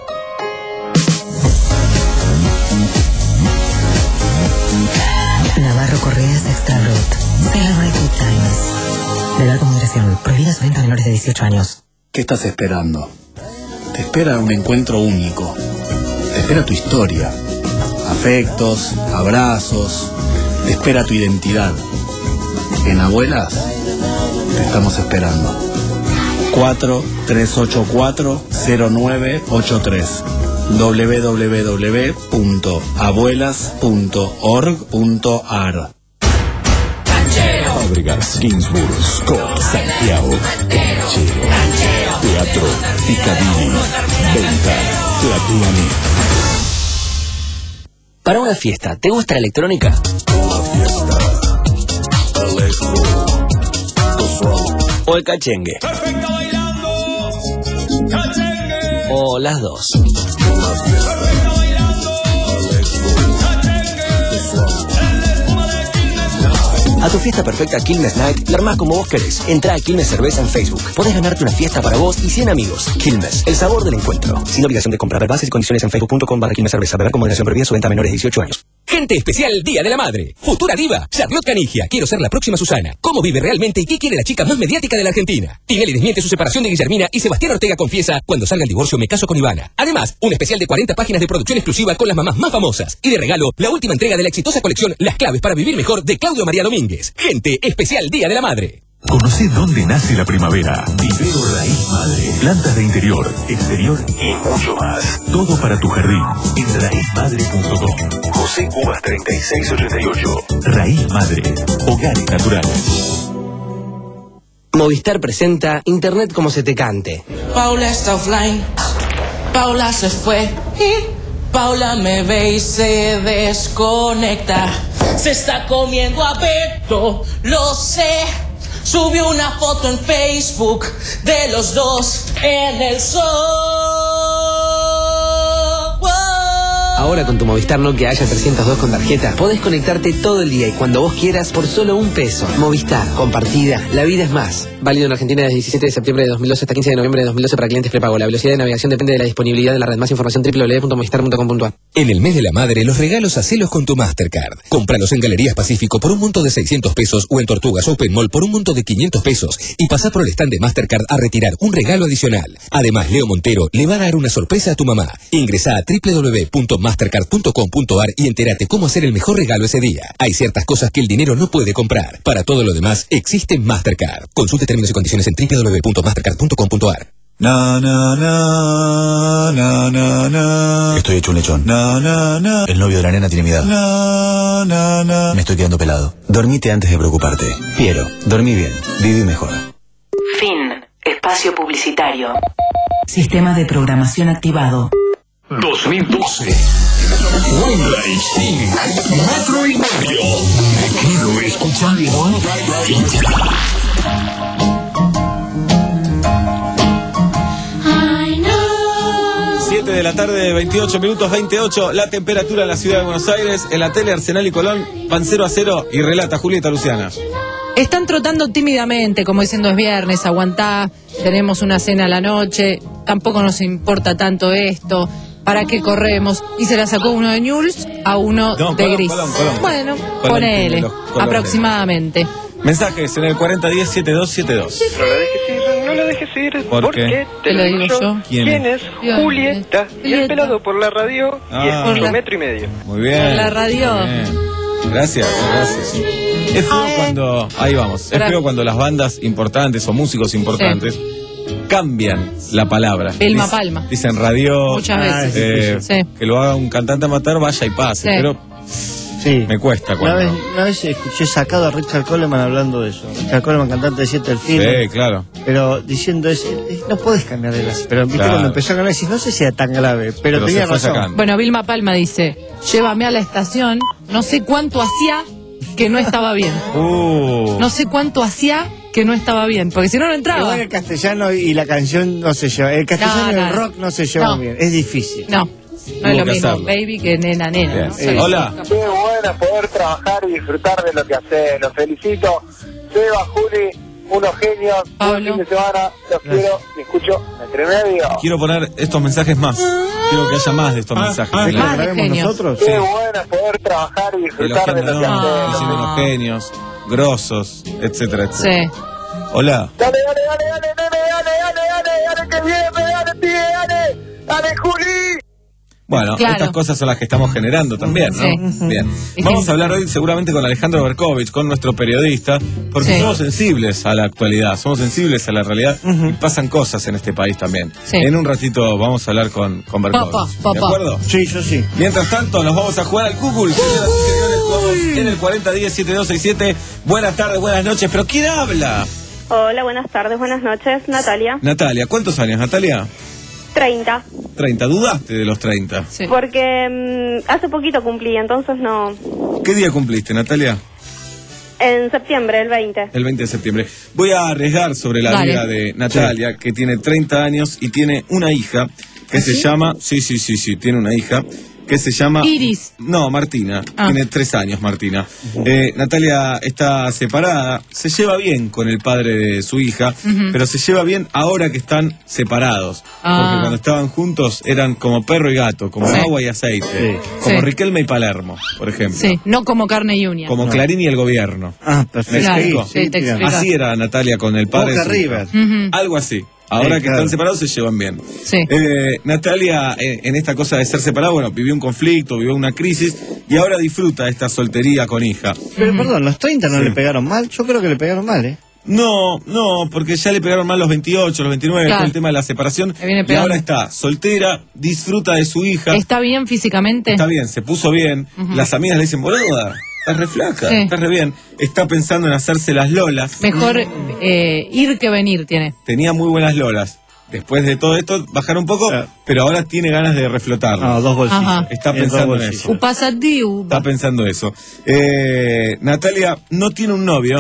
Navarro Correas Extra Brut. Celebrate good times. Beber con moderación. Prohibida su venta a menores de dieciocho años. ¿Qué estás esperando? Te espera un encuentro único. Te espera tu historia. Afectos, abrazos. Te espera tu identidad. En Abuelas te estamos esperando. cuatro tres ocho cuatro, cero nueve ocho tres. doble u doble u doble u punto abuelas punto org punto ar. Fábricas, Ginsburg, Scott, Santiago, Canchero, Teatro, Picadilly, Venta, Platiani. Para una fiesta, ¿te gusta la electrónica? ¿O el cachengue? ¿O las dos? A tu fiesta perfecta Quilmes Night la armás como vos querés. Entrá a Quilmes Cerveza en Facebook. Podés ganarte una fiesta para vos y cien amigos. Quilmes, el sabor del encuentro. Sin obligación de comprar. Bases y condiciones en facebook punto com barra Quilmes Cerveza. Beber con moderación, prohibida su venta a menores de dieciocho años. Gente especial Día de la Madre. Futura diva, Charlotte Canigia. Quiero ser la próxima Susana. ¿Cómo vive realmente y qué quiere la chica más mediática de la Argentina? Tinelli desmiente su separación de Guillermina y Sebastián Ortega confiesa: cuando salga el divorcio me caso con Ivana. Además, un especial de cuarenta páginas de producción exclusiva con las mamás más famosas. Y de regalo, la última entrega de la exitosa colección Las claves para vivir mejor de Claudio María Domínguez. Gente especial Día de la Madre. Conoce dónde nace la primavera. Vivero Raíz Madre. Plantas de interior, exterior y mucho más. Todo para tu jardín en raíz madre punto com. José Cubas treinta y seis ochenta y ocho. Raíz Madre. Hogares naturales. Movistar presenta Internet como se te cante. Paula está offline. Paula se fue. Y Paula me ve y se desconecta. Se está comiendo a Beto, lo sé. subió una foto en Facebook de los dos en el sol. Ahora con tu Movistar Nokia Haya trescientos dos con tarjeta, podés conectarte todo el día y cuando vos quieras por solo un peso. Movistar, compartida, la vida es más. Válido en Argentina desde diecisiete de septiembre de dos mil doce hasta quince de noviembre de dos mil doce para clientes prepago. La velocidad de navegación depende de la disponibilidad de la red. Más información doble u doble u doble u punto movistar punto com punto a r. En el mes de la madre, los regalos hacelos con tu Mastercard. Cómpralos en Galerías Pacífico por un monto de seiscientos pesos o en Tortugas Open Mall por un monto de quinientos pesos y pasá por el stand de Mastercard a retirar un regalo adicional. Además, Leo Montero le va a dar una sorpresa a tu mamá. Ingresá a doble u doble u doble u punto mastercard punto com punto a r y entérate cómo hacer el mejor regalo ese día. Hay ciertas cosas que el dinero no puede comprar. Para todo lo demás, existe Mastercard. Consulte términos y condiciones en doble u doble u doble u punto mastercard punto com punto a r. Na, na, na, na, na, na. Estoy hecho un lechón. Na, na, na. El novio de la nena tiene mi edad. Na, na, na. Me estoy quedando pelado. Dormite antes de preocuparte. Piero, dormí bien, viví mejor. Fin. Espacio publicitario. Sistema de programación activado. dos mil doce. Wembley, sí. Metro y medio. Me quedo escuchando. siete de la tarde, veintiocho minutos, veintiocho. La temperatura en la ciudad de Buenos Aires. En la tele, Arsenal y Colón van cero a cero. Y relata Julieta Luciana. Están trotando tímidamente, como diciendo es viernes, aguantá, tenemos una cena a la noche, tampoco nos importa tanto esto, ¿para qué corremos? Y se la sacó uno de Newell's a uno No, de Colón, Gris. Colón, Colón. Bueno, Colón ponele, tiene los colores. aproximadamente. Mensajes en el cuarenta diez setenta y dos setenta y dos. No la dejes ir, no la dejes ir. ¿Por porque qué? te lo digo yo. ¿Quién ¿Quién es? es? Julieta. Y el pelado por la radio Ah. y es Por un la- metro y medio. Muy bien. Por la radio. Muy bien. Gracias, gracias. Es feo cuando, ahí vamos, es feo cuando las bandas importantes o músicos importantes cambian la palabra. Vilma Dic- Palma. Dicen radio. Muchas veces. eh, Sí. Que lo haga un cantante amateur, vaya y pase. Sí. Pero Sí. me cuesta Una cuando. vez, una vez escuché sacado a Richard Coleman hablando de eso. Richard Coleman, cantante de Siete el Film. Sí, claro. Pero diciendo eso, eh, no podés cambiar de las. Pero viste Claro. cuando empezó a ganar, decís, no sé si era tan grave, pero, Pero tenía se fue razón. sacando. Bueno, Vilma Palma dice, llévame a la estación, no sé cuánto hacía que no estaba bien. Uh. No sé cuánto hacía que no estaba bien, porque si no, no entraba. Igual el castellano y la canción no se lleva. El castellano No, y el no. rock no se llevan No. bien. Es difícil. No, no Tuvo es lo que mismo hacerlo. baby que nena, nena. ¿no? Bien. Hola. Qué bueno poder trabajar y disfrutar de lo que haces. Los felicito. Seba, Juli, unos genios. Buen fin de semana. Los quiero y escucho entre medio. Quiero poner estos mensajes más. Quiero que haya más de estos mensajes. ah, Sí. más de genios. nosotros? Qué Sí. bueno poder trabajar y disfrutar de lo que Elogiándonos, haces. diciendo unos genios, grosos, etcétera, etcétera. Sí. Hola. Dale, dale, dale, dale, dale, dale, dale, dale, dale, que viene, dale, pibe, dale, dale, Juli. Bueno, Claro. estas cosas son las que estamos generando también, ¿no? Sí. Bien. Y Vamos que- a hablar hoy seguramente con Alejandro Berkovich, con nuestro periodista, porque Sí. somos sensibles a la actualidad, somos sensibles a la realidad y pasan cosas en este país también. Sí. En un ratito vamos a hablar con, con Berkovich. Papá, ¿De papá. acuerdo? Sí, yo sí. Mientras tanto, nos vamos a jugar al Google. Señoras y señores, jugamos en el cuarenta diez setenta y dos sesenta y siete. Buenas tardes, buenas noches. ¿Pero quién habla? Hola, buenas tardes, buenas noches. Natalia, Natalia. ¿Cuántos años, Natalia? treinta. treinta. ¿Dudaste de los treinta? Porque mm, hace poquito cumplí, entonces no. ¿Qué día cumpliste, Natalia? En septiembre, el veinte. El veinte de septiembre. Voy a arriesgar sobre la Dale. vida de Natalia, que tiene treinta años y tiene una hija que se llama... Sí, sí, sí, sí, tiene una hija que se llama... Iris. No, Martina. Ah. Tiene tres años, Martina. Eh, Natalia está separada, se lleva bien con el padre de su hija, Ujú. pero se lleva bien ahora que están separados. Ah. Porque cuando estaban juntos eran como perro y gato, como Sí. agua y aceite. Como Sí. Riquelme y Palermo, por ejemplo. Sí, no como carne y uña. Como Clarín y el gobierno. Ah, ¿Me Claro, explico? sí, te explico. Así era Natalia con el padre. Boca de su hija. River. Ujú. Algo así. Ahora Sí, que claro. están separados se llevan bien. Sí. Eh, Natalia, eh, en esta cosa de ser separada, bueno, vivió un conflicto, vivió una crisis y ahora disfruta esta soltería con hija. Pero perdón, los treinta no Sí. le pegaron mal. Yo creo que le pegaron mal, ¿eh? No, no, porque ya le pegaron mal los veintiocho, los veintinueve, Claro. con el tema de la separación. Le viene Y pegando. ahora está soltera, disfruta de su hija. ¿Está bien físicamente? Está bien, se puso bien. Ujú. Las amigas le dicen, boluda, estás re flaca, Sí. estás re bien. Está pensando en hacerse las lolas. Mejor eh, ir que venir tiene. Tenía muy buenas lolas. Después de todo esto, bajaron un poco, pero ahora tiene ganas de reflotarlo. No, dos bolsillos. Ajá. Está Tiene pensando dos en bolsillos. eso. Upasati, upa. Está pensando eso. Eh, Natalia no tiene un novio,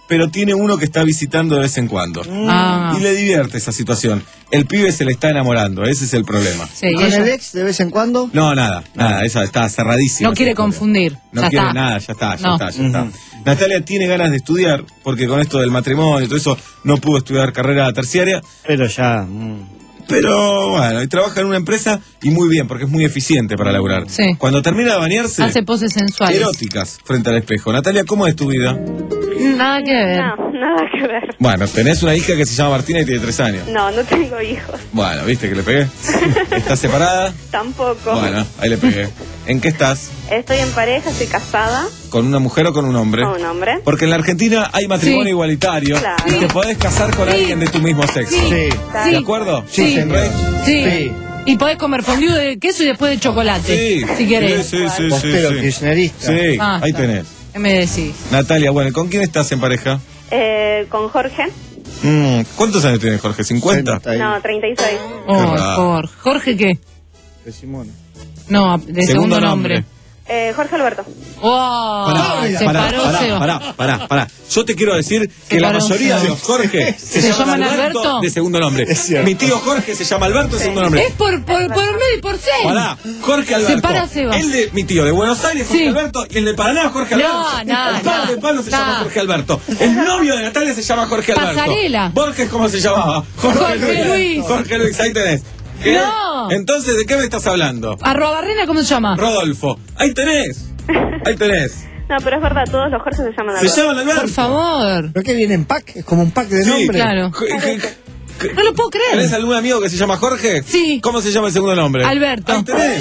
pero tiene uno que está visitando de vez en cuando. Ah. Y le divierte esa situación. El pibe se le está enamorando, ese es el problema. Sí, ¿Con ella el ex de vez en cuando? No, nada, nada, esa está cerradísima. no quiere confundir. No ya quiere está. nada, ya está, ya No. está, ya está. Natalia tiene ganas de estudiar, porque con esto del matrimonio y todo eso, no pudo estudiar carrera terciaria. Pero ya... mm. Pero bueno, y trabaja en una empresa y muy bien, porque es muy eficiente para laburar. Sí. Cuando termina de bañarse, Hace poses sensuales. eróticas frente al espejo. Natalia, ¿cómo es tu vida? Nada que ver. No, nada que ver. Bueno, tenés una hija que se llama Martina y tiene tres años. No, no tengo hijos. Bueno, ¿viste que le pegué? ¿Estás separada? Tampoco. Bueno, ahí le pegué. ¿En qué estás? Estoy en pareja, estoy casada ¿Con una mujer o con un hombre? con un hombre. Porque en la Argentina hay matrimonio Sí. igualitario Claro. y te podés casar con Sí. alguien de tu mismo sexo. Sí. Sí. ¿De acuerdo? Sí. señor. Rey. Sí. Sí. Y podés comer fondue de queso y después de chocolate. Sí. Si querés. Sí, sí, sí, sí, Postero sí. kirchnerista. Sí, Ah, ahí está. tenés. ¿Qué me decís? Natalia, bueno, ¿con quién estás en pareja? Eh, con Jorge. Mm, ¿Cuántos años tienes, Jorge? ¿cincuenta? Senta ahí. No, treinta y seis. Oh, raro. Jorge. ¿Jorge qué? De Simone. No, de segundo, nombre. Eh, Jorge Alberto. Wow, Pará, se pará, paró pará, Seba. pará, pará, pará. Yo te quiero decir que la paró mayoría Seba. de los Jorge se, ¿Se llaman llaman Alberto, Alberto? de segundo nombre. Es cierto. Mi tío Jorge se llama Alberto de segundo nombre. Es por, por, por medio y por seis. Pará, Jorge Alberto. Se para Seba. El de mi tío de Buenos Aires, Jorge Sí. Alberto, y el de Paraná, Jorge No, Alberto. no, el padre no. de Pablo se No. llama Jorge Alberto. El novio de Natalia se llama Jorge Alberto. Pasarela. Borges, ¿cómo se llamaba? Jorge Luis. Jorge Luis, ahí tenés. ¿Qué? No. Entonces, ¿de qué me estás hablando? Arroba Barrena, ¿cómo se llama? Rodolfo. Ahí tenés. Ahí tenés. No, pero es verdad, todos los Jorge se llaman Se Alberto. llaman Alberto. Por favor. ¿Pero qué viene en pack? Es como un pack de Sí, nombres. Claro. ¿Qué- qué- qué- No lo puedo creer. ¿Tenés algún amigo que se llama Jorge? Sí. ¿Cómo se llama el segundo nombre? Alberto. Ahí tenés.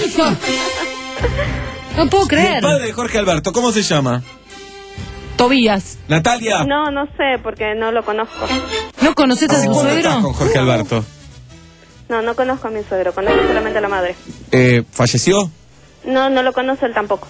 No puedo El creer. padre de Jorge Alberto, ¿cómo se llama? Tobías. Natalia. No, no sé, porque no lo conozco. ¿No conoces a ¿Hace su cuánto estás suegro? con Jorge Alberto? No, no conozco a mi suegro, conozco solamente a la madre. Eh, ¿Falleció? No, no lo conoce él tampoco.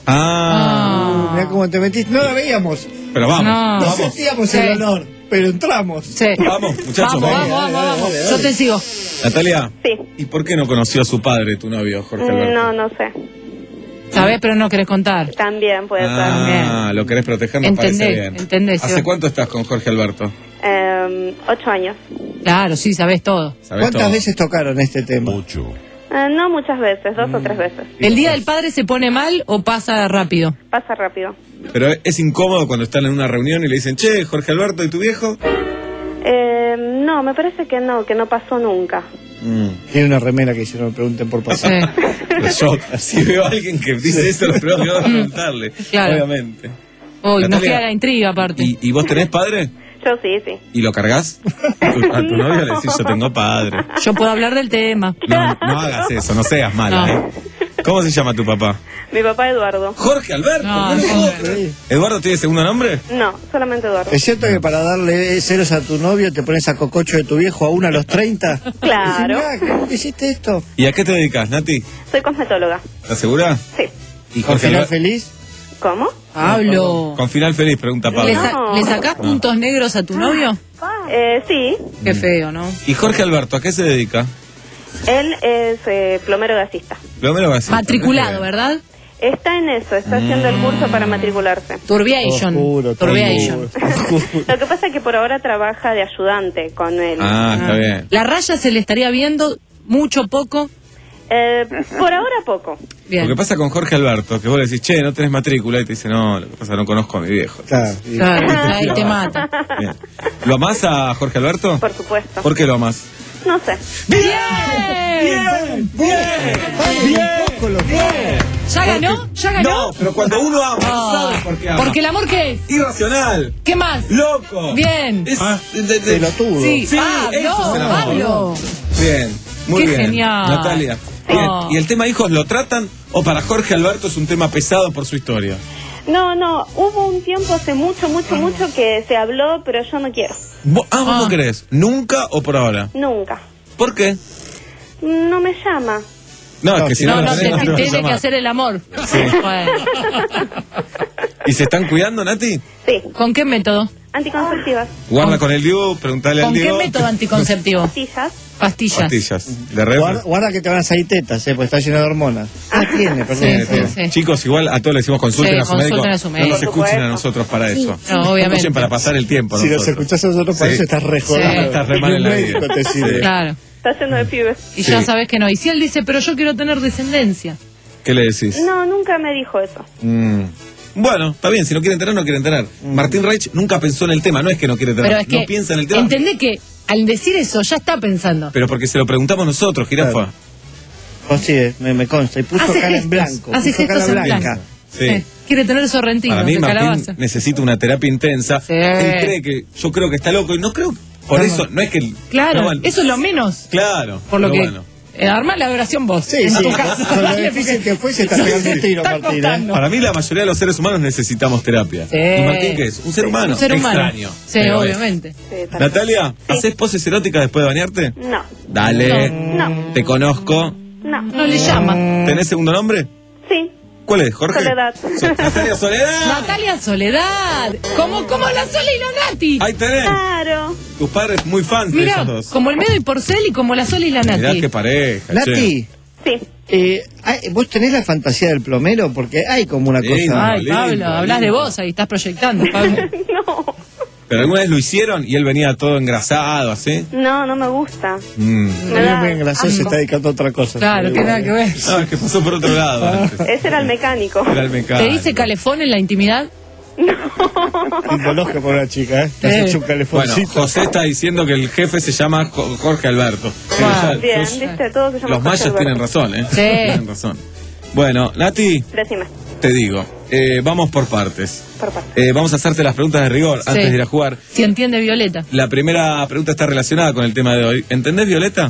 Ah. Mirá cómo te metiste. No la veíamos. Pero vamos. No. No Vamos. sentíamos Sí. el honor, pero entramos. Sí. Vamos, muchachos. Vamos, vamos, vamos, vamos. Yo te sigo. Natalia. Sí. ¿Y por qué no conoció a su padre, tu novio, Jorge Alberto? No, no sé. Sabés, pero no querés contar. También puede Ah, lo querés proteger, me Entendés, parece bien. entendés, ¿Hace Seba. cuánto estás con Jorge Alberto? ser. Eh, ocho años. Claro, sí, sabés todo. ¿Sabés ¿Cuántas todo? veces tocaron este tema? Eh, no muchas veces, dos o tres veces. ¿El día del padre se pone mal o pasa rápido? Pasa rápido. Pero es incómodo cuando están en una reunión y le dicen, che, Jorge Alberto, ¿y tu viejo? Eh, no, me parece que no, que no pasó nunca. Mm. Tiene una remera que hicieron, pregunten por pasar. Pero yo, si veo a alguien que dice eso, lo primero que voy a preguntarle. Claro. Obviamente. Uy, nos Natalia, queda la intriga aparte. ¿Y, ¿Y vos tenés padre? Yo sí, sí. ¿Y lo cargas? A tu novio le decís, yo tengo padre. Yo puedo hablar del tema. No, no hagas eso, no seas mala, No. ¿eh? ¿Cómo se llama tu papá? Mi papá Eduardo. Jorge Alberto. No, ¿no lo no. puedo creer. ¿Eduardo tiene segundo nombre? No, solamente Eduardo. ¿Es cierto que para darle celos a tu novio te pones a cococho de tu viejo a uno a los treinta? Claro. Decís, mirá, ¿cómo hiciste esto? ¿Y a qué te dedicas, Nati? Soy cosmetóloga. ¿Estás segura? Sí. ¿Y ¿Con Jorge final Alberto? feliz? ¿Cómo? Pablo. Con final feliz, pregunta Pablo. ¿Le, sa- ¿Le sacás puntos negros a tu novio? Eh, sí. Qué feo, ¿no? ¿Y Jorge Alberto a qué se dedica? Él es eh, plomero gasista. Lo que Matriculado, ¿verdad? Está en eso, está haciendo el curso para matricularse. Turbiation. Oscuro, Turbiation. Lo que pasa es que por ahora trabaja de ayudante con él. Ah, está bien. La raya se le estaría viendo mucho, poco. Eh, por ahora poco. Bien. Lo que pasa con Jorge Alberto, que vos le decís, che, no tenés matrícula, y te dice, no, lo que pasa es que no conozco a mi viejo. Claro, y- Claro, ahí te mata. Bien. ¿Lo amás a Jorge Alberto? Por supuesto. ¿Por qué lo amás? No sé. ¡Bien! ¡Bien! ¡Bien! ¡Bien! ¿Ya ganó? ¿Ya ganó? No, pero cuando uno ama, Ah, ¿sabes por qué ama? Porque el amor, ¿qué es? Irracional, ¿Qué más? loco. Bien. Es- Ah, de- de- de- pelotudo. Sí, Sí, Pablo, eso es el amor. Pablo. Bien, muy Qué bien. genial. Natalia. Bien. Oh. ¿Y el tema hijos lo tratan o para Jorge Alberto es un tema pesado por su historia? No, no, hubo un tiempo hace mucho, mucho, mucho que se habló, pero yo no quiero. ¿Vos, ah, ¿vos Ah. no querés? ¿Nunca o por ahora? Nunca. ¿Por qué? No me llama. No, es que si no, No, lo no, te, tenés, no te vas a tiene que llamar. hacer el amor. Sí. Bueno. ¿Y se están cuidando, Nati? Sí. ¿Con qué método? Anticonceptivas. Guarda con el Diego, preguntale al ¿Con qué Diego. método anticonceptivo? Pastillas. Pastillas. Pastillas. De red. Guarda, guarda que te van a salir tetas, eh, porque está lleno de hormonas. Ah, tiene, perdón. Sí, sí, sí. Chicos, igual a todos les decimos consulten, Sí, a, su consulten médico. a su médico. No nos escuchen a nosotros para Sí. eso. No, obviamente. Escuchen para pasar el tiempo. Si nosotros. los escuchás a nosotros, para Sí. eso estás re Sí. jodido. Estás re mal en la vida. médico te sirve. Sí. Claro. Está lleno de pibes. Y Sí. ya sabes que no. Y si él dice, pero yo quiero tener descendencia. ¿Qué le decís? No, nunca me dijo eso. Mm. Bueno, está bien, si no quieren tener, no quieren tener. Martín Reich nunca pensó en el tema, no es que no quiere tener, Pero es que no piensa en el tema. entendé que al decir eso ya está pensando. Pero porque se lo preguntamos nosotros, Jirafa. Claro. Oh, sí, me, me consta. Y puso Hace cara en gestos, blanco. hace puso cara gestos en blanca. blanco. Sí. Eh, quiere tener sorrentinos Para mí de Martín calabaza. necesita una terapia intensa. Sí. Él cree que, yo creo que está loco y no creo, por Vamos. eso, no es que... Claro, no, bueno, eso es lo menos. Claro, Por lo pero que... bueno. Eh, armá la oración vos. Sí, en sí. tu casa. Con lo Dale, difícil porque- que fue, se está pegando un tiro, Está Martín. ¿eh? costando. Para mí la mayoría de los seres humanos necesitamos terapia. Sí. ¿Y Martín qué es? Un ser humano. Un ser humano. Extraño. Sí, Pero es. obviamente. Natalia, ¿haces poses eróticas después de bañarte? No, Dale. no, Te conozco. no. No le llama. ¿Tenés segundo nombre? Sí, ¿Cuál es, Jorge? Soledad. So- Natalia Soledad. Natalia Soledad. Como, como la Sole y la Nati. Ahí tenés. Claro. Tus padres muy fans de Mira, esos dos. como el Medo y Porcel y como la Sole y la Mirá Nati. qué pareja. Nati, che. Sí. eh, hay- ¿vos tenés la fantasía del plomero? Porque hay como una Lindo. cosa... Ay, lindo, Pablo, hablas de lindo. vos ahí, estás proyectando, Pablo. No, Pero alguna vez lo hicieron y él venía todo engrasado, así. no, no me gusta. Mm. Me Es da muy gracioso, se asco. está dedicando a otra cosa. Claro, que nada que ver. Ah, es que pasó por otro lado antes. Ese era el mecánico. Era el ¿Te mecánico. dice calefón en la intimidad? Tecnológico para una chica, ¿eh? Te has Sí. hecho un Bueno, calefoncito. José está diciendo que el jefe se llama Jo- Jorge Alberto. Ah, Yo- Bien, yo- viste, todos se llaman Los Jorge mayas Alberto. tienen razón, ¿eh? Sí. Tienen razón. Bueno, Nati, Decime, te digo, eh, vamos por partes. por parte. Eh, vamos a hacerte las preguntas de rigor Sí. antes de ir a jugar. Si entiende Violeta. La primera pregunta está relacionada con el tema de hoy. ¿Entendés, Violeta?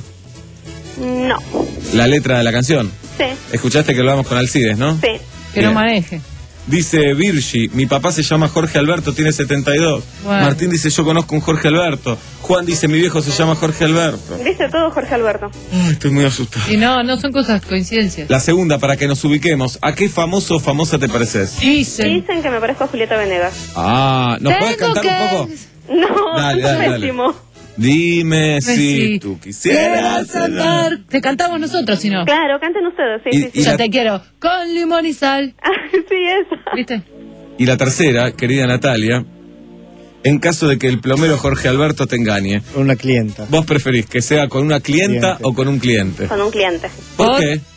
No. La letra de la canción. Sí, Escuchaste que lo hablamos con Alcides, ¿no? sí. Que Bien. no maneje. Dice Virgi, mi papá se llama Jorge Alberto, tiene setenta y dos. Bueno. Martín dice, yo conozco un Jorge Alberto. Juan dice, mi viejo se llama Jorge Alberto. Dice todo Jorge Alberto. Ay, estoy muy asustado. Y no, no son cosas coincidencias. La segunda, para que nos ubiquemos, ¿a qué famoso o famosa te pareces? Dicen. Dicen que me parezco a Julieta Venegas. Ah, ¿nos Tengo puedes cantar que- un poco? No, Dale, eso dale, es dale. pésimo. Dime si Sí. tú quisieras. Cantar. Te cantamos nosotros, si no. Claro, canten ustedes, sí, Y- sí, y sí. Ya la- te quiero. Con limón y sal. sí, esa. ¿Viste? Y la tercera, querida Natalia, en caso de que el plomero Jorge Alberto te engañe, Con una clienta. ¿vos preferís que sea con una clienta Cliente. o con un cliente? Con un cliente. ¿Por ¿Por? qué?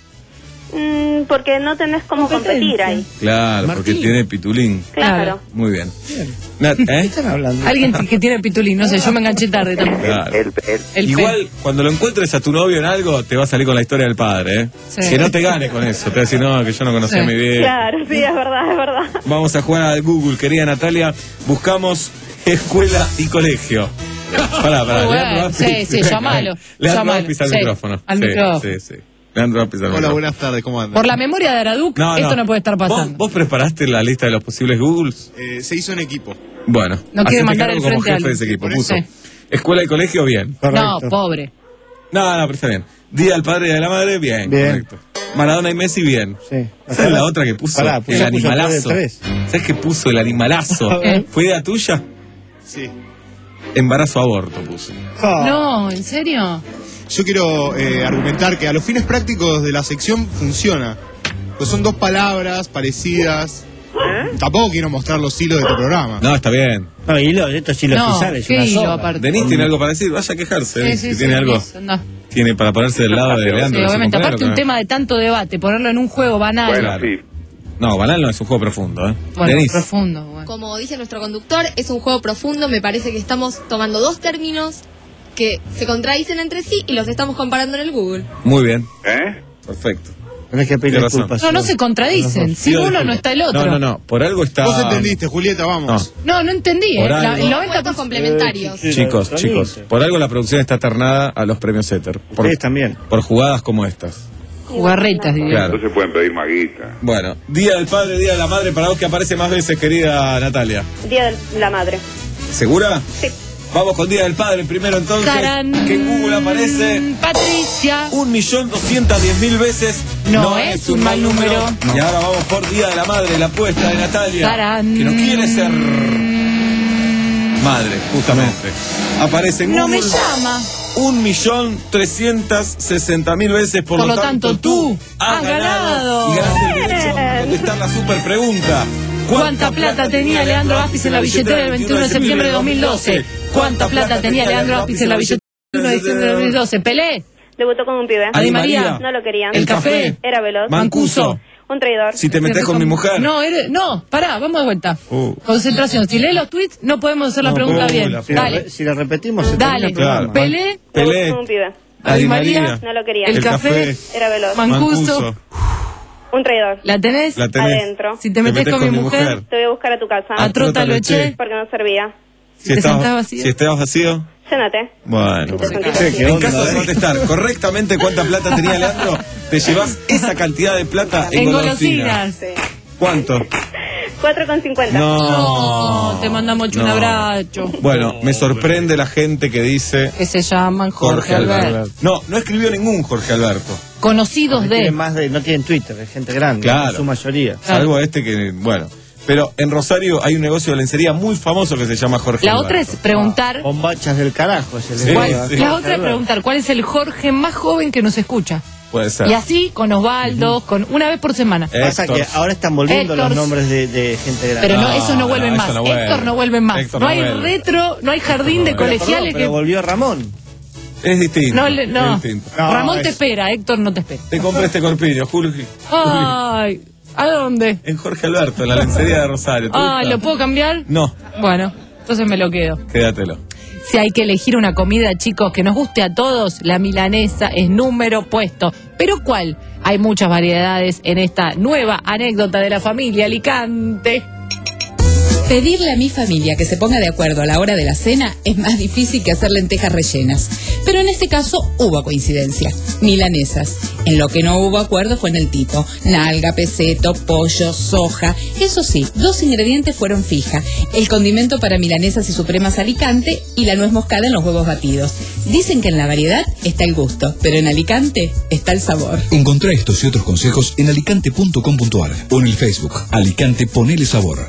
Mm, porque no tenés cómo competir ahí. Claro, Martín. porque tiene pitulín. Claro. Muy bien. Nat, ¿Qué ¿eh? están hablando? Alguien que tiene pitulín, no sé, yo me enganché tarde también. Claro. El, el, El Igual, cuando lo encuentres a tu novio en algo, te va a salir con la historia del padre, ¿eh? Sí. Que no te gane con eso. Te va a decir, no, que yo no conocía Sí. a mi viejo. Claro, sí, es verdad, es verdad. Vamos a jugar al Google, querida Natalia. Buscamos escuela y colegio. Pará, pará. Muy Leandro bueno. Apis. Sí, sí, llamalo, Leandro llamalo. Apis al Sí, micrófono. al Sí, micrófono. Sí, sí. Leandro Apis al Hola, micrófono. buenas tardes, ¿cómo andan? Por la memoria de Araduc, No, esto no. no puede estar ¿Vos, pasando. vos preparaste la lista de los posibles Googles? Eh, se hizo en equipo. Bueno. No quiere hacete mandar cargo el como frente jefe de al- ese equipo. Por Puso. eso. Escuela y colegio, bien. No, pobre. No, no, pero está bien. Día del padre y de la madre, bien. Bien. Correcto. Maradona y Messi, bien. Sí. ¿Sabes la otra que puso? Pará, pues el ya puso animalazo. tres de ¿Sabes qué puso el animalazo? ¿Eh? ¿Fue idea tuya? Sí. Embarazo aborto puso. No, ¿en serio? Yo quiero eh, argumentar que a los fines prácticos de la sección funciona. Pues son dos palabras parecidas. Tampoco quiero mostrar los hilos de tu programa. No, está bien. No, hilo, esto sí lo No, pisales, qué una hilo soga. aparte. Denis tiene algo para decir, vaya a quejarse. Sí, Denis, sí, si sí, tiene algo, eso, no. tiene para ponerse del lado de Leandro. Sí, de su obviamente, compañero, aparte un ¿no? tema de tanto debate, ponerlo en un juego banal. Claro. No, banal no es un juego profundo, ¿eh? Bueno, Denis. profundo. Bueno. Como dice nuestro conductor, es un juego profundo. Me parece que estamos tomando dos términos que se contradicen entre sí y los estamos comparando en el Google. Muy bien. ¿Eh? Perfecto. Tenés que pedir Tiene razón. disculpas. No, no se contradicen. Sin Pido uno disculpas. no está el otro. No, no, no. Por algo está. Vos entendiste, Julieta, vamos. No, no entendí. ¿eh? Por La- algo. el noventa Puestos complementarios. Sí, Chicos, lo- lo chicos, dice. por algo la producción está ternada a los premios Setter. Por, Ustedes también. por jugadas como estas. Jugarretas, diría. Claro. No se pueden pedir maguita. Bueno, Día del Padre, Día de la Madre, para vos que aparece más veces, querida Natalia. Día de la madre. ¿Segura? Sí. Vamos con Día del Padre primero entonces. Tarán. Que en Google aparece Patricia. un millón doscientas diez mil veces. No es un mal número. Y ahora vamos por Día de la Madre, la apuesta de Natalia. Tarán. Que no quiere ser madre, justamente. Aparece en No Google. me llama. un millón trescientas sesenta mil veces. Por, Por lo tanto, tú has ganado. Y ganaste el derecho a contestar la super pregunta. ¿Cuánta plata tenía Leandro Aspis en la billetera del veintiuno de septiembre de dos mil doce? ¿Cuánta plata tenía Leandro Aspis en la billetera del veintiuno de diciembre de dos mil doce? Pelé. Debutó con un pibe. Adi María. No lo querían. El café. Era veloz. Mancuso. Un traidor. Si te metes con mi mujer. No, eres, no, pará, vamos de vuelta. Uh. Concentración. Si lees los tweets, no podemos hacer la No, pregunta uh, bien. la- Dale. Si la repetimos, se Dale. termina el programa. Pelé. Pelé. Debutó con un pibe. Adi María. No lo querían. El café. Era veloz. Mancuso. Un traidor. ¿La tenés? La tenés. Adentro. Si te metes con, mi mujer, Te voy a buscar a tu casa. Ah, a Trota lo eché. Porque no servía. Si ¿Te estás sentás vacío? Si estás vacío. Cénate. Bueno. Te sentís Sí, así. qué En onda, caso de eh. contestar correctamente cuánta plata tenía Leandro, te llevas esa cantidad de plata en, En golosinas. golosinas. ¿Cuánto? cuatro con cincuenta. No. No, te mandamos un No. abrazo. Bueno, me sorprende la gente que dice Que se llaman Jorge, Jorge Alberto. Alberto. No, no escribió ningún Jorge Alberto. Conocidos Tienen de. más de, no tienen Twitter, es gente grande, Claro. en su mayoría. Salvo este que, bueno. Pero en Rosario hay un negocio de lencería muy famoso que se llama Jorge La Alberto. otra es preguntar. Bombachas del carajo, se Sí, cuál- sí. La otra es preguntar cuál es el Jorge más joven que nos escucha. Puede ser. Y así con Osvaldo, con una vez por semana. Pasa que ahora están volviendo Héctor. los nombres de, de gente grande. Pero no, No, esos no vuelven no, más. eso no Héctor vuelve. no vuelven más. Héctor no no hay vuelve. retro, no hay jardín de Pero, perdón, colegiales pero que. volvió Ramón. Es distinto. No, le- no. Es distinto. No, Ramón te es- espera, Héctor no te espera. Te compré este corpiño, Juli. Ay, ¿a dónde? En Jorge Alberto, en la lencería de Rosario. ¿Te Ah, gusta? ¿lo puedo cambiar? No, Bueno, entonces me lo quedo. quédatelo. Si hay que elegir una comida, chicos, que nos guste a todos, la milanesa es número puesto. ¿Pero cuál? Hay muchas variedades en esta nueva anécdota de la familia Alicante. Pedirle a mi familia que se ponga de acuerdo a la hora de la cena es más difícil que hacer lentejas rellenas. Pero en este caso hubo coincidencia. Milanesas. En lo que no hubo acuerdo fue en el tipo. Nalga, peseto, pollo, soja. Eso sí, dos ingredientes fueron fija. El condimento para milanesas y supremas Alicante y la nuez moscada en los huevos batidos. Dicen que en la variedad está el gusto, pero en Alicante está el sabor. Encontrá estos y otros consejos en alicante punto com punto ar o en el Facebook Alicante Ponele Sabor.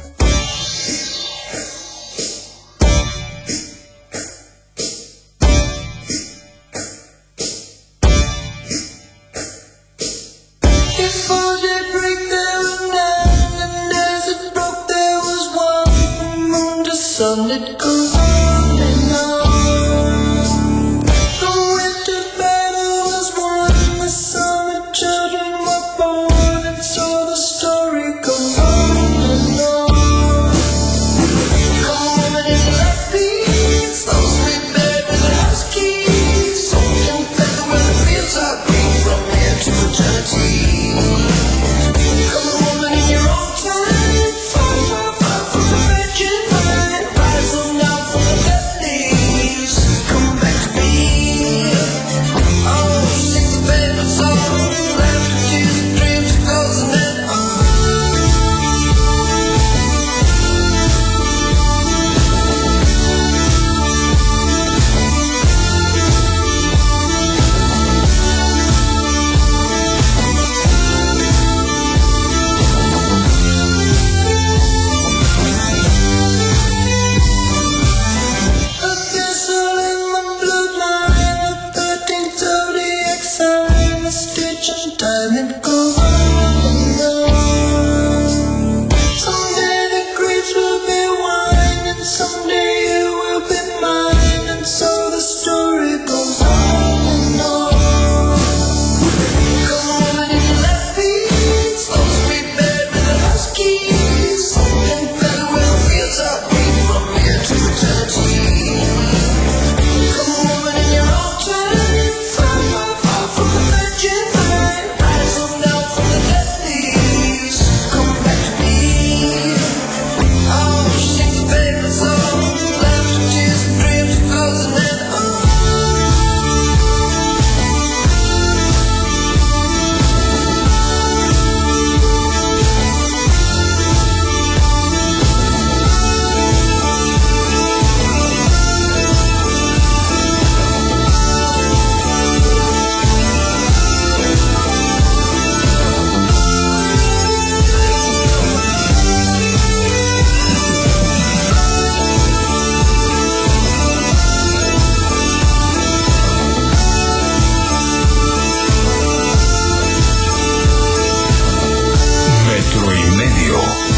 Medio.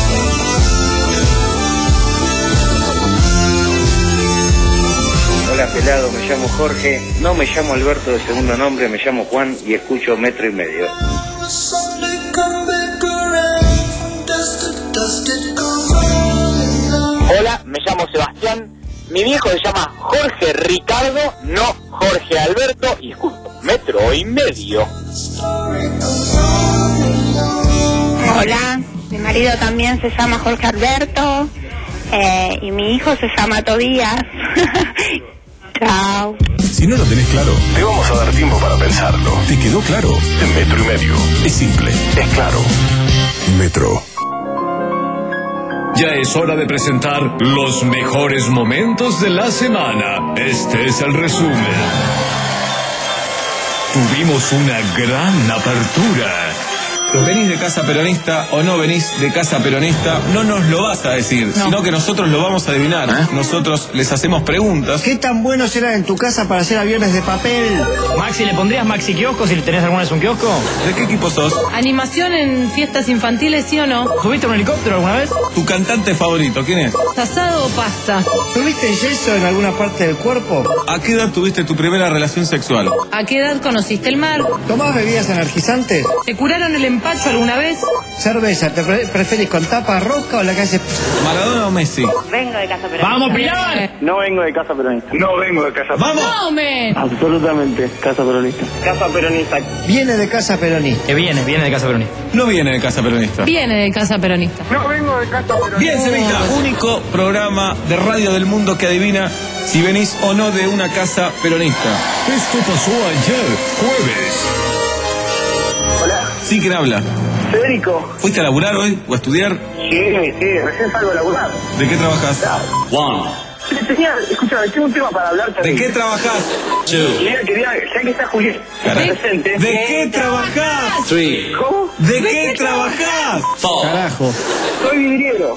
Hola pelado, me llamo Jorge, no me llamo Alberto de segundo nombre, me llamo Juan y escucho Metro y Medio. Hola, me llamo Sebastián, mi viejo se llama Jorge Ricardo, no Jorge Alberto, y escucho Metro y Medio. Hola, mi marido también se llama Jorge Alberto eh, y mi hijo se llama Tobías. Chao. Si no lo tenés claro, te vamos a dar tiempo para pensarlo. ¿Te quedó claro? En Metro y Medio. Es simple, es claro. Metro. Ya es hora de presentar los mejores momentos de la semana. Este es el resumen. Tuvimos una gran apertura. ¿Venís de casa peronista o no venís de casa peronista? No nos lo vas a decir, no. Sino que nosotros lo vamos a adivinar. ¿Eh? Nosotros les hacemos preguntas. ¿Qué tan buenos eran en tu casa para hacer aviones de papel? Maxi, ¿le pondrías Maxi Kiosco si tenés alguna vez un kiosco? ¿De qué equipo sos? ¿Animación en fiestas infantiles, sí o no? ¿Subiste un helicóptero alguna vez? ¿Tu cantante favorito quién es? ¿Asado o pasta? ¿Tuviste yeso en alguna parte del cuerpo? ¿A qué edad tuviste tu primera relación sexual? ¿A qué edad conociste el mar? ¿Tomás bebidas energizantes? ¿Te curaron el empacho alguna vez? Cerveza, ¿te pre preferís con tapa roja o la que hace... ¿Maradona o Messi? Vengo de casa peronista. ¡Vamos, Pilar! No vengo de casa peronista. No vengo de casa ¡Vamos! ¡No, men! Absolutamente, casa peronista. Casa peronista. Viene de casa peronista. Que viene, viene de casa peronista. No viene de casa peronista. Viene de casa peronista. No vengo de casa peronista. Bien, Sevilla, único programa de radio del mundo que adivina si venís o no de una casa peronista. Esto pasó ayer, jueves. Hola. ¿Sí, quién habla? Federico. ¿Fuiste a laburar hoy o a estudiar? Sí, sí, recién salgo a laburar. ¿De qué trabajás? One. Tenía, escúchame, tengo un tema para hablarte. ¿De qué trabajás? Quería, quería, ya que está Julián presente. ¿De qué trabajás? Three. ¿Cómo? ¿De qué trabajás? Four. Carajo. Soy vidriero.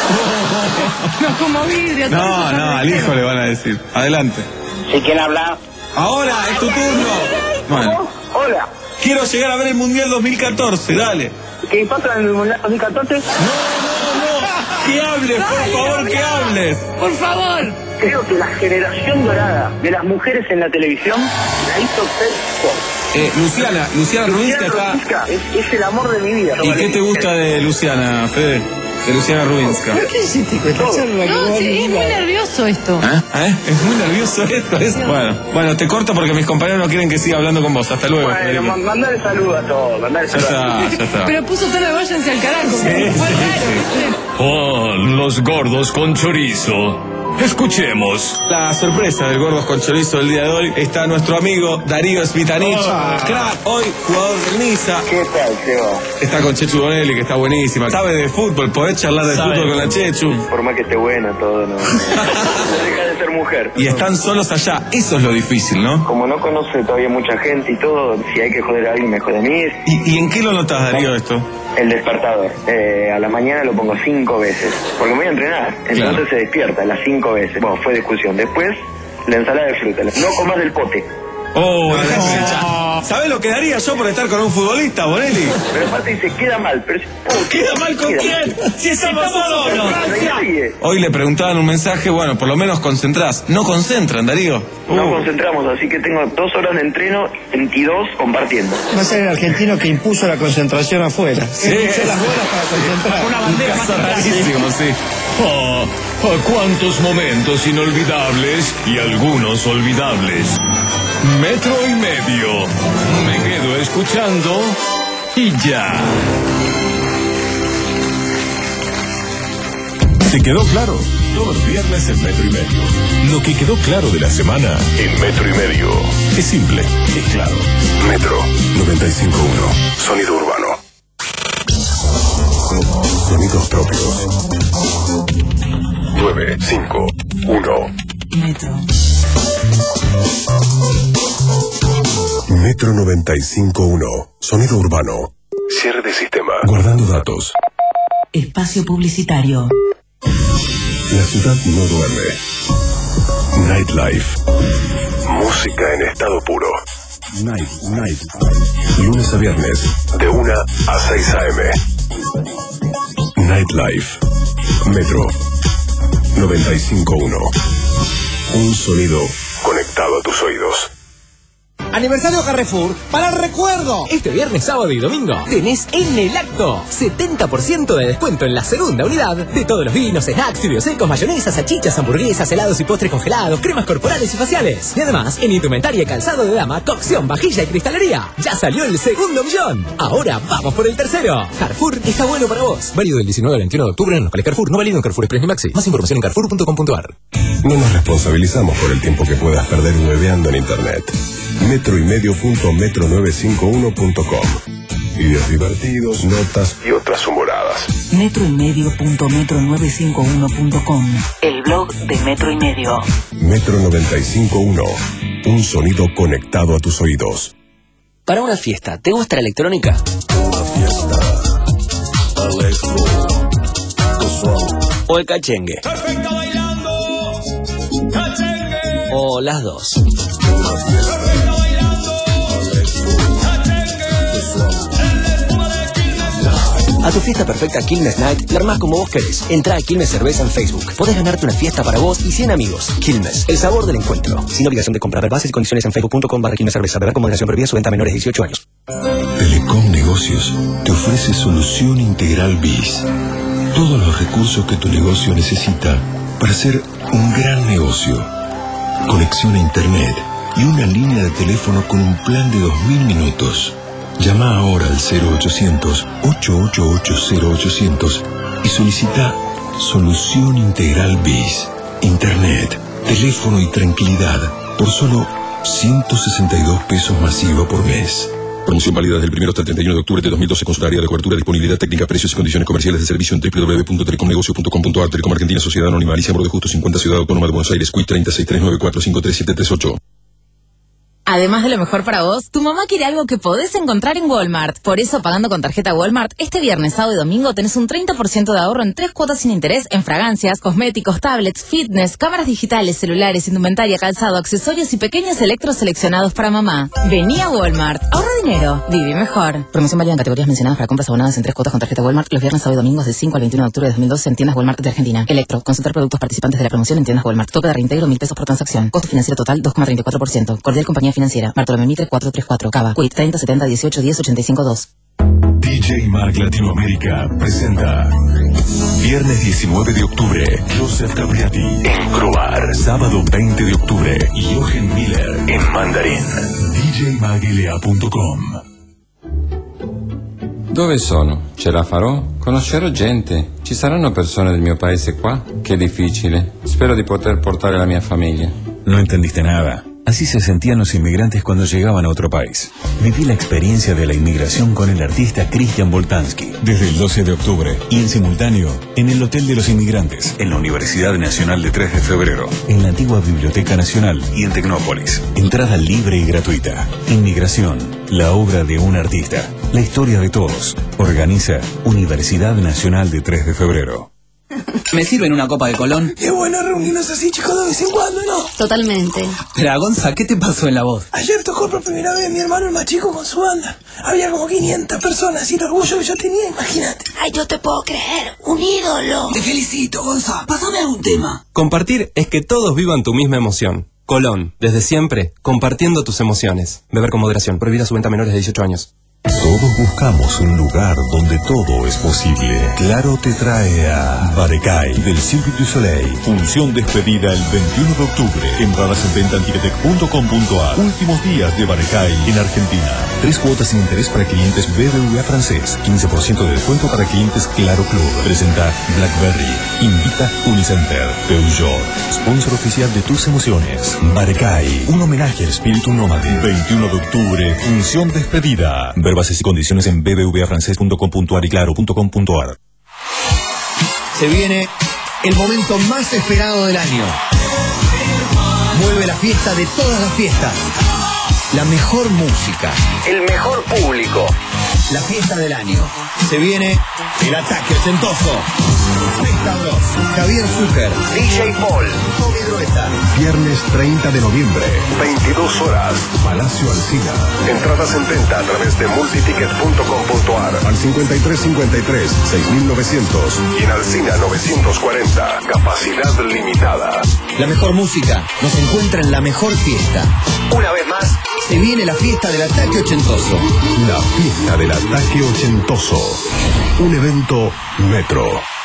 No como vidrio. No, no, al hijo le van a decir. Adelante. ¿Sí, quién habla? Ahora, es tu turno. Bueno, Hola. quiero llegar a ver el Mundial dos mil catorce, dale. ¿Qué pasa en el Mundial dos mil catorce? No, no, no. Que hables, por favor, que hables. Por favor. Creo que la generación dorada de las mujeres en la televisión la hizo Ted Sport. Eh, Luciana, Luciana Rubinska está... Rubinska es, es el amor de mi vida. ¿Y qué te gusta de Luciana, Fede? De Luciana Rubinska. ¿Por qué hiciste con esta charla? No, sí, es muy nervioso esto. ¿Ah? ¿Eh? Es muy nervioso esto. Es... Bueno, bueno, te corto porque mis compañeros no quieren que siga hablando con vos. Hasta luego. Bueno, Federico. mandale saludos a todos. Mandale Ya saludos. está, ya está. Pero puso tono de váyanse al carajo. Sí, Fue sí, raro. Oh, los gordos con chorizo. Escuchemos. La sorpresa del Gordos con Chorizo del día de hoy está nuestro amigo Darío Smitanich, Oh. crack, hoy jugador del Niza. ¿Qué tal, Seba? Está con Chechu Bonelli, que está buenísima. Sabe de fútbol, podés charlar de Sabe. fútbol con la Chechu. Por más que esté buena, todo no. No deja de ser mujer. Y están solos allá, eso es lo difícil, ¿no? Como no conoce todavía mucha gente y todo, si hay que joder a alguien, me jode a mí. ¿Y, y en qué lo notas, Darío, esto? El despertador. Eh, a la mañana lo pongo cinco veces. Porque me voy a entrenar. Entonces Claro. se despierta las cinco veces. Bueno, fue discusión. Después, la ensalada de fruta. No comas del pote. Oh, no. ¿Sabés lo que daría yo por estar con un futbolista, Bonelli? Pero aparte dice, queda mal. Pero oh, ¿Queda mal con queda quién? mal. Si estamos solos. Pero nadie. Hoy le preguntaban un mensaje, bueno, por lo menos concentrás. No concentran, Darío. No Uh. concentramos, así que tengo dos horas de entreno, veintidós compartiendo. Va a ser el argentino que impuso la concentración afuera. Sí, Impuso es- las horas para concentrar. Una bandera más Caso atrás. rarísimo, sí. Oh, oh, cuántos momentos inolvidables y algunos olvidables. Metro y medio. Me quedo escuchando y ya. ¿Te quedó claro? Todos los viernes en Metro y Medio. Lo que quedó claro de la semana en Metro y Medio. Es simple, es claro. Metro noventa y cinco punto uno. Sonido urbano. Sonidos propios. nueve cinco uno. Metro. Metro noventa y cinco punto uno. Sonido urbano. Cierre de sistema. Guardando datos. Espacio publicitario. La ciudad no duerme. Nightlife. Música en estado puro. Night, night. Lunes a viernes, de una a seis a eme. Nightlife. Metro noventa y cinco punto uno. Un sonido conectado a tus oídos. Aniversario Carrefour para el recuerdo. Este viernes, sábado y domingo tenés en el acto setenta por ciento de descuento en la segunda unidad de todos los vinos, snacks, fideos secos, mayonesas, salchichas, hamburguesas, helados y postres congelados, cremas corporales y faciales. Y además, en indumentaria y calzado de dama, cocción, vajilla y cristalería. Ya salió el segundo millón. Ahora vamos por el tercero. Carrefour está bueno para vos. Válido del diecinueve al veintiuno de octubre en los locales Carrefour. No válido en Carrefour Express ni Maxi. Más información en carrefour punto com punto a r. No nos responsabilizamos por el tiempo que puedas perder hueveando en internet. Metro y medio punto metro novecientos cincuenta y uno punto com. Videos divertidos, notas y otras humoradas. Metro y medio punto metro novecientos cincuenta y uno punto com. El blog de Metro y Medio. Metro noventa y cinco punto uno. Un sonido conectado a tus oídos. Para una fiesta, ¿te gusta la electrónica? Una fiesta. Electro. ¿O el cachengue? Perfecto bailando. Cachengue. ¿O las dos? Una fiesta. A tu fiesta perfecta Quilmes Night, la armás como vos querés. Entrá a Quilmes Cerveza en Facebook. Podés ganarte una fiesta para vos y cien amigos. Quilmes, el sabor del encuentro. Sin obligación de comprar. Bases y condiciones en facebook punto com barra Quilmes Cerveza. Beber con moderación prohibida. Su venta a menores de dieciocho años. Telecom Negocios te ofrece Solución Integral BIS. Todos los recursos que tu negocio necesita para hacer un gran negocio. Conexión a internet y una línea de teléfono con un plan de dos mil minutos. Llama ahora al cero ochocientos, ocho ocho ocho, cero ochocientos y solicita Solución Integral BIS. Internet, teléfono y tranquilidad por solo ciento sesenta y dos pesos masivo por mes. Promoción válida desde el primero hasta el treinta y uno de octubre de dos mil doce. Consulta área de cobertura, disponibilidad técnica, precios y condiciones comerciales de servicio en doble u doble u doble u punto telecomnegocio punto com punto a r. Telecom Argentina, Sociedad Anónima, Alicia Moro de Justo, cincuenta, Ciudad Autónoma de Buenos Aires, Q I treinta, seis tres nueve cuatro cinco tres siete tres ocho. Además de lo mejor para vos, tu mamá quiere algo que podés encontrar en Walmart. Por eso, pagando con tarjeta Walmart, este viernes, sábado y domingo tenés un treinta por ciento de ahorro en tres cuotas sin interés en fragancias, cosméticos, tablets, fitness, cámaras digitales, celulares, indumentaria, calzado, accesorios y pequeños electros seleccionados para mamá. Vení a Walmart. Ahorra dinero. Vive mejor. Promoción válida en categorías mencionadas para compras abonadas en tres cuotas con tarjeta Walmart los viernes, sábado y domingos de cinco al veintiuno de octubre de dos mil doce en tiendas Walmart de Argentina. Electro. Consultar productos participantes de la promoción en tiendas Walmart. Tope de reintegro mil pesos por transacción. Costo financiero total dos coma treinta y cuatro por ciento. Cordial Compañía Financiera. Bartolomé cuatro tres cuatro. Cava. Q I T treinta setenta dieciocho diez ochenta y cinco dos. D J Mag Latinoamérica presenta viernes diecinueve de octubre Joseph Tabriati en Croar. Sábado veinte de octubre Jochen Miller en Mandarín. D J mag L A punto com. Dove sono? Ce la farò? Conoscerò gente. Ci saranno persone del mio paese qua? Che difficile. Spero di poter portare la mia famiglia. No entendiste nada. Así se sentían los inmigrantes cuando llegaban a otro país. Viví la experiencia de la inmigración con el artista Christian Boltanski desde el doce de octubre y en simultáneo en el Hotel de los Inmigrantes, en la Universidad Nacional de tres de febrero, en la antigua Biblioteca Nacional y en Tecnópolis. Entrada libre y gratuita. Inmigración, la obra de un artista, la historia de todos. Organiza Universidad Nacional de tres de febrero. ¿Me sirven una copa de Colón? Qué bueno reunirnos así, chicos, de vez en cuando, ¿no? Totalmente. Pero, Gonza, ¿qué te pasó en la voz? Ayer tocó por primera vez mi hermano el más chico con su banda. Había como quinientas personas y el orgullo que yo tenía, imagínate. Ay, yo te puedo creer. Un ídolo. Te felicito, Gonza. Pásame algún tema. Compartir es que todos vivan tu misma emoción. Colón, desde siempre, compartiendo tus emociones. Beber con moderación. Prohibida su venta a menores de dieciocho años. Todos buscamos un lugar donde todo es posible. Claro te trae a Barecay del Cirque du Soleil. Función despedida el veintiuno de octubre. Entradas en venta en ticketek punto com punto a r. Últimos días de Barecay en Argentina. Tres cuotas sin interés para clientes B B V A francés. quince por ciento de descuento para clientes Claro Club. Presenta Blackberry. Invita Unicenter. Peugeot. Sponsor oficial de tus emociones. Barecay. Un homenaje al espíritu nómade. veintiuno de octubre. Función despedida. Ver bases y condiciones en b b v a francés punto com punto a r y claro punto com punto a r. Se viene el momento más esperado del año. Vuelve la fiesta de todas las fiestas. La mejor música. El mejor público. La fiesta del año. Se viene el ataque ochentoso. Festa Bros, Javier Zucker, D J Paul, Tommy Grueta. Viernes treinta de noviembre, veintidós horas, Palacio Alsina. Entradas en venta a través de multiticket punto com punto a r al cincuenta y tres cincuenta y tres seis mil novecientos y en Alsina novecientos cuarenta. Capacidad limitada. La mejor música nos encuentra en la mejor fiesta. Una vez más, se viene la fiesta del ataque ochentoso. La fiesta del ataque ochentoso. Un evento Metro.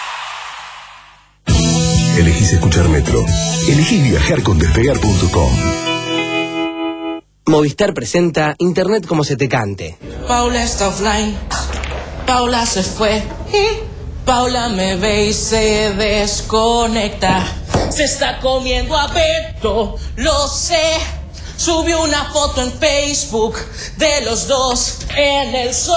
Elegís escuchar Metro. Elegís viajar con despegar punto com. Movistar presenta Internet como se te cante. Paula está offline. Paula se fue. Paula me ve y se desconecta. Se está comiendo a Beto, lo sé. Subió una foto en Facebook de los dos en el sol.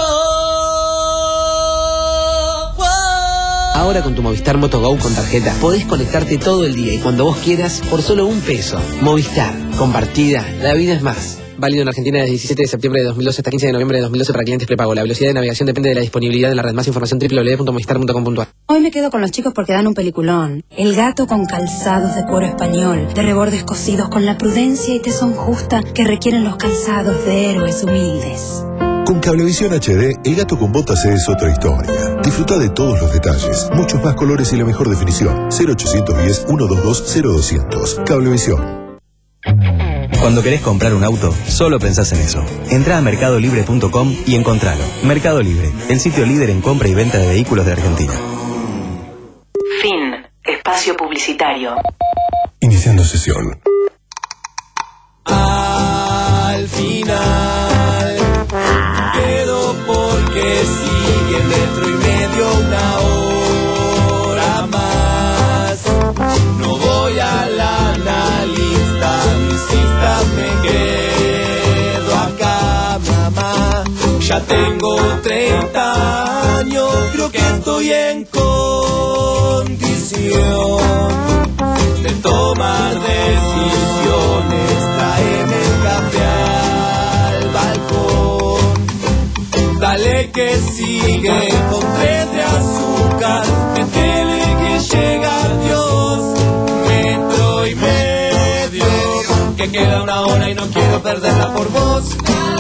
Ahora con tu Movistar Moto Go con tarjeta podés conectarte todo el día y cuando vos quieras por solo un peso. Movistar, compartida, la vida es más. Válido en Argentina desde diecisiete de septiembre de dos mil doce hasta quince de noviembre de dos mil doce para clientes prepago. La velocidad de navegación depende de la disponibilidad de la red. Más información doble u doble u doble u punto movistar punto com punto a r. Hoy me quedo con los chicos porque dan un peliculón. El gato con calzados de cuero español, de rebordes cosidos con la prudencia y tesón justa que requieren los calzados de héroes humildes. Con Cablevisión H D, el gato con botas es otra historia. Disfruta de todos los detalles, muchos más colores y la mejor definición. cero ochocientos diez, ciento veintidós, cero doscientos. Cablevisión. Cuando querés comprar un auto, solo pensás en eso. Entrá a mercado libre punto com y encontralo. Mercado Libre, el sitio líder en compra y venta de vehículos de Argentina. Fin. Espacio publicitario. Iniciando sesión. Al final quedo porque sigue metro y medio una hora más. No voy a la analista, mis citas me quedo acá, mamá. Ya tengo treinta años, creo que estoy en condición de tomar decisiones. Tráeme el café al balcón. Dale que sigue con tres de azúcar. Métele que llega Dios. Metro y medio. Que queda una hora y no quiero perderla por vos.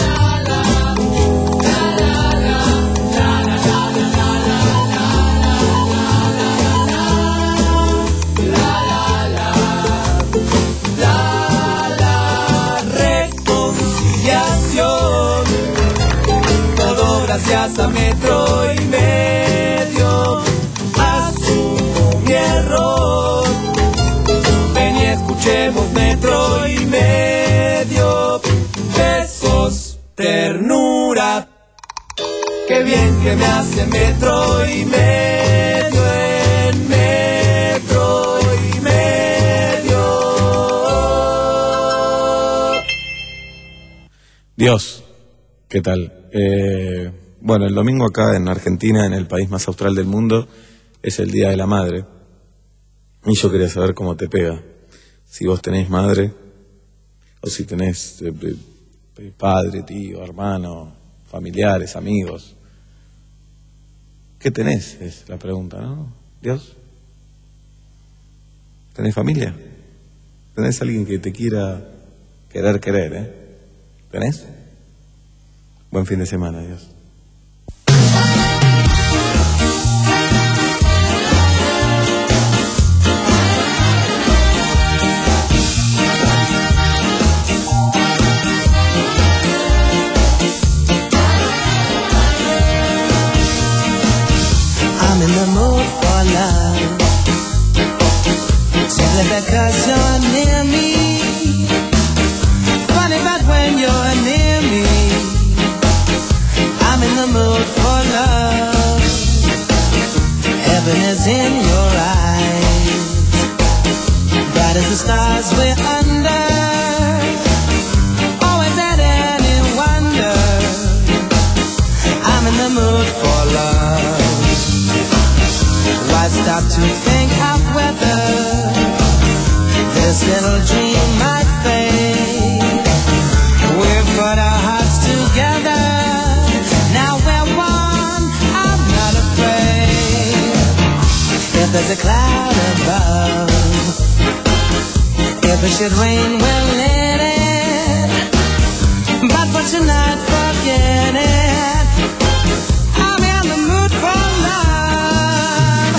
Gracias a metro y medio, asumo mi error. Ven y escuchemos metro y medio. Besos, ternura. Qué bien que me hace metro y medio en metro y medio. Dios, ¿qué tal? Eh, bueno, el domingo acá en Argentina, en el país más austral del mundo, es el Día de la Madre. Y yo quería saber cómo te pega. Si vos tenés madre, o si tenés eh, eh, padre, tío, hermano, familiares, amigos. ¿Qué tenés? Es la pregunta, ¿no? ¿Dios? ¿Tenés familia? ¿Tenés alguien que te quiera querer querer, eh? ¿Tenés? Buen fin de semana, Dios. I'm in the mood for love, simply because you're near me. Funny but when you're near me, I'm in the mood for love. Heaven is in your eyes, bright as the stars we're under. Always at any wonder, I'm in the mood for love. Why stop to think of whether this little dream might fade? We've put our hearts together, now we're one, I'm not afraid. there's a cloud above. If it should rain, well let it. But for tonight, forget it. I'm in the mood for love.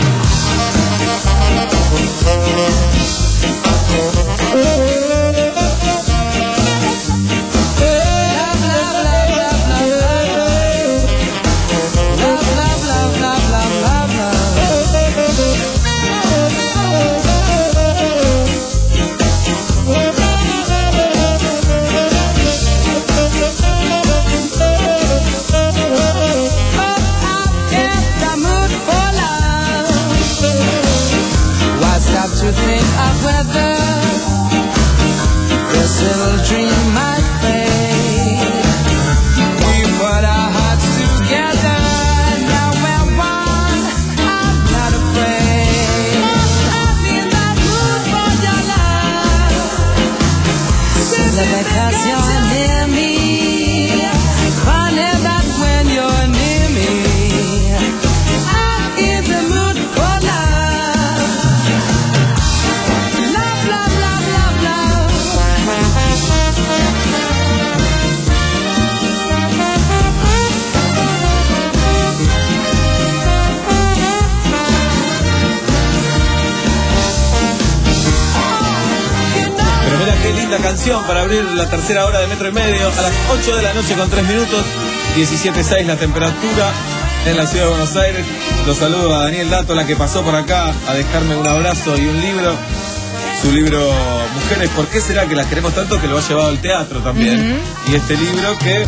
To think of whether this little dream might fade. We put our hearts together, now we're one. I'm not afraid. I'm in that mood for your love. Simply because you're near me. Funny that when you're near me, I'm in the mood for love. Qué linda canción para abrir la tercera hora de Metro y Medio a las ocho de la noche con tres minutos, diecisiete punto seis la temperatura en la ciudad de Buenos Aires. Los saludo a Daniel Dato, la que pasó por acá a dejarme un abrazo y un libro. Su libro Mujeres, ¿por qué será que las queremos tanto? Que lo ha llevado al teatro también. Uh-huh. Y este libro que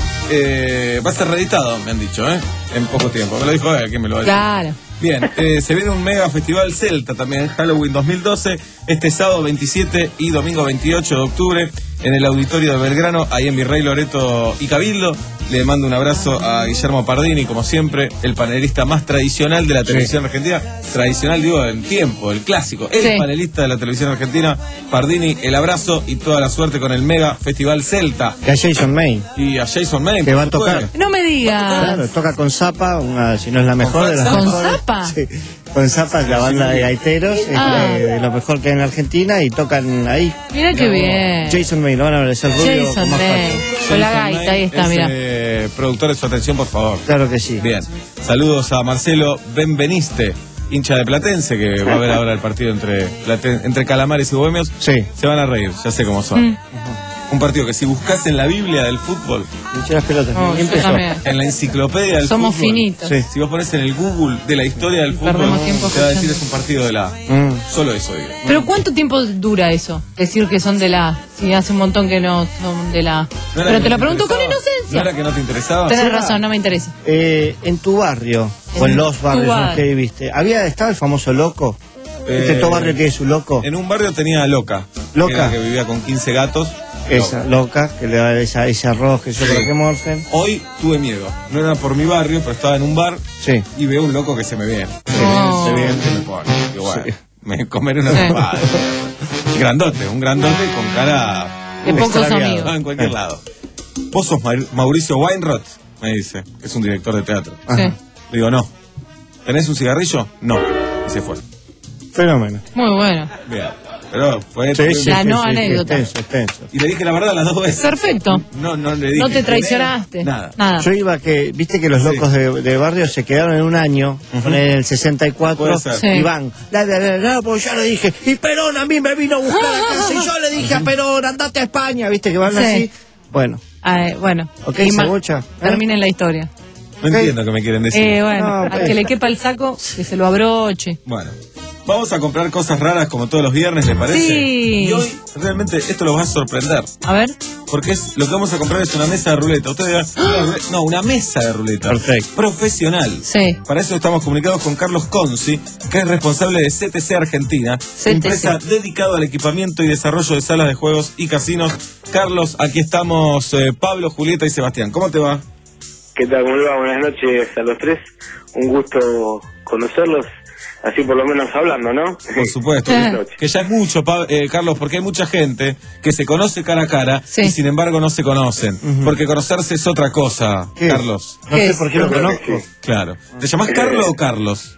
eh, va a ser reeditado, me han dicho, ¿eh? En poco tiempo. Me lo dijo él, ¿quién me lo va a decir? Claro. Bien, eh, se viene un mega festival celta también, Halloween dos mil doce, este sábado veintisiete y domingo veintiocho de octubre en el auditorio de Belgrano, ahí en Virrey Loreto y Cabildo. Le mando un abrazo a Guillermo Pardini, como siempre, el panelista más tradicional de la televisión sí. argentina. Tradicional, digo, en tiempo, el clásico. El sí. panelista de la televisión argentina, Pardini, el abrazo y toda la suerte con el mega festival celta. Y a Jason May. Y a Jason May. Que va a tocar. No me digas. Claro, toca con Zappa, una, si no es la mejor de las ¿Con mejores. Zappa? Sí. Con Zappa es la banda de gaiteros, ah. es de, de lo mejor que hay en Argentina y tocan ahí. Mira qué bien. Jason May, lo van a ver, es el rubio. Jason May. Con la gaita, ahí está, mira. Eh, productor de su atención, por favor. Claro que sí. Bien. Saludos a Marcelo Benveniste, hincha de Platense, que va a ver ahora el partido entre, Platen entre Calamares y Bohemios. Sí. Se van a reír, ya sé cómo son. Mm. Uh-huh. Un partido que si buscas en la Biblia del fútbol, las pelotas, oh, en la enciclopedia del Somos fútbol, finitos. Sí. Si vos pones en el Google de la historia del fútbol, te va a decir es un partido de la A. Mm. Solo eso digo. Pero ¿cuánto tiempo dura eso? Decir que son de la A. Si hace un montón que no son de la A. ¿No Pero te lo pregunto con inocencia. ¿No era que no te interesaba? Tenés sí, razón, no me interesa. Eh, en tu barrio, en o en los barrios en que viviste, ¿había estaba el famoso loco? Eh, ¿Este todo barrio tiene su loco? En un barrio tenía Loca. Loca. Que, que vivía con quince gatos. Esa, loca, que le da esa, ese arroz que yo creo que morfen. Hoy tuve miedo. No era por mi barrio, pero estaba en un bar. Sí. Y veo un loco que se me viene. Se oh. viene, se viene, se me pone. Y bueno, sí. me comeré una trompada. Sí. Grandote, un grandote con cara... De pocos amigos. Ah, en cualquier lado. Vos sos Mauricio Weinroth, me dice, que es un director de teatro. Sí. Le digo, no. ¿Tenés un cigarrillo? No. Y se fue. Fenómeno. Muy bueno. Bien. Pero fue sí, sí, la sí, no sí, anécdota. Sí, extenso, extenso. Y le dije la verdad las dos veces. Perfecto. No, no le dije. No te traicionaste. Nada. Nada. Yo iba que, viste que los locos sí. de, de barrio se quedaron en un año, uh-huh. en el sesenta y cuatro, sí. y van, la, la, la, la, porque yo le dije, y Perón a mí me vino a buscar a casa, y yo le dije a Perón, andate a España, viste que van sí. así. Bueno. Ay, bueno. Ok, Cebocha. ¿Eh? Terminen la historia. No okay. entiendo qué me quieren decir. Eh, bueno, no, pues. a que le quepa el saco, que se lo abroche. Bueno. Vamos a comprar cosas raras como todos los viernes, ¿le parece? Sí. Y hoy, realmente, esto los va a sorprender. A ver. Porque es, lo que vamos a comprar es una mesa de ruleta. Ustedes dirán, ¡ah! No, una mesa de ruleta. Perfecto. Profesional. Sí. Para eso estamos comunicados con Carlos Conci, que es responsable de C T C Argentina, C T C. Empresa dedicada al equipamiento y desarrollo de salas de juegos y casinos. Carlos, aquí estamos eh, Pablo, Julieta y Sebastián. ¿Cómo te va? ¿Qué tal? ¿Cómo le va? Buenas noches a los tres. Un gusto conocerlos. Así por lo menos hablando, ¿no? Por supuesto, que ya es mucho, eh, Carlos, porque hay mucha gente que se conoce cara a cara sí. y sin embargo no se conocen. Uh-huh. Porque conocerse es otra cosa, ¿Qué? Carlos. No sé por qué lo conozco. Claro. ¿Te llamás Carlos o Carlos?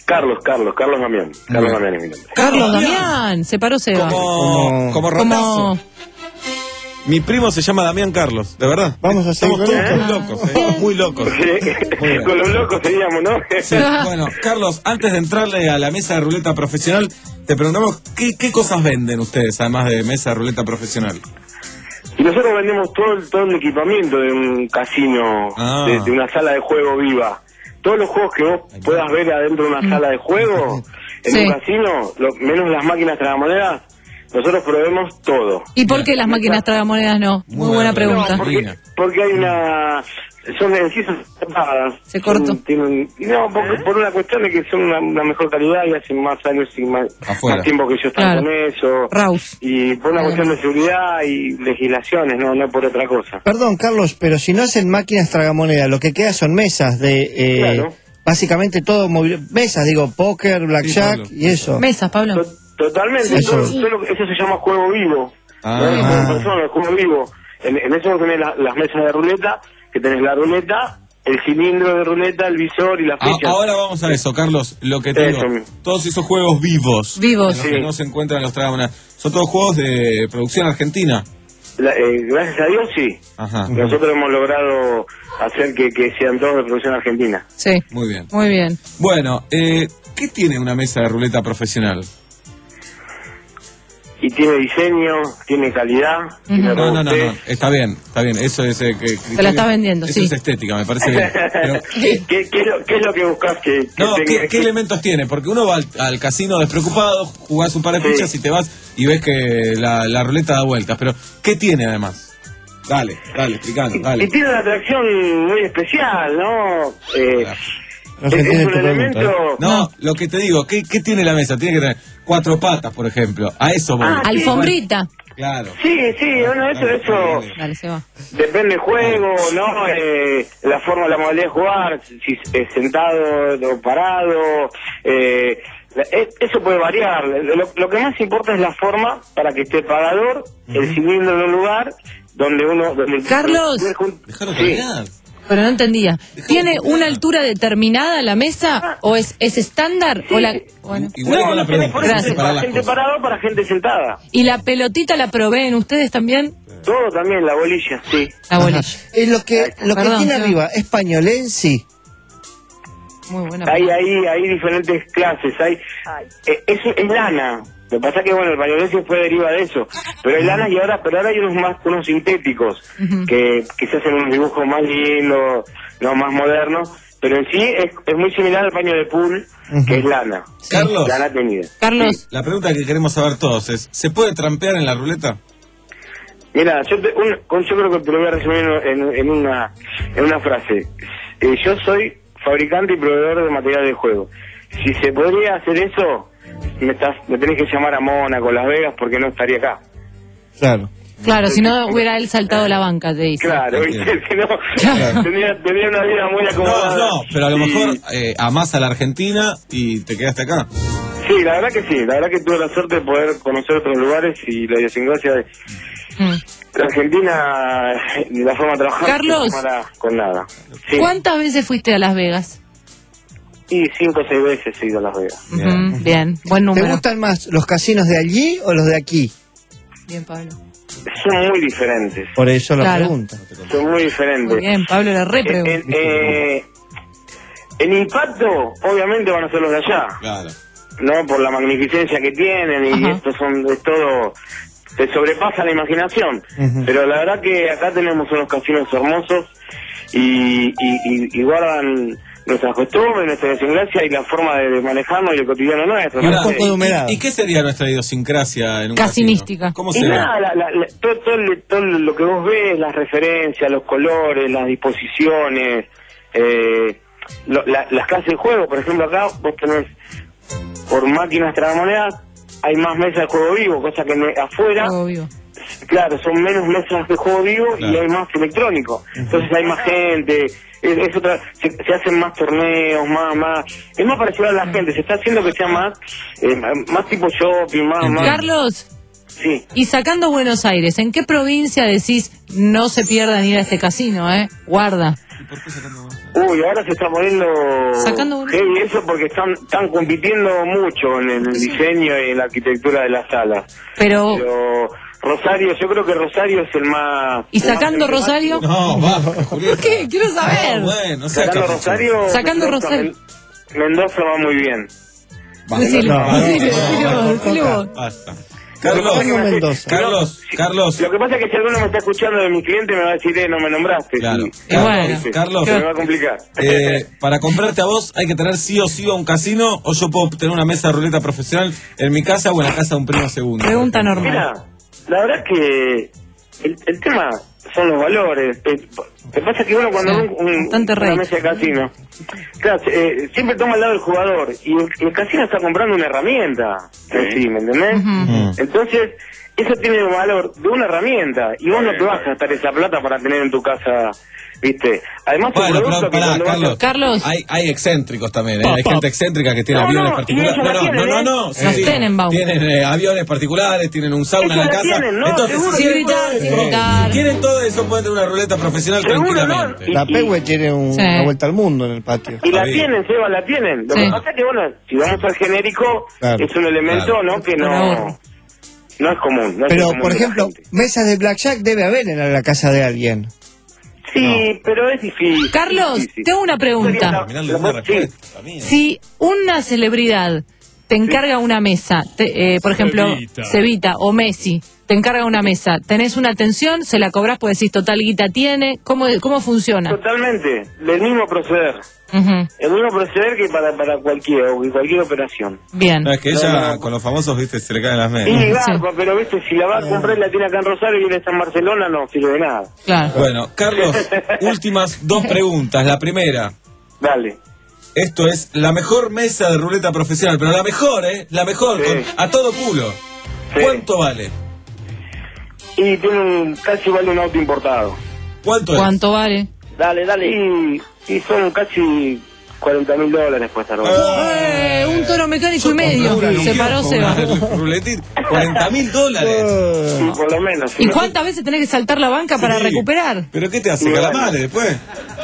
Carlos, Carlos, Carlos Damián. Carlos Damián es mi nombre. Carlos Damián, se paró Seba. Como, como ratazo. Como- Mi primo se llama Damián Carlos, de verdad. Vamos a Estamos seguir todos con muy locos, ¿eh? Muy locos. Muy bien. Con los locos seríamos, ¿no? Sí, bueno, Carlos, antes de entrarle a la mesa de ruleta profesional, te preguntamos qué, qué cosas venden ustedes, además de mesa de ruleta profesional. Y nosotros vendemos todo el, todo el equipamiento de un casino, Ah. de, de una sala de juego viva. Todos los juegos que vos puedas ver adentro de una sala de juego, en Sí. un casino, lo- menos las máquinas tragamonedas, nosotros proveemos todo. ¿Y por qué las máquinas tragamonedas no? Muy, Muy buena buena pregunta. No, porque, porque hay una... Son en sí son separadas. Se cortó. Son- tienen- no, porque, por una cuestión de que son una, una mejor calidad y hacen más años y más, Afuera. más tiempo que yo están Claro. con eso. Raus. Y por una cuestión de seguridad y legislaciones, no, no por otra cosa. Perdón, Carlos, pero si no hacen máquinas tragamonedas, lo que queda son mesas de... eh, Claro. Básicamente todo... movi- Mesas, digo, póker, blackjack Pablo. y eso. Mesas, Pablo. To- Totalmente, Eso. todo- todo lo que- eso se llama juego vivo. Ah. ¿no? El juego de personas, el juego vivo. En, en eso vos tenés la- las mesas de ruleta, que tenés la ruleta, el cilindro de ruleta, el visor y la A- ficha. ahora vamos a eso, Carlos. Lo que te Eso digo, mismo. todos esos juegos vivos, Vivos. en los Sí. que no se encuentran en los tragamonedas, son todos juegos de producción argentina. La- eh, gracias a Dios, sí. Ajá. Nosotros hemos logrado hacer que, que sean todos de producción argentina. Sí. Muy bien. Muy bien. Bueno, eh, ¿qué tiene una mesa de ruleta profesional? Y tiene diseño, tiene calidad, tiene No, no, no, robustez. no, está bien, está bien, eso es... eh, que, Te la estás vendiendo, eso sí. es estética, me parece bien. Pero, ¿Qué, qué- qué es lo, qué es lo que buscas que, que no, tenga- ¿qué, qué elementos tiene? Porque uno va al, al casino despreocupado, jugás un par de Sí. fichas y te vas y ves que la, la ruleta da vueltas, pero ¿qué tiene además? Dale, dale, explicando, Y dale. tiene una atracción muy especial, ¿no? Eh, No es, se entiende es un tu pregunta, elemento... ¿eh? No, lo que te digo, ¿qué, ¿qué tiene la mesa? Tiene que tener cuatro patas, por ejemplo. A eso voy. Ah, sí. Alfombrita. Claro. Sí, sí, bueno, eso, eso Dale, Seba. depende del juego, ¿no? Eh, la forma, la modalidad de jugar, si es sentado o parado, eh, eh, eso puede variar. Lo, lo que más importa es la forma para que esté el pagador, el cilindro en un lugar donde uno... Donde Carlos. Déjalo Sí. terminar. Pero no entendía. ¿Tiene una altura determinada la mesa o es, es estándar? O la, bueno. Igual con la pregunta, por eso, Gracias. para separar las gente cosas. parado, para gente sentada. ¿Y la pelotita la proveen ustedes también? Todo también, la bolilla, sí. La bolilla. Eh, lo que, lo que Perdón, tiene Seba. arriba, españolense. Muy buena. Hay ahí hay diferentes clases, hay eh, es, es lana. Lo que pasa es que bueno, el pañolense fue deriva de eso, pero hay lana y ahora pero ahora hay unos más unos sintéticos que, que se hacen unos dibujos más lindos, no más modernos, pero en sí es, es muy similar al paño de pool, que es lana. Carlos. Lana tenida. Carlos. La pregunta que queremos saber todos es, ¿se puede trampear en la ruleta? Mira, yo, te- un- con- yo creo que te lo voy a resumir en, en- en una en una frase. Eh, yo soy fabricante y proveedor de material de juego. Si se podría hacer eso, me, estás, me tenés que llamar a Mónaco, Las Vegas, porque no estaría acá. Claro. Claro, si no hubiera él saltado la banca, te dice. Claro, ¿viste? Si no, tendría, tendría una vida muy No, acomodada. no, pero a lo Y- mejor eh, amás a la Argentina y te quedaste acá. Sí, la verdad que sí. La verdad que tuve la suerte de poder conocer otros lugares y la idiosincrasia de Mm. la Argentina, la forma de trabajar, Carlos. no se compara con nada. Sí. ¿Cuántas veces fuiste a Las Vegas? Y cinco o seis veces he ido a Las Vegas. Ujú, bien, buen ¿Te número. gustan más los casinos de allí o los de aquí? Bien, Pablo. Son muy diferentes. Por eso la Claro. pregunta. Son muy diferentes. Muy bien, Pablo la re Eh, pregunta. eh, el impacto, obviamente, van a ser los de allá. Claro. ¿No? Por la magnificencia que tienen y Ajá. esto son, es todo, te sobrepasa la imaginación. Ujú. Pero la verdad que acá tenemos unos casinos hermosos y, y, y, y guardan nuestras costumbres, nuestra idiosincrasia y la forma de, de manejarnos y el cotidiano nuestro. Y un ¿no? poco de humedad. ¿Y, y qué sería nuestra idiosincrasia en un Casinística. casino? ¿Cómo Y se ve? nada, la- la- la- todo, todo, el- todo lo que vos ves, las referencias, los colores, las disposiciones, eh, lo- la- las clases de juego. Por ejemplo, acá vos tenés, por máquinas tragamonedas, hay más mesas de juego vivo, cosa que en- afuera, Obvio. claro, son menos mesas de juego vivo Claro. y hay más electrónico. Entonces hay más gente, es, es otra, se, se hacen más torneos, más, más, es más parecido a la gente, se está haciendo que sea más, eh, más tipo shopping, más, más. Carlos, Sí. y sacando Buenos Aires, ¿en qué provincia decís no se pierdan ir a este casino, eh? Guarda. Uy, ahora se está poniendo Sacando heavy eso porque están, están compitiendo mucho en el diseño y en la arquitectura de las salas. Pero... Pero Rosario, yo creo que Rosario es el más... ¿Y sacando el más Rosario? No, va. ¿Por qué? Quiero saber. No, bueno, o sea, sacando capaz. Rosario... Sacando Mendoza, Rosario. Men- Mendoza va muy bien. Decile, no, decile, no, decile no, vos, decile vos. Basta. Lo que Carlos, pasa es que me hace- Carlos, Carlos. Lo que pasa es que si alguno me está escuchando de mis clientes me va a decir, eh, no me nombraste. Claro. Sí. Carlos, bueno. ¿viste? Carlos. Se me va a complicar. Eh, para comprarte a vos hay que tener sí o sí a un casino, o yo puedo tener una mesa de ruleta profesional en mi casa o en la casa de un primo segundo. Pregunta normal. Mira, la verdad es que el, el tema son los valores. Eh, Lo que pasa es que uno cuando Sí, ve un, un- bastante una rate. mesa de casino, claro, eh, siempre toma el lado del jugador y el, el casino está comprando una herramienta en sí, ¿me entendés? Ujú. Entonces, eso tiene el valor de una herramienta y vos no te vas a gastar esa plata para tener en tu casa, ¿viste? Además, tu Bueno, producto pero que pará, cuando vas a- Carlos. Carlos. Hay, hay excéntricos también, ¿eh? Pop, Hay pop. gente excéntrica que tiene No, aviones no, particulares. y ellos No, la no, no, tienen, no, ¿eh? no. Los Tenenbaum. Tienen eh, aviones particulares, tienen un sauna en la Ellos la casa. tienen, ¿no? Entonces, Seguro si que quieren gritar, todo sin eso, gritar. si quieren todo eso, pueden tener una ruleta profesional Seguro, tranquilamente. ¿no? La Pehue tiene un- Sí. una vuelta al mundo en el patio. Y la Está bien. tienen, Seba, la tienen. Lo Sí. que pasa es que, bueno, si vamos al genérico, Claro. es un elemento, Claro. ¿no? Que Por no, ahorro. no es común. No es Pero, común por de la ejemplo, gente. mesas de blackjack debe haber en la, la casa de alguien. Sí, pero es difícil. Carlos, difícil. tengo una pregunta. La- Mirale la- una sí. respuesta, amigo. Si una celebridad te encarga una mesa, te- eh, por ejemplo, Cevita. Cevita o Messi, te encarga una mesa, tenés una atención, se la cobrás porque decís total guita tiene, ¿cómo, cómo funciona? Totalmente, del mismo proceder. Ujú. El mismo proceder que para, para cualquier, cualquier operación. Bien. No, es que ella, con los famosos, viste, se le caen las Sí, medias. garpa, pero viste, si la va a comprar y la tiene acá en Rosario y él está en Barcelona, no sirve de nada. Claro. Bueno, Carlos, últimas dos preguntas. La primera, Dale. esto es la mejor mesa de ruleta profesional, pero la mejor, ¿eh? La mejor, Sí. con- a todo culo. Sí. ¿Cuánto vale? Y tiene un, casi vale un auto importado. ¿Cuánto es? ¿Cuánto vale? Dale, dale. Y, y son casi cuarenta mil dólares cuesta ¿no? Eh, un toro mecánico y medio. Se paró Seba. Ruletín, cuarenta mil dólares. Sí, por lo menos. si ¿Y no- cuántas veces tenés que saltar la banca para Sí. recuperar? ¿Pero qué te hace? Y ¿Calamares después?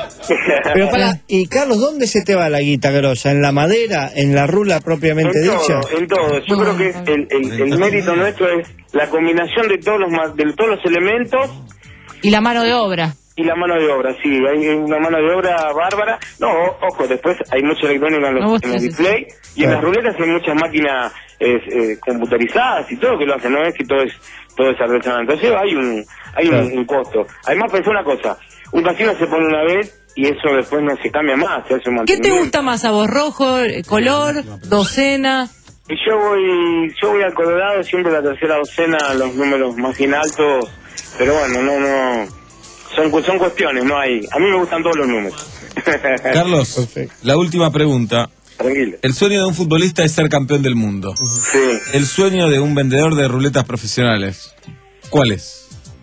Pero para, y Carlos, ¿dónde se te va la guita grosa? ¿En la madera? ¿En la rula propiamente En dicha? todo, en todo. Yo creo que es el, el, el mérito nuestro es la combinación de todos los ma- de todos los elementos Y la mano de obra. y la mano de obra. Sí, hay una mano de obra bárbara. No, o- ojo, después hay mucha electrónica en los, No, vos en los tenés displays y en Claro. las ruletas hay muchas máquinas eh, eh, computarizadas y todo que lo hacen. No es que todo es todo es artesanal. Entonces hay un hay un, Claro. un costo. Además, pensé una cosa. Un casino se pone una vez y eso después no se cambia más. Se hace un ¿Qué te mantenimiento. gusta más a vos? ¿Rojo, eh, color, docena? Y yo voy, yo voy al Colorado, siempre la tercera docena, los números más bien altos, pero bueno, no, no, son, cu- son cuestiones, no hay, a mí me gustan todos los números. Carlos, Perfecto. la última pregunta. Tranquilo. El sueño de un futbolista es ser campeón del mundo. Sí, El sueño de un vendedor de ruletas profesionales, ¿cuál es?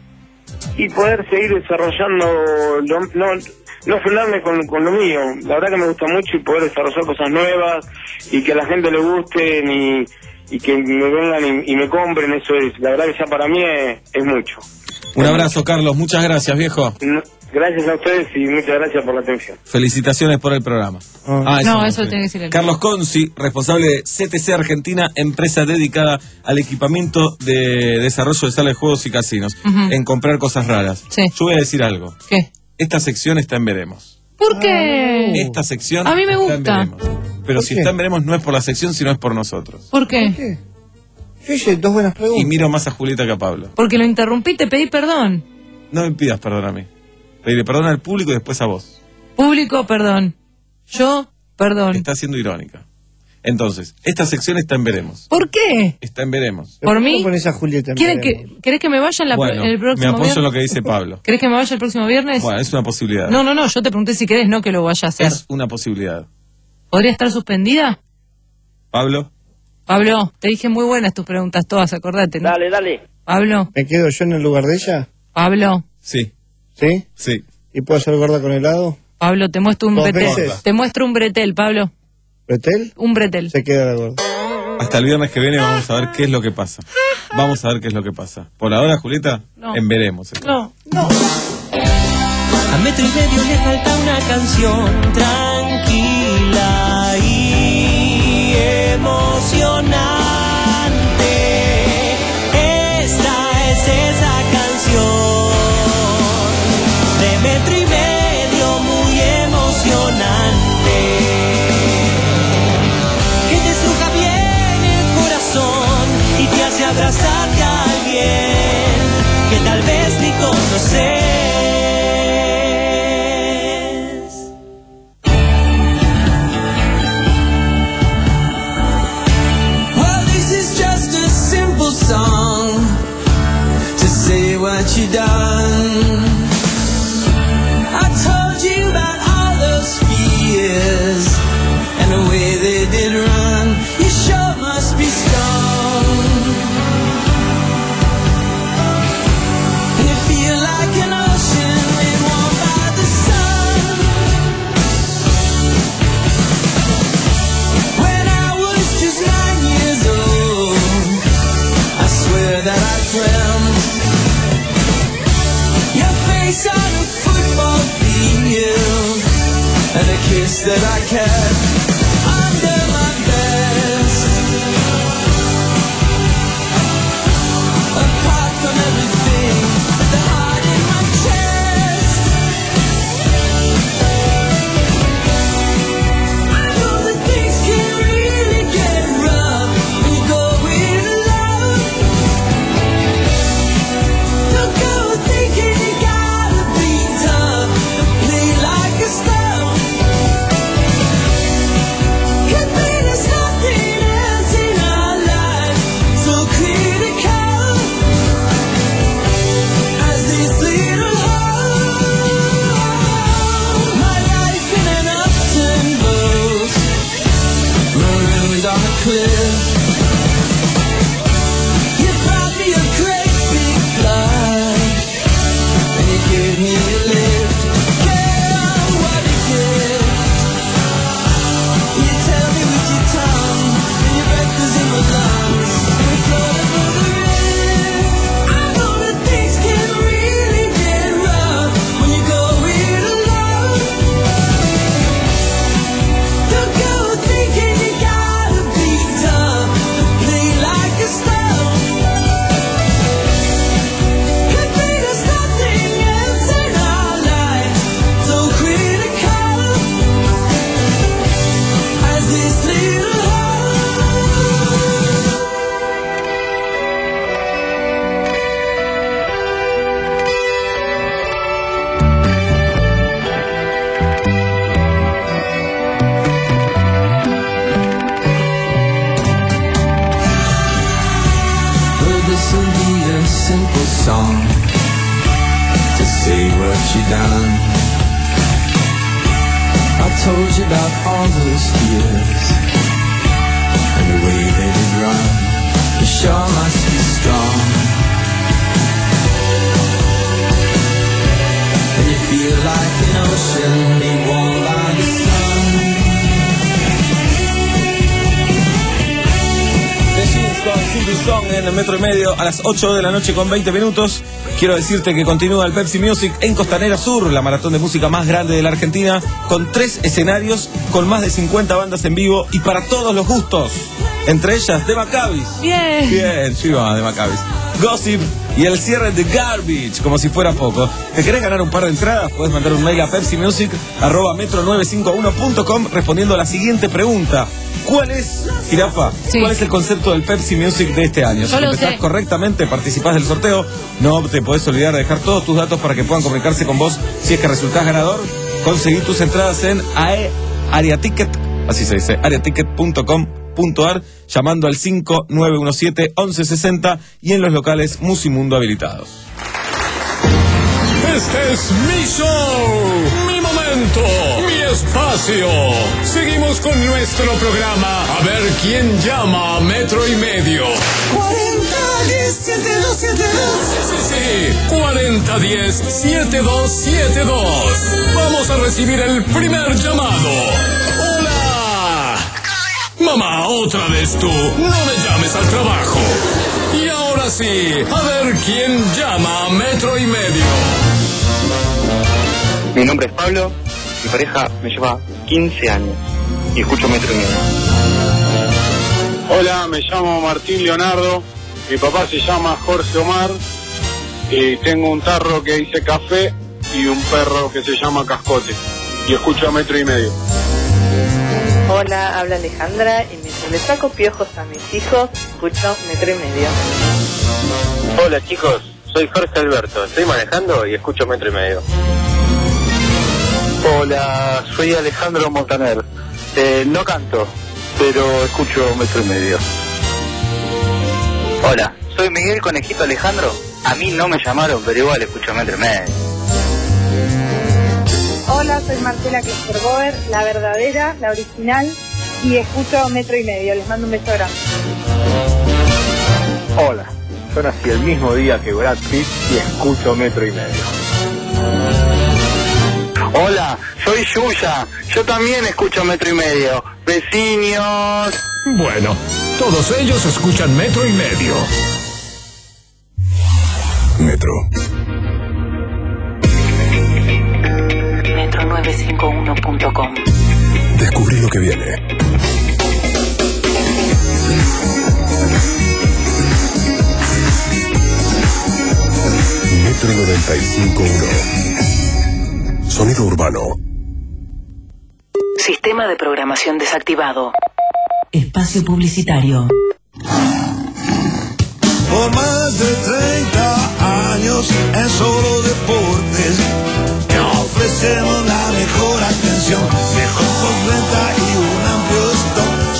y poder seguir desarrollando, lo, no, no frenarme con, con lo mío, la verdad que me gusta mucho y poder desarrollar cosas nuevas y que a la gente le gusten y, y que me vengan y, y me compren, eso es, la verdad que ya para mí es, es mucho. Un abrazo, Carlos. Muchas gracias, viejo. No- Gracias a ustedes y muchas gracias por la atención. Felicitaciones por el programa. Ah. No, eso lo tiene que decir él. Carlos Conci, responsable de C T C Argentina, empresa dedicada al equipamiento de desarrollo de salas de juegos y casinos, Ujú. en comprar cosas raras. Sí. Yo voy a decir algo. ¿Qué? Esta sección está en veremos. ¿Por qué? Esta sección A mí me está en gusta. veremos. Pero ¿Por si qué? está en veremos no es por la sección, sino es por nosotros. ¿Por qué? ¿Qué? Yo hice dos buenas Y preguntas. miro más a Julieta que a Pablo. Porque lo interrumpí, te pedí perdón. No me pidas perdón a mí. Pedirle perdón al público y después a vos. Público, perdón. Yo, perdón. Está siendo irónica. Entonces, esta sección está en veremos. ¿Por qué? Está en veremos. ¿Por ¿Cómo mí? pones a Julieta en ¿Quieren veremos? que, ¿Querés que me vaya en, la, Bueno, en el me próximo apoyo en viernes? lo que dice Pablo. ¿Querés que me vaya el próximo viernes? Bueno, es una posibilidad. No, no, no, yo te pregunté si querés, no que lo vaya a hacer. Es una posibilidad. ¿Podría estar suspendida? Pablo, Pablo, te dije muy buenas tus preguntas todas, acordate, ¿no? Dale, dale. Pablo, ¿Me quedo yo en el lugar de ella? Pablo, sí, ¿Sí? sí. ¿Y puedo ser gorda con helado? Pablo, te muestro un Dos bretel. veces. Te muestro un bretel, Pablo. ¿Bretel? Un bretel. Se queda la gorda. Hasta el viernes que viene vamos a ver qué es lo que pasa. Vamos a ver qué es lo que pasa. Por ahora, Julieta, No. en veremos. No, no. A metro y medio le falta una canción tranquila y emocionante. Esta es esa canción de metro y medio muy emocionante, que te estruja bien el corazón y te hace abrazarte a alguien que tal vez ni conoces. Song to say what you done. I told you about all those fears and the way they did run. You sure must be strong. And you feel like an ocean made warm by the sun. When I was just nine years old, I swear that I dreamt your face on a football field and a kiss that I kept under my vest. Apart from everything, the heart in my chest. I know that things can really get rough when you go in love. Don't go thinking you gotta be tough and play like a star. 'Cause there's nothing else in our life so critical as this little hole. My life in an upturned boat, marooned on a cliff. You brought me a great big flight, and you gave me a lift. Girl, what a gift. You tell me with your tongue, and your breath is in my lungs, and we float over the rift. I know that things can really get rough when you go in alone. Don't go thinking you gotta be tough and play like a stone. 'Cause there's nothing else in our life so critical as this little Well, this will be a simple song to say what you done. I told you about all those fears and the way they did run. You sure must be strong. And you feel like an ocean made warm by the sun. The Jeans con Simple Song en el metro y medio a las ocho de la noche con veinte minutos. Quiero decirte que continúa el Pepsi Music en Costanera Sur, la maratón de música más grande de la Argentina, con tres escenarios, con más de cincuenta bandas en vivo y para todos los gustos. Entre ellas, The Maccabees. Bien. Bien, sí va, The Maccabees. Gossip y el cierre de Garbage, como si fuera poco. ¿Te querés ganar un par de entradas? Puedes mandar un mail a pepsimusic arroba metro nueve cinco uno punto com respondiendo a la siguiente pregunta. ¿Cuál es, Jirafa, Sí. cuál es el concepto del Pepsi Music de este año? Si Yo lo empezás sé. correctamente, participás del sorteo. No te podés olvidar de dejar todos tus datos para que puedan comunicarse con vos si es que resultás ganador. Conseguí tus entradas en AE, Ariaticket, así se dice, ariaticket punto com punto ar, llamando al cinco nueve uno siete, once sesenta y en los locales Musimundo habilitados. Este es mi show, mi momento, mi espacio. Seguimos con nuestro programa. A ver quién llama a metro y medio. cuarenta diez setenta y dos setenta y dos. Sí, sí, cuarenta diez setenta y dos setenta y dos. Vamos a recibir el primer llamado. Hola. Mamá, otra vez tú. No me llames al trabajo. Y ahora sí, a ver quién llama a metro y medio. Mi nombre es Pablo, mi pareja me lleva quince años y escucho Metro y Medio. Hola, me llamo Martín Leonardo, mi papá se llama Jorge Omar y tengo un tarro que dice café y un perro que se llama Cascote y escucho Metro y Medio. Hola, habla Alejandra y mientras le saco piojos a mis hijos, escucho Metro y Medio. Hola chicos, soy Jorge Alberto, estoy manejando y escucho Metro y Medio. Hola, soy Alejandro Montaner, eh, no canto, pero escucho Metro y Medio. Hola, soy Miguel Conejito Alejandro, a mí no me llamaron, pero igual escucho Metro y Medio. Hola, soy Marcela Klesterboer, la verdadera, la original, y escucho Metro y Medio. Les mando un beso grande. Hola, yo nací el mismo día que Brad Pitt y escucho Metro y Medio. Hola, soy Yuya, yo también escucho Metro y Medio. Vecinos. Bueno, todos ellos escuchan Metro y Medio. Metro. metro novecientos cincuenta y uno punto com. Descubrí lo que viene. Metro noventa y cinco punto uno. Sonido urbano. Sistema de programación desactivado. Espacio publicitario. Por más de treinta años en Solo Deportes te ofrecemos la mejor atención, mejor postventa y un amplio stock.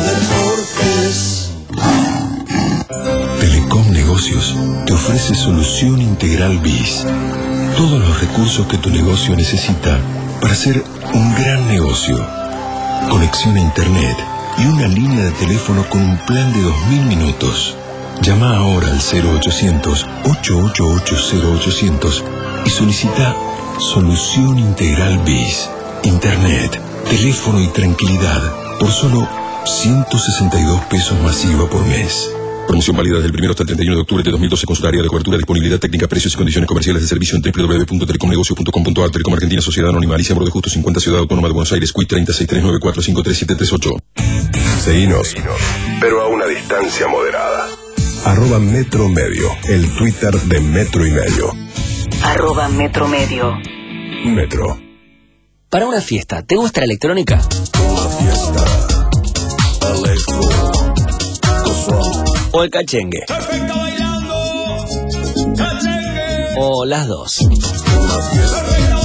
Solo Deportes. Telecom Negocios te ofrece solución integral B I S. Todos los recursos que tu negocio necesita para hacer un gran negocio. Conexión a internet y una línea de teléfono con un plan de dos mil minutos. Llama ahora al cero ochocientos, ocho ocho ocho, cero ochocientos y solicita Solución Integral B I S. Internet, teléfono y tranquilidad por solo ciento sesenta y dos pesos masiva por mes. Promoción válida desde el primero hasta el treinta y uno de octubre de dos mil doce. Consulta área de cobertura, disponibilidad técnica, precios y condiciones comerciales de servicio en doble u doble u doble u punto telecomnegocio punto com punto a r. Telecom Argentina, Sociedad Anónima, Alicia Moro de Justo cincuenta, Ciudad Autónoma de Buenos Aires, Q I treinta, seis tres nueve cuatro cinco tres siete tres ocho. Seguinos, pero a una distancia moderada. Arroba Metro Medio, el Twitter de Metro y Medio. Arroba Metro Medio. Metro. Para una fiesta, ¿te gusta la electrónica? Una fiesta. Electro. ¿O el cachengue? ¿O las dos? Una fiesta.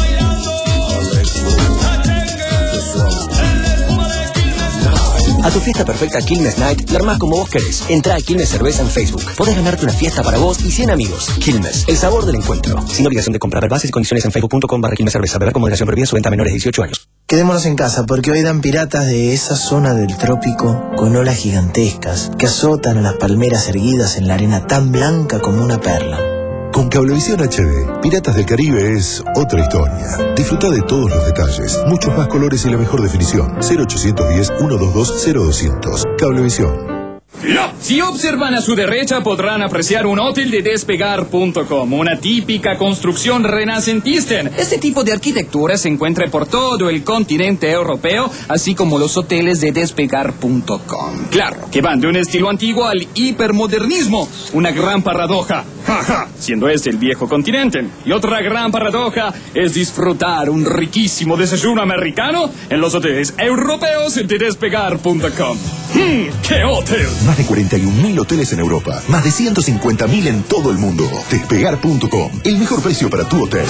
A tu fiesta perfecta Quilmes Night la armás como vos querés. Entrá a Quilmes Cerveza en Facebook. Podés ganarte una fiesta para vos y cien amigos. Quilmes, el sabor del encuentro. Sin obligación de comprar. Bases y condiciones en facebook punto com barra Quilmes Cerveza. Beber con moderación. Prohibida su venta a menores de dieciocho años. Quedémonos en casa porque hoy dan piratas de esa zona del trópico con olas gigantescas que azotan a las palmeras erguidas en la arena tan blanca como una perla. Con Cablevisión H D, Piratas del Caribe es otra historia. Disfruta de todos los detalles, muchos más colores y la mejor definición. cero ochocientos diez, ciento veintidós, cero doscientos. Cablevisión. Si observan a su derecha podrán apreciar un hotel de despegar punto com, una típica construcción renacentista. Este tipo de arquitectura se encuentra por todo el continente europeo, así como los hoteles de despegar punto com. Claro, que van de un estilo antiguo al hipermodernismo, una gran paradoja. Jaja, siendo este el viejo continente. Y otra gran paradoja es disfrutar un riquísimo desayuno americano en los hoteles europeos de despegar punto com. Hmm, ¡qué hotel! Más de cuarenta y un mil hoteles en Europa. Más de ciento cincuenta mil en todo el mundo. Despegar punto com. El mejor precio para tu hotel.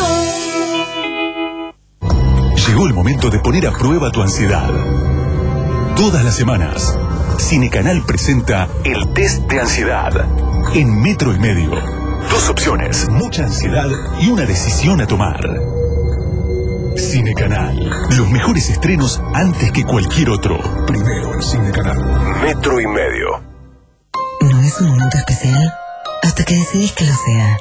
Llegó el momento de poner a prueba tu ansiedad. Todas las semanas, Cinecanal presenta el test de ansiedad. En Metro y Medio. Dos opciones, mucha ansiedad y una decisión a tomar. Cinecanal. Los mejores estrenos antes que cualquier otro. Primero en Cinecanal. Metro y Medio. No es un momento especial hasta que decidís que lo sea.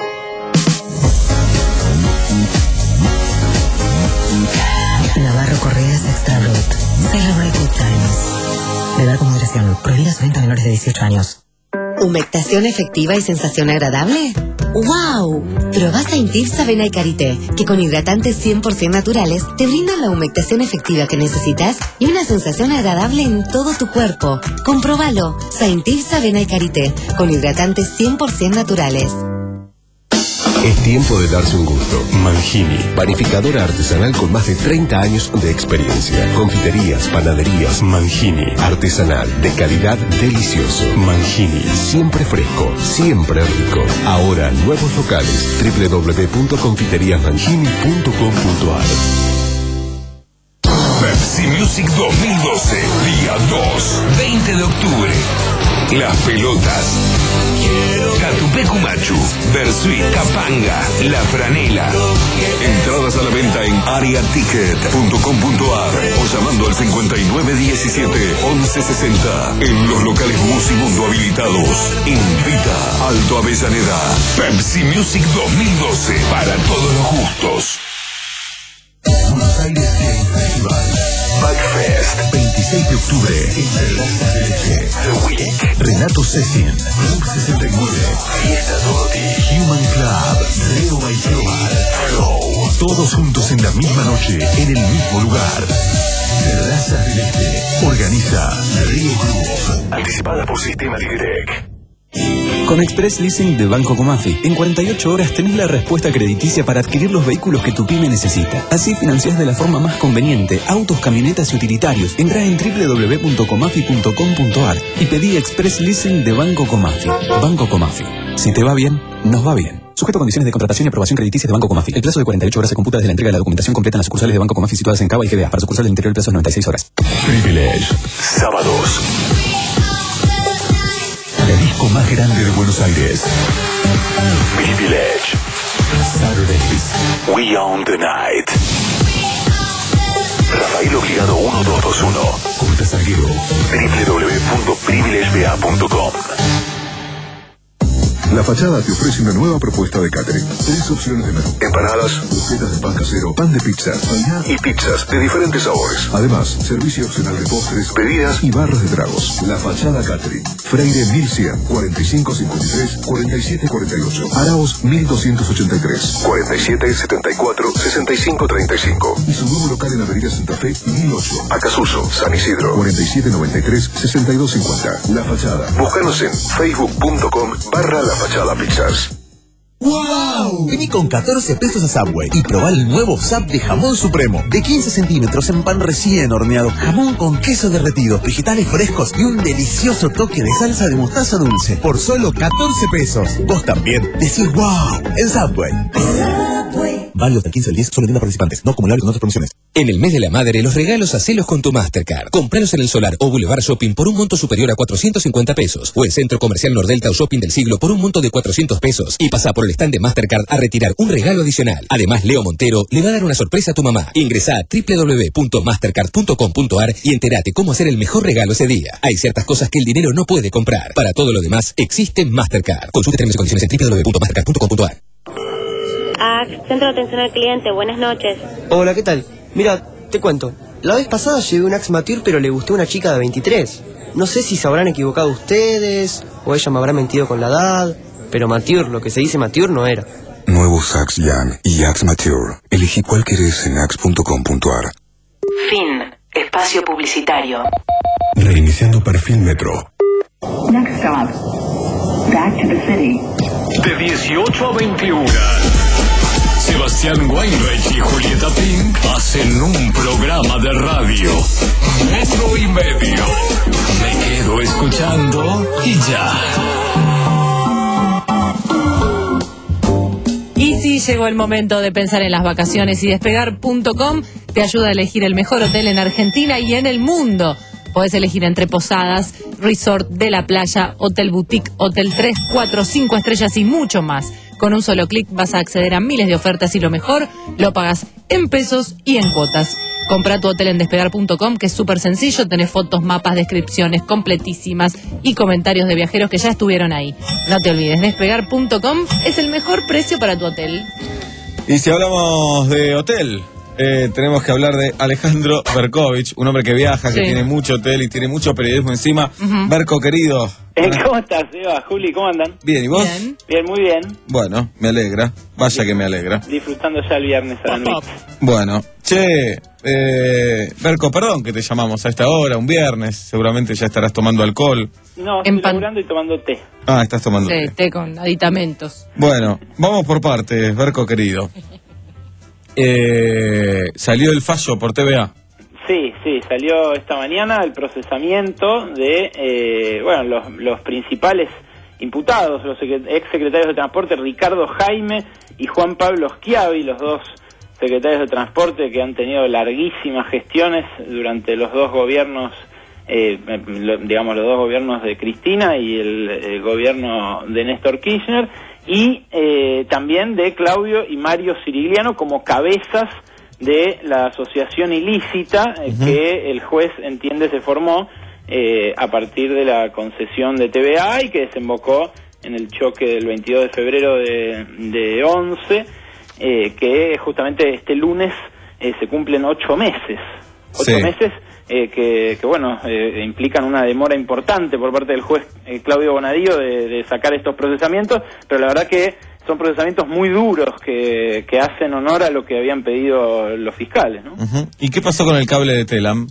Navarro Correas Extra Root. Celebrate good times. Beber con moderación. Prohibida su venta a menores de dieciocho años. ¿Humectación efectiva y sensación agradable? ¡Wow! Probá Saintifsa Avena y Karité, que con hidratantes cien por ciento naturales te brindan la humectación efectiva que necesitas y una sensación agradable en todo tu cuerpo. Comprobalo. Saintifsa Avena y Karité, con hidratantes cien por ciento naturales. Es tiempo de darse un gusto. Mangini, panificadora artesanal con más de treinta años de experiencia. Confiterías, panaderías, Mangini, artesanal, de calidad, delicioso. Mangini, siempre fresco, siempre rico. Ahora, nuevos locales, doble u doble u doble u punto confiterías mangini punto com punto a r. Pepsi Music dos mil doce, día dos, veinte de octubre. Las pelotas. Catupecu Machu, Versuit, Capanga, La Franela. Entradas a la venta en aria ticket punto com punto a r o llamando al cincuenta y nueve diecisiete once sesenta. En los locales Musimundo habilitados. Invita Alto Avellaneda. Pepsi Music dos mil doce, para todos los gustos. Buenos Aires Game Festival. Backfest, veintiséis de octubre, en Terraza del Este. The Week, Renato Sessin, Club sesenta y nueve, Fiesta Dorothy, Human Club, Leo Baizoa, Flow. Todos juntos en la misma noche, en el mismo lugar. Terraza del Este. Organiza Río Cruz. Anticipada por Sistema Ligrec. Con Express Leasing de Banco Comafi, en cuarenta y ocho horas tenés la respuesta crediticia para adquirir los vehículos que tu pyme necesita. Así financiás de la forma más conveniente autos, camionetas y utilitarios. Entrá en doble u doble u doble u punto comafi punto com punto a r y pedí Express Leasing de Banco Comafi. Banco Comafi. Si te va bien, nos va bien. Sujeto a condiciones de contratación y aprobación crediticia de Banco Comafi. El plazo de cuarenta y ocho horas se computa desde la entrega de la documentación completa en las sucursales de Banco Comafi situadas en Cava y G B A. Para sucursales del interior el plazo es noventa y seis horas. Privilege, sábados. La disco más grande de Buenos Aires. Privilege. Saturdays. We Own the Night. Rafael Obligado uno dos dos uno. Corta Salguero. doble u doble u doble u punto privilege b a punto com. La Fachada te ofrece una nueva propuesta de catering. Tres opciones de menú: empanadas, recetas de pan casero, pan de pizza y pizzas de diferentes sabores. Además, servicio opcional de postres, bebidas y barras de tragos. La Fachada Catering. Freire mil cien, cuarenta y cinco cincuenta y tres, cuarenta y siete cuarenta y ocho. Araos mil doscientos ochenta y tres, cuarenta y siete setenta y cuatro, sesenta y cinco treinta y cinco. Y su nuevo local en Avenida Santa Fe mil ocho. Acasuso, San Isidro, cuarenta y siete noventa y tres, sesenta y dos cincuenta. La Fachada. Búscanos en facebook punto com barra La Fachada Pizzas. ¡Wow! Vení con catorce pesos a Subway y probá el nuevo Sub de jamón supremo. De quince centímetros en pan recién horneado. Jamón con queso derretido, vegetales frescos y un delicioso toque de salsa de mostaza dulce. Por solo catorce pesos. Vos también decís ¡wow! En Subway. Subway. Válido hasta el quince del diez, solo en tiendas participantes. No acumulable con otras promociones. En el mes de la madre, los regalos hacelos con tu Mastercard. Compralos en el Solar o Boulevard Shopping por un monto superior a cuatrocientos cincuenta pesos. O en Centro Comercial Nordelta o Shopping del Siglo por un monto de cuatrocientos pesos. Y pasa por el stand de Mastercard a retirar un regalo adicional. Además, Leo Montero le va a dar una sorpresa a tu mamá. Ingresa a doble u doble u doble u punto mastercard punto com punto a r y entérate cómo hacer el mejor regalo ese día. Hay ciertas cosas que el dinero no puede comprar. Para todo lo demás, existe Mastercard. Consulte términos y condiciones en doble u doble u doble u punto mastercard punto com punto a r. Ah, Centro de Atención al Cliente, buenas noches. Hola, ¿qué tal? Mira, te cuento. La vez pasada llevé un Axe Mature, pero le gustó a una chica de veintitrés. No sé si se habrán equivocado ustedes, o ella me habrá mentido con la edad, pero Mature, lo que se dice Mature, no era. Nuevos Axe Young y Axe Mature. Elegí cuál querés en axe punto com punto a r. Fin. Espacio publicitario. Reiniciando perfil Metro. Next stop. Back to the city. De dieciocho a veintiuna. Sebastián Weinreich y Julieta Pink hacen un programa de radio. Metro y medio. Me quedo escuchando y ya. Y sí, llegó el momento de pensar en las vacaciones y despegar punto com te ayuda a elegir el mejor hotel en Argentina y en el mundo. Podés elegir entre posadas, resort de la playa, hotel boutique, hotel tres, cuatro, cinco estrellas y mucho más. Con un solo clic vas a acceder a miles de ofertas y lo mejor, lo pagas en pesos y en cuotas. Compra tu hotel en despegar punto com, que es súper sencillo. Tenés fotos, mapas, descripciones completísimas y comentarios de viajeros que ya estuvieron ahí. No te olvides, despegar punto com es el mejor precio para tu hotel. Y si hablamos de hotel, Eh, tenemos que hablar de Alejandro Berkovich, un hombre que viaja, Sí. que tiene mucho hotel y tiene mucho periodismo encima. Ujú. Berco, querido. Eh, ¿Cómo estás, Eva? Juli, ¿cómo andan? Bien, ¿y vos? Bien. Bien, muy bien. Bueno, me alegra. Vaya que me alegra. Disfrutando ya el viernes a la noche. Bueno, che, eh, Berco, perdón que te llamamos a esta hora, un viernes. Seguramente ya estarás tomando alcohol. No, estoy En pan- laburando y tomando té. Ah, estás tomando. Sí, té con aditamentos. Bueno, vamos por partes, Berco, querido. Eh, salió el fallo por T V A. Sí, sí, salió esta mañana el procesamiento de, eh, bueno, los, los principales imputados, los secre- ex secretarios de Transporte, Ricardo Jaime y Juan Pablo Schiavi, los dos secretarios de Transporte que han tenido larguísimas gestiones durante los dos gobiernos, eh, lo- digamos, los dos gobiernos de Cristina y el, el gobierno de Néstor Kirchner, y eh, también de Claudio y Mario Cirigliano como cabezas de la asociación ilícita eh, Ujú. que el juez entiende se formó eh, a partir de la concesión de T V A y que desembocó en el choque del veintidós de febrero de, de once, eh, que justamente este lunes eh, se cumplen ocho meses. Ocho Sí. meses eh, que, que, bueno, eh, implican una demora importante por parte del juez eh, Claudio Bonadío de, de sacar estos procesamientos, pero la verdad que son procesamientos muy duros que, que hacen honor a lo que habían pedido los fiscales, ¿no? Ujú. ¿Y qué pasó con el cable de Telam?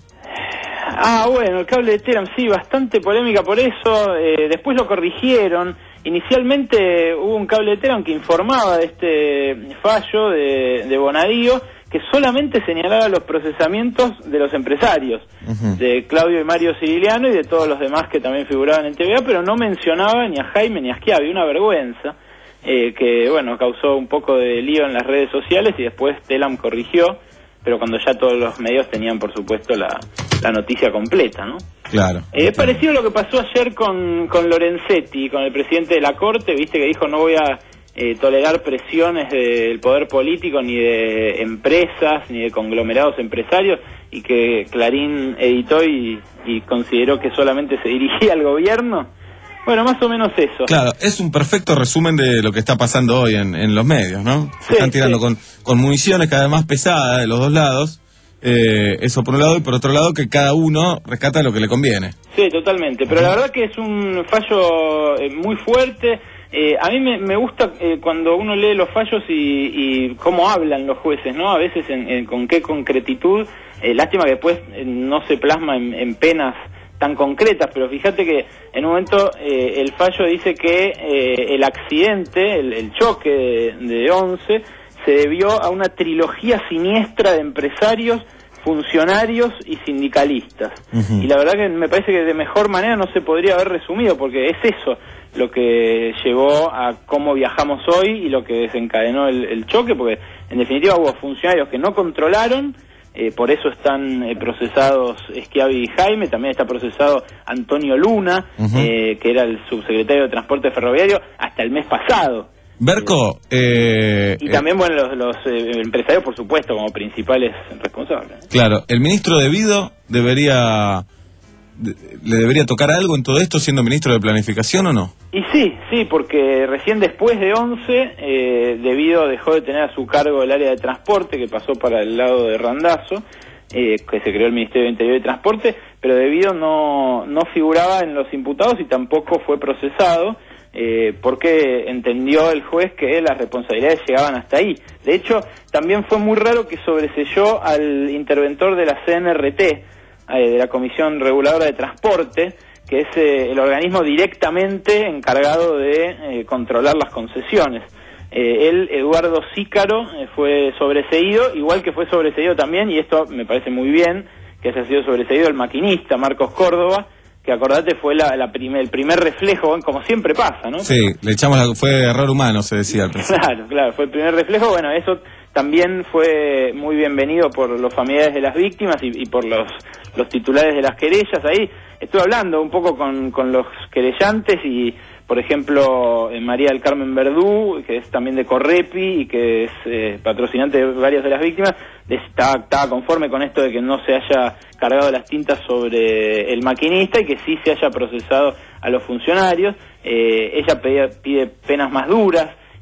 Ah, bueno, el cable de Telam, sí, bastante polémica por eso. Eh, después lo corrigieron. Inicialmente hubo un cable de Telam que informaba de este fallo de, de Bonadío, que solamente señalaba los procesamientos de los empresarios, Ujú. de Claudio y Mario Cirigliano y de todos los demás que también figuraban en T V A, pero no mencionaba ni a Jaime ni a Schiavi, una vergüenza. Eh, que bueno, causó un poco de lío en las redes sociales y después Telam corrigió, pero cuando ya todos los medios tenían por supuesto la, la noticia completa, ¿no? Claro. Eh, parecido a lo que pasó ayer con, con Lorenzetti, con el presidente de la Corte, viste que dijo no voy a eh, tolerar presiones del poder político, ni de empresas, ni de conglomerados empresarios, y que Clarín editó y, y consideró que solamente se dirigía al gobierno. Bueno, más o menos eso. Claro, es un perfecto resumen de lo que está pasando hoy en, en los medios, ¿no? Se Sí, están tirando sí. con, con municiones cada vez más pesadas de los dos lados. Eh, eso por un lado, y por otro lado que cada uno rescata lo que le conviene. Sí, totalmente. Pero la verdad que es un fallo eh, muy fuerte. Eh, a mí me, me gusta eh, cuando uno lee los fallos y, y cómo hablan los jueces, ¿no? A veces en, en- con qué concretitud. Eh, lástima que después eh, no se plasma en, en penas tan concretas, pero fíjate que en un momento eh, el fallo dice que eh, el accidente, el, el choque de, de once, se debió a una trilogía siniestra de empresarios, funcionarios y sindicalistas. Ujú. Y la verdad que me parece que de mejor manera no se podría haber resumido, porque es eso lo que llevó a cómo viajamos hoy y lo que desencadenó el, el choque, porque en definitiva hubo funcionarios que no controlaron. Eh, por eso están eh, procesados Schiavi y Jaime, también está procesado Antonio Luna, Ujú. eh, que era el subsecretario de Transporte Ferroviario hasta el mes pasado. Berco, eh, Y eh, también, bueno, los, los eh, empresarios, por supuesto, como principales responsables. claro, el ministro debido debería, de- le debería tocar algo en todo esto siendo ministro de Planificación, ¿o no? Y sí, sí, porque recién después de once, eh, Debido dejó de tener a su cargo el área de transporte, que pasó para el lado de Randazzo, eh, que se creó el Ministerio de Interior y Transporte, pero Debido no, no figuraba en los imputados y tampoco fue procesado, eh, porque entendió el juez que las responsabilidades llegaban hasta ahí. De hecho, también fue muy raro que sobreseyó al interventor de la C N R T, eh, de la Comisión Reguladora de Transporte, que es eh, el organismo directamente encargado de eh, controlar las concesiones. Eh, él, Eduardo Cícaro, eh, fue sobreseído, igual que fue sobreseído también, y esto me parece muy bien, que haya sido sobreseído el maquinista Marcos Córdoba, que acordate fue la, la primer, el primer reflejo, como siempre pasa, ¿no? Sí, le echamos la, fue error humano, se decía al principio. Claro, claro, fue el primer reflejo. Bueno, eso también fue muy bienvenido por los familiares de las víctimas y, y por los, los titulares de las querellas. Ahí estuve hablando un poco con, con los querellantes y, por ejemplo, eh, María del Carmen Verdú, que es también de Correpi y que es eh, patrocinante de varias de las víctimas, estaba, estaba conforme con esto de que no se haya cargado las tintas sobre el maquinista y que sí se haya procesado a los funcionarios. Eh, ella pedía, pide penas más duras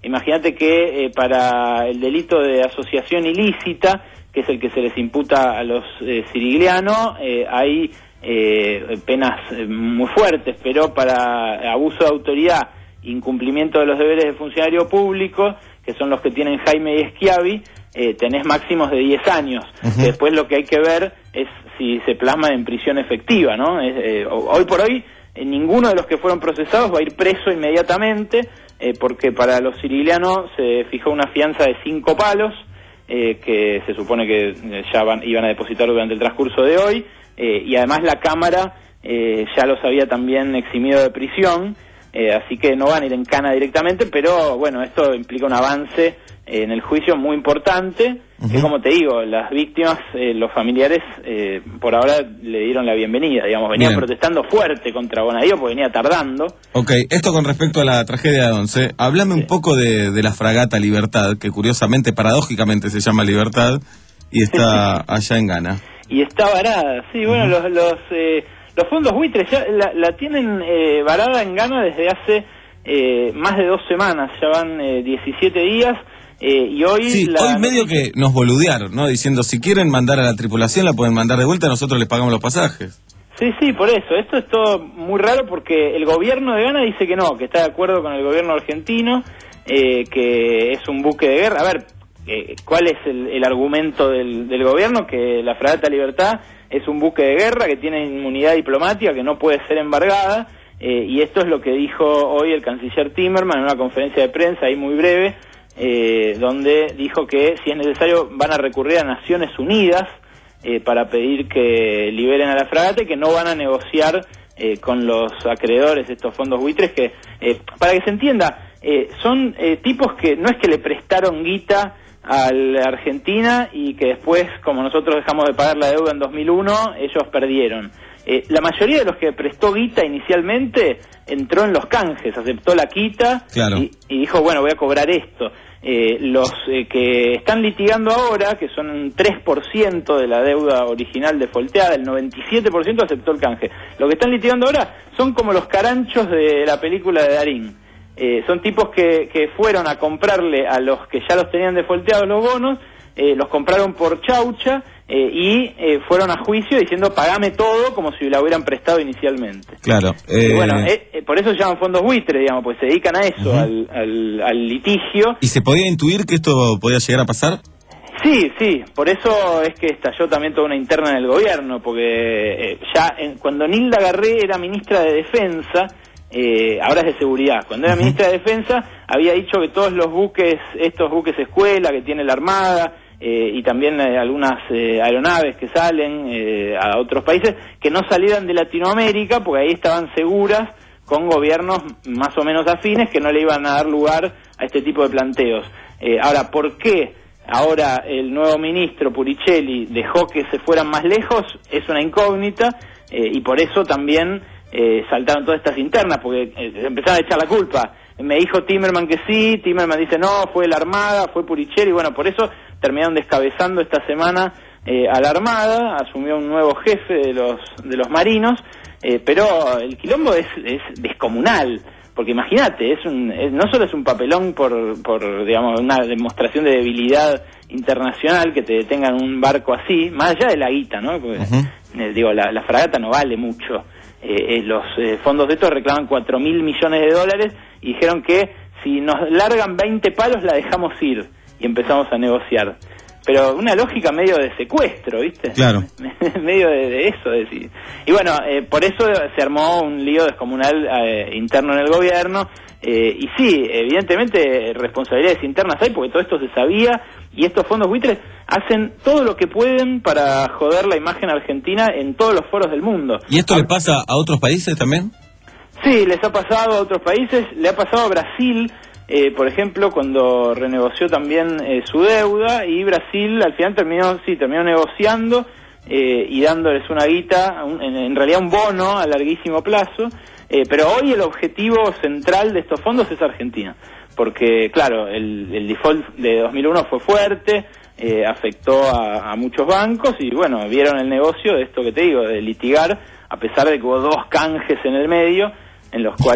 imagínate que eh, para el delito de asociación ilícita, que es el que se les imputa a los eh, Cirigliano, eh, hay eh, penas eh, muy fuertes, pero para abuso de autoridad, incumplimiento de los deberes de funcionario público, que son los que tienen Jaime y Schiavi, eh, tenés máximos de diez años. Uh-huh. Que después lo que hay que ver es si se plasma en prisión efectiva, ¿no? Es, eh, hoy por hoy, eh, ninguno de los que fueron procesados va a ir preso inmediatamente, eh, porque para los Cirigliano se fijó una fianza de cinco palos, eh, que se supone que ya van, iban a depositar durante el transcurso de hoy, eh, y además la Cámara eh, ya los había también eximido de prisión, eh, así que no van a ir en cana directamente, pero bueno, esto implica un avance eh, en el juicio muy importante, uh-huh. que como te digo, las víctimas, eh, los familiares, eh, por ahora le dieron la bienvenida, digamos, venían Bien. protestando fuerte contra Bonadío porque venía tardando. Ok, esto con respecto a la tragedia de Once, háblame sí. un poco de, de la fragata Libertad, que curiosamente, paradójicamente se llama Libertad, y está allá en Ghana. Y está varada, sí, bueno, uh-huh. los... los eh, Los fondos buitres ya la, la tienen eh, varada en Ghana desde hace eh, más de dos semanas, ya van eh, diecisiete días, eh, y hoy... Sí, la... hoy medio que nos boludearon, ¿no? Diciendo, si quieren mandar a la tripulación, la pueden mandar de vuelta, nosotros les pagamos los pasajes. Sí, sí, por eso. Esto es todo muy raro porque el gobierno de Ghana dice que no, que está de acuerdo con el gobierno argentino, eh, que es un buque de guerra. A ver, eh, ¿cuál es el, el argumento del, del gobierno? Que la fragata Libertad es un buque de guerra que tiene inmunidad diplomática, que no puede ser embargada, eh, y esto es lo que dijo hoy el canciller Timmerman en una conferencia de prensa ahí muy breve, eh, donde dijo que si es necesario van a recurrir a Naciones Unidas eh, para pedir que liberen a la fragata y que no van a negociar eh, con los acreedores de estos fondos buitres, que, eh, para que se entienda, eh, son eh, tipos que no es que le prestaron guita a la Argentina y que después, como nosotros dejamos de pagar la deuda en dos mil uno, ellos perdieron. Eh, la mayoría de los que prestó guita inicialmente entró en los canjes, aceptó la quita, claro. y, y dijo, bueno, voy a cobrar esto. Eh, los eh, que están litigando ahora, que son un tres por ciento de la deuda original defaulteada, el noventa y siete por ciento aceptó el canje. Lo que están litigando ahora son como los caranchos de la película de Darín. Eh, son tipos que, que fueron a comprarle a los que ya los tenían defaulteados los bonos, eh, los compraron por chaucha eh, y eh, fueron a juicio diciendo pagame todo como si la hubieran prestado inicialmente. Claro. Eh... Y bueno, eh, eh, por eso se llaman fondos buitres, digamos, pues se dedican a eso, uh-huh. al, al, al litigio. ¿Y se podía intuir que esto podía llegar a pasar? Sí, sí, por eso es que estalló también toda una interna en el gobierno, porque eh, ya en, cuando Nilda Garré era ministra de Defensa, Eh, ahora es de seguridad. Cuando era ministra de Defensa había dicho que todos los buques, estos buques escuela que tiene la Armada eh, y también eh, algunas eh, aeronaves que salen eh, a otros países, que no salieran de Latinoamérica porque ahí estaban seguras con gobiernos más o menos afines que no le iban a dar lugar a este tipo de planteos. Eh, ahora, ¿por qué ahora el nuevo ministro Puricelli dejó que se fueran más lejos? Es una incógnita eh, y por eso también Eh, saltaron todas estas internas, porque eh, empezaron a echar la culpa. Me dijo Timmerman que sí, Timmerman dice no, fue la Armada, fue Puricelli, y bueno, por eso terminaron descabezando esta semana eh, a la Armada, asumió un nuevo jefe de los de los marinos, eh, pero el quilombo es, es descomunal, porque imagínate, es un es, no solo es un papelón por, por, digamos, una demostración de debilidad internacional que te detengan un barco así, más allá de la guita, ¿no? Porque, uh-huh. eh, digo, la, la fragata no vale mucho. Eh, eh, los eh, fondos de estos reclaman cuatro mil millones de dólares y dijeron que si nos largan veinte palos la dejamos ir y empezamos a negociar. Pero una lógica medio de secuestro, ¿viste? Claro. medio de, de eso. De decir. Y bueno, eh, por eso se armó un lío descomunal eh, interno en el gobierno. Eh, y sí, evidentemente responsabilidades internas hay porque todo esto se sabía y estos fondos buitres hacen todo lo que pueden para joder la imagen argentina en todos los foros del mundo. ¿Y esto le pasa a otros países también? Sí, les ha pasado a otros países, le ha pasado a Brasil, eh, por ejemplo, cuando renegoció también eh, su deuda, y Brasil al final terminó, sí, terminó negociando eh, y dándoles una guita, un, en, en realidad un bono a larguísimo plazo, eh, pero hoy el objetivo central de estos fondos es Argentina, porque claro, el, el default de dos mil uno fue fuerte, eh, afectó a, a muchos bancos y bueno, vieron el negocio de esto que te digo, de litigar, a pesar de que hubo dos canjes en el medio, en los cuales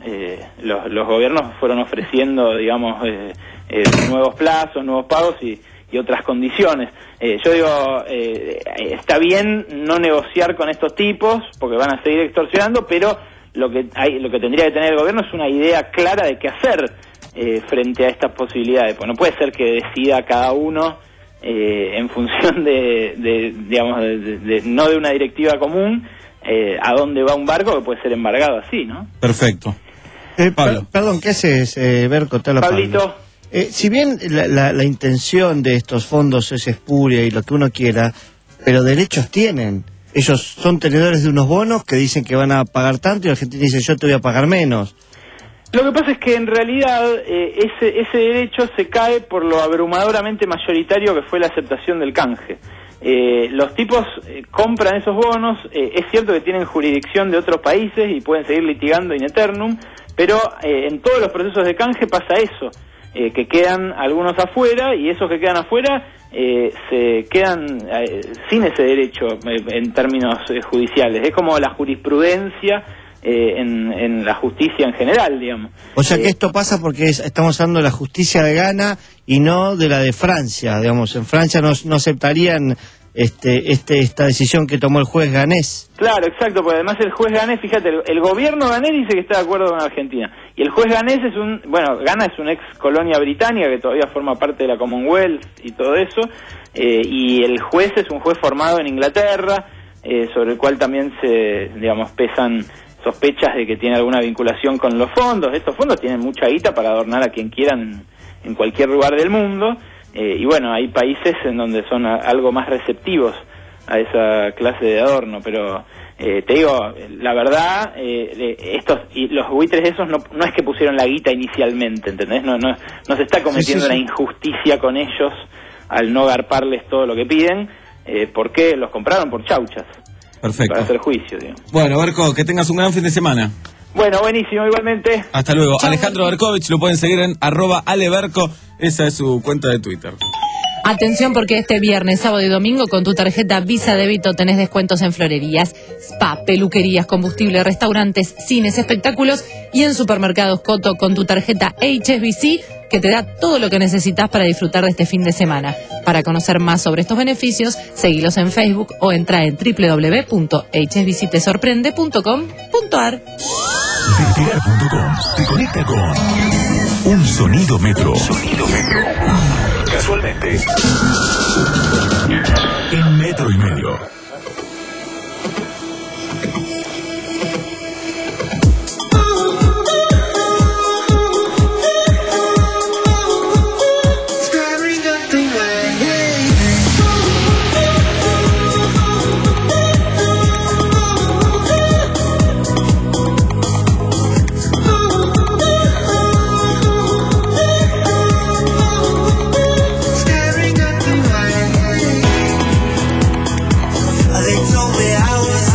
eh, los, los gobiernos fueron ofreciendo, digamos, eh, eh, nuevos plazos, nuevos pagos y, y otras condiciones. Eh, yo digo, eh, está bien no negociar con estos tipos porque van a seguir extorsionando, pero lo que hay, lo que tendría que tener el gobierno es una idea clara de qué hacer eh, frente a estas posibilidades. Pues no puede ser que decida cada uno eh, en función de, de digamos, de, de, de, no de una directiva común, eh, a dónde va un barco que puede ser embargado así, ¿no? Perfecto. Eh, Pablo. Perdón, ¿qué haces, eh, Berco? Te lo Pablito. Pablo. Eh, si bien la, la, la intención de estos fondos es espuria y lo que uno quiera, pero derechos tienen. Ellos son tenedores de unos bonos que dicen que van a pagar tanto y la Argentina dice yo te voy a pagar menos. Lo que pasa es que en realidad eh, ese, ese derecho se cae por lo abrumadoramente mayoritario que fue la aceptación del canje. Eh, los tipos eh, compran esos bonos, eh, es cierto que tienen jurisdicción de otros países y pueden seguir litigando in eternum, pero eh, en todos los procesos de canje pasa eso, eh, que quedan algunos afuera y esos que quedan afuera eh, se quedan eh, sin ese derecho eh, en términos eh, judiciales. Es como la jurisprudencia eh, en, en la justicia en general, digamos. O sea que Eh, esto pasa porque es- estamos hablando de la justicia de Ghana y no de la de Francia, digamos. En Francia no, no aceptarían este, este, esta decisión que tomó el juez ganés. Claro, exacto, porque además el juez ganés, fíjate, el, el gobierno ganés dice que está de acuerdo con Argentina, y el juez ganés es un, bueno, Ghana es una ex colonia británica que todavía forma parte de la Commonwealth y todo eso, eh, y el juez es un juez formado en Inglaterra, eh, sobre el cual también se, digamos, pesan sospechas de que tiene alguna vinculación con los fondos. Estos fondos tienen mucha guita para adornar a quien quieran en cualquier lugar del mundo, eh, y bueno, hay países en donde son a- algo más receptivos a esa clase de adorno, pero eh, te digo, la verdad, eh, eh, estos y los buitres esos no, no es que pusieron la guita inicialmente, ¿entendés? No, no, no se está cometiendo Sí, sí, sí. una injusticia con ellos al no garparles todo lo que piden, eh, porque los compraron por chauchas, Perfecto. para hacer juicio, digamos. Bueno, Berco, que tengas un gran fin de semana. Bueno, buenísimo, igualmente. Hasta luego. Alejandro Berkovich lo pueden seguir en arroba aleberco. Esa es su cuenta de Twitter. Atención porque este viernes, sábado y domingo con tu tarjeta Visa Débito tenés descuentos en florerías, spa, peluquerías, combustible, restaurantes, cines, espectáculos y en supermercados Coto con tu tarjeta H S B C que te da todo lo que necesitas para disfrutar de este fin de semana. Para conocer más sobre estos beneficios, seguilos en Facebook o entra en w w w punto h s b c te sorprende punto com punto a r. Despegar punto com te conecta con un sonido metro. Sonido metro. Casualmente. En metro y medio. They told me I was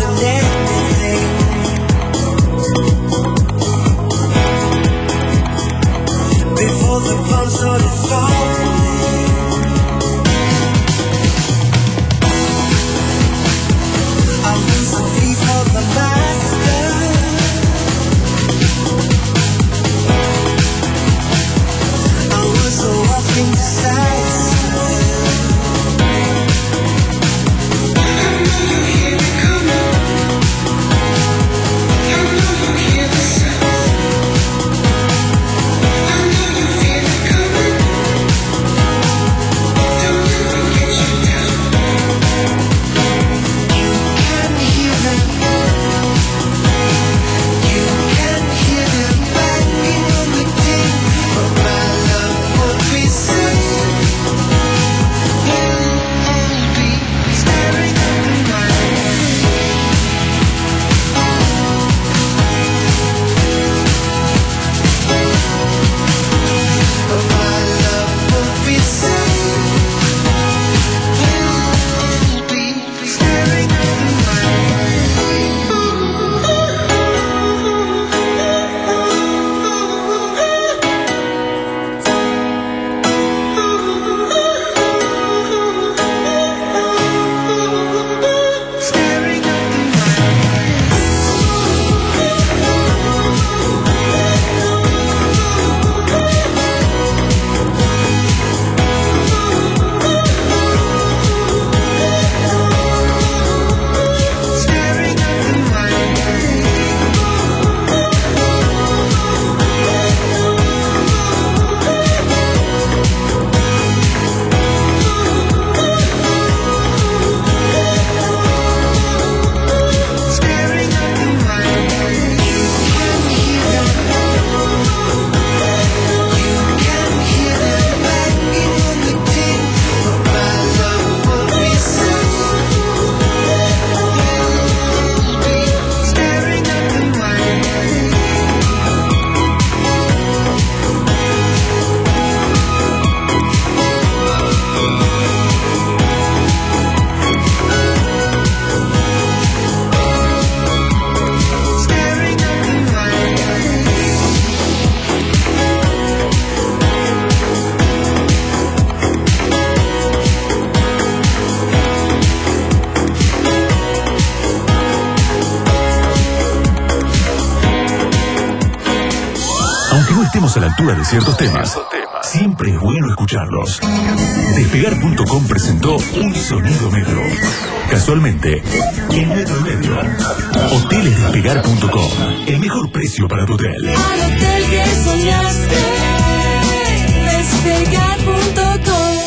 Aunque no estemos a la altura de ciertos temas, siempre es bueno escucharlos. Despegar punto com presentó Un Sonido Metro. Casualmente, en Metro y Medio. Hoteles Despegar punto com. El mejor precio para tu hotel. Al hotel que soñaste, Despegar punto com.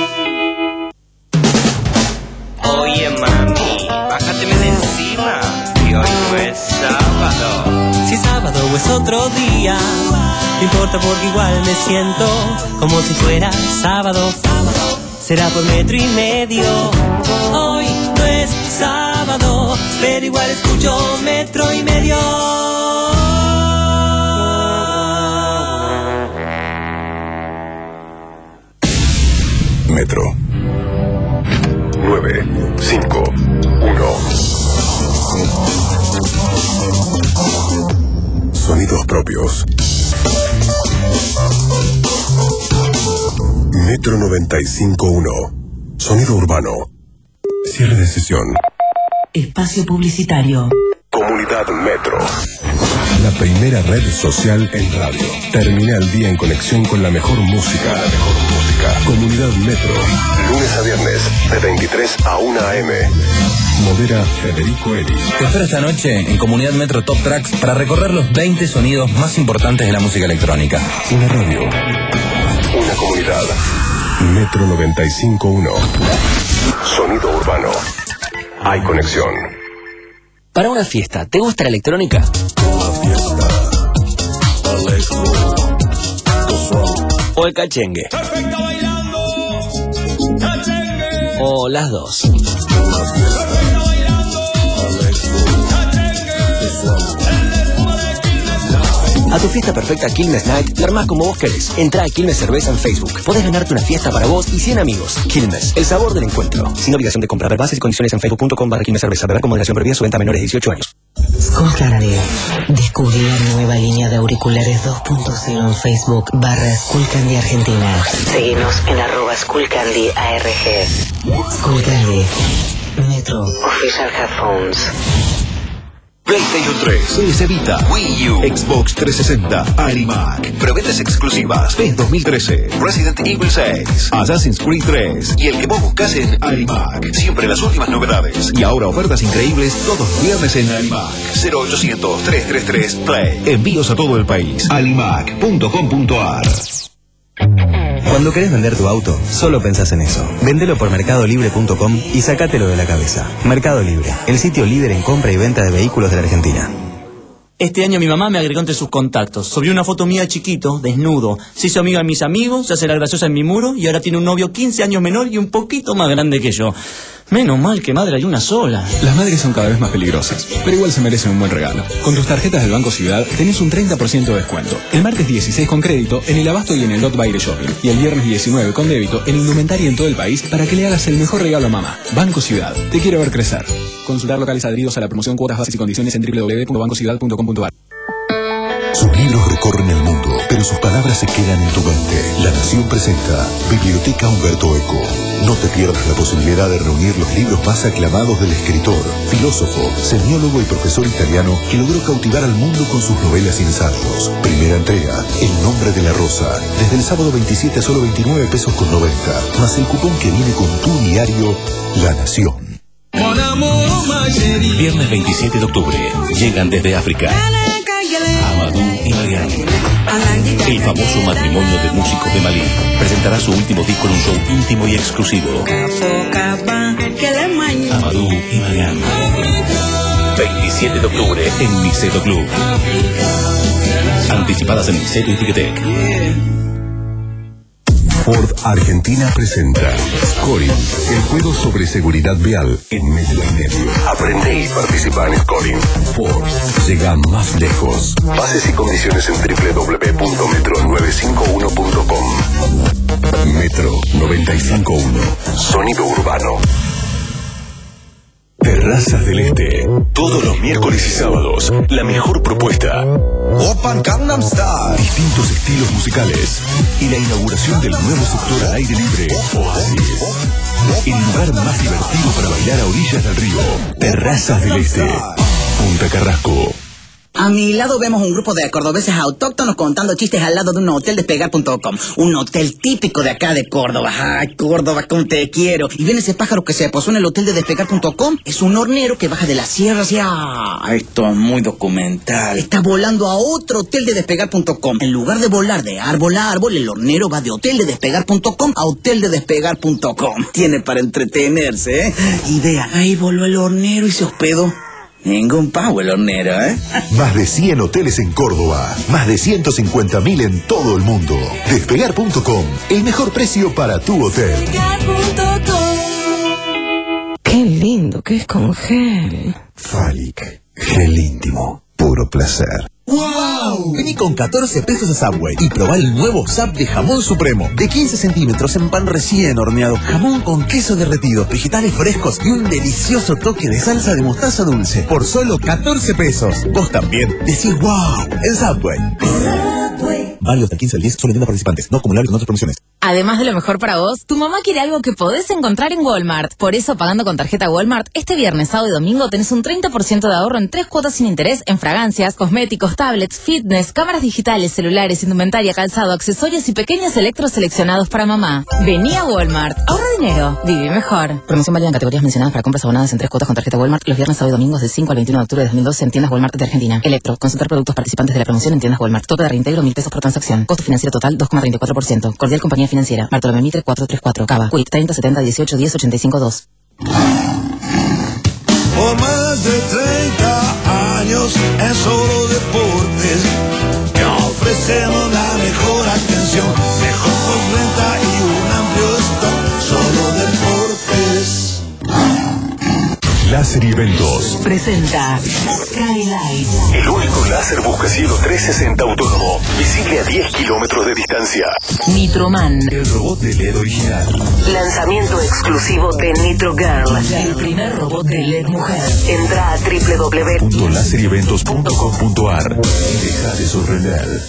Oye mami, bájateme de encima, que hoy no es sábado. Si es sábado o es otro día, no importa porque igual me siento como si fuera sábado. Será por metro y medio. Hoy no es sábado, pero igual escucho metro y medio. Metro. nueve, cinco, uno. Sonidos propios. Metro noventa y cinco uno. Sonido urbano. Cierre de sesión. Espacio publicitario. Comunidad Metro. La primera red social en radio. Termina el día en conexión con la mejor música. La mejor música. Comunidad Metro. Lunes a viernes, de veintitrés a una a eme. Modera Federico Eli. Te espero esta noche en Comunidad Metro Top Tracks para recorrer los veinte sonidos más importantes de la música electrónica. Una radio. Una comunidad. Metro noventa y cinco uno. Sonido urbano. Hay conexión. Para una fiesta, ¿te gusta la electrónica? ¿O el cachengue? ¿O las dos? A tu fiesta perfecta Quilmes Night, la armás como vos querés. Entrá a Quilmes Cerveza en Facebook. Podés ganarte una fiesta para vos y cien amigos. Quilmes, el sabor del encuentro. Sin obligación de compra. Ver bases y condiciones en facebook punto com barra Quilmes Cerveza. Beber con moderación previa. Su venta a menores de dieciocho años. Skullcandy. Descubrí la nueva línea de auriculares dos punto cero en Facebook barra Skullcandy Argentina. Seguinos en arroba Skullcandy A R G. Skullcandy. Metro. Official Headphones. PlayStation tres, P S Vita, Wii U, Xbox trescientos sesenta, iMac. Preventas exclusivas. P E S dos mil trece, Resident Evil seis, Assassin's Creed tres y el que vos buscás en iMac. Siempre las últimas novedades. Y ahora ofertas increíbles todos los viernes en iMac. cero ochocientos, trescientos treinta y tres, Play. Envíos a todo el país. alimac punto com punto ar. Cuando querés vender tu auto, solo pensás en eso. Vendelo por mercado libre punto com y sacátelo de la cabeza. Mercado Libre, el sitio líder en compra y venta de vehículos de la Argentina. Este año mi mamá me agregó entre sus contactos. Subió una foto mía chiquito, desnudo. Se hizo amiga de mis amigos, se hace la graciosa en mi muro y ahora tiene un novio quince años menor y un poquito más grande que yo. Menos mal que madre hay una sola. Las madres son cada vez más peligrosas, pero igual se merecen un buen regalo. Con tus tarjetas del Banco Ciudad tenés un treinta por ciento de descuento. El martes dieciséis con crédito en el Abasto y en el Dot Baile Shopping. Y el viernes diecinueve con débito en indumentaria en todo el país para que le hagas el mejor regalo a mamá. Banco Ciudad, te quiero ver crecer. Consultar locales adheridos a la promoción, cuotas, bases y condiciones en doble u doble u doble u punto banco ciudad punto com punto ar. Sus libros recorren el mundo, pero sus palabras se quedan en tu mente. La Nación presenta Biblioteca Humberto Eco. No te pierdas la posibilidad de reunir los libros más aclamados del escritor, filósofo, semiólogo y profesor italiano que logró cautivar al mundo con sus novelas y ensayos. Primera entrega, El nombre de la rosa. Desde el sábado veintisiete a solo veintinueve pesos con noventa. Más el cupón que viene con tu diario, La Nación. Viernes veintisiete de octubre. Llegan desde África Amadou y Mariam. El famoso matrimonio de músicos de Malí presentará su último disco en un show íntimo y exclusivo. Amadou y Mariam. veintisiete de octubre en Niceto Club. Anticipadas en Niceto y Ticketek. Ford Argentina presenta Scoring, el juego sobre seguridad vial en metro y medio. Aprende y participa en Scoring. Ford llega más lejos. Bases y condiciones en doble u doble u doble u punto metro novecientos cincuenta y uno punto com. Metro noventa y cinco uno. Sonido urbano. Terrazas del Este. Todos los miércoles y sábados. La mejor propuesta. Open Gangnam Style. Distintos estilos musicales. Y la inauguración del nuevo sector al aire libre. Oasis. El lugar más divertido para bailar a orillas del río. Terrazas del Este. Punta Carrasco. A mi lado vemos un grupo de cordobeses autóctonos contando chistes al lado de un hotel despegar punto com. Un hotel típico de acá de Córdoba. Ay, Córdoba, cómo te quiero. Y viene ese pájaro que se posó en el hotel de despegar punto com. Es un hornero que baja de la sierra hacia... Esto es muy documental. Está volando a otro hotel de despegar punto com. En lugar de volar de árbol a árbol, el hornero va de hotel de despegar punto com a hotel de despegar punto com. Tiene para entretenerse, ¿eh? Y vea, ahí voló el hornero y se hospedó. Ningún pavo el hornero, ¿eh? Más de cien hoteles en Córdoba. Más de ciento cincuenta mil en todo el mundo. Despegar punto com. El mejor precio para tu hotel. Qué lindo que es con gel. Falic. Gel íntimo. Puro placer. ¡Wow! Vení con catorce pesos a Subway y probá el nuevo Sub de jamón supremo. De quince centímetros en pan recién horneado. Jamón con queso derretido, vegetales frescos y un delicioso toque de salsa de mostaza dulce. Por solo catorce pesos. Vos también decís ¡wow! En Subway. Válido hasta el quince del diez, solo en tiendas participantes. No acumulable con otras promociones. Además de lo mejor para vos, tu mamá quiere algo que podés encontrar en Walmart. Por eso, pagando con tarjeta Walmart, este viernes, sábado y domingo tenés un treinta por ciento de ahorro en tres cuotas sin interés en fragancias, cosméticos, tablets, fitness, cámaras digitales, celulares, indumentaria, calzado, accesorios y pequeños electros seleccionados para mamá. Vení a Walmart. Ahorra dinero. Vive mejor. Promoción válida en categorías mencionadas para compras abonadas en tres cuotas con tarjeta Walmart los viernes, sábado y domingos del cinco al veintiuno de octubre de dos mil doce en tiendas Walmart de Argentina. Electro. Consultar productos participantes de la promoción en tiendas Walmart. Tope de reintegro mil pesos por transacción. Costo financiero total dos coma treinta y cuatro por ciento. Cordial Compañía Financiera. Bartolomé Mitre cuatrocientos treinta y cuatro. Cava. Quick treinta setenta dieciocho diez ochenta y cinco dos. Por más de treinta años en Solo Deportes te ofrecemos la mejor atención, mejor postventa y un amplio stock. Solo Deportes. Láser y Eventos presenta Skylight. El único láser buscacielo trescientos sesenta autónomo, visible a diez kilómetros de distancia. Nitroman. El robot de L E D original. Lanzamiento exclusivo de Nitro Girl. El primer robot de L E D mujer. Entra a doble u doble u doble u punto láser y eventos punto com punto a r y deja de sorprender.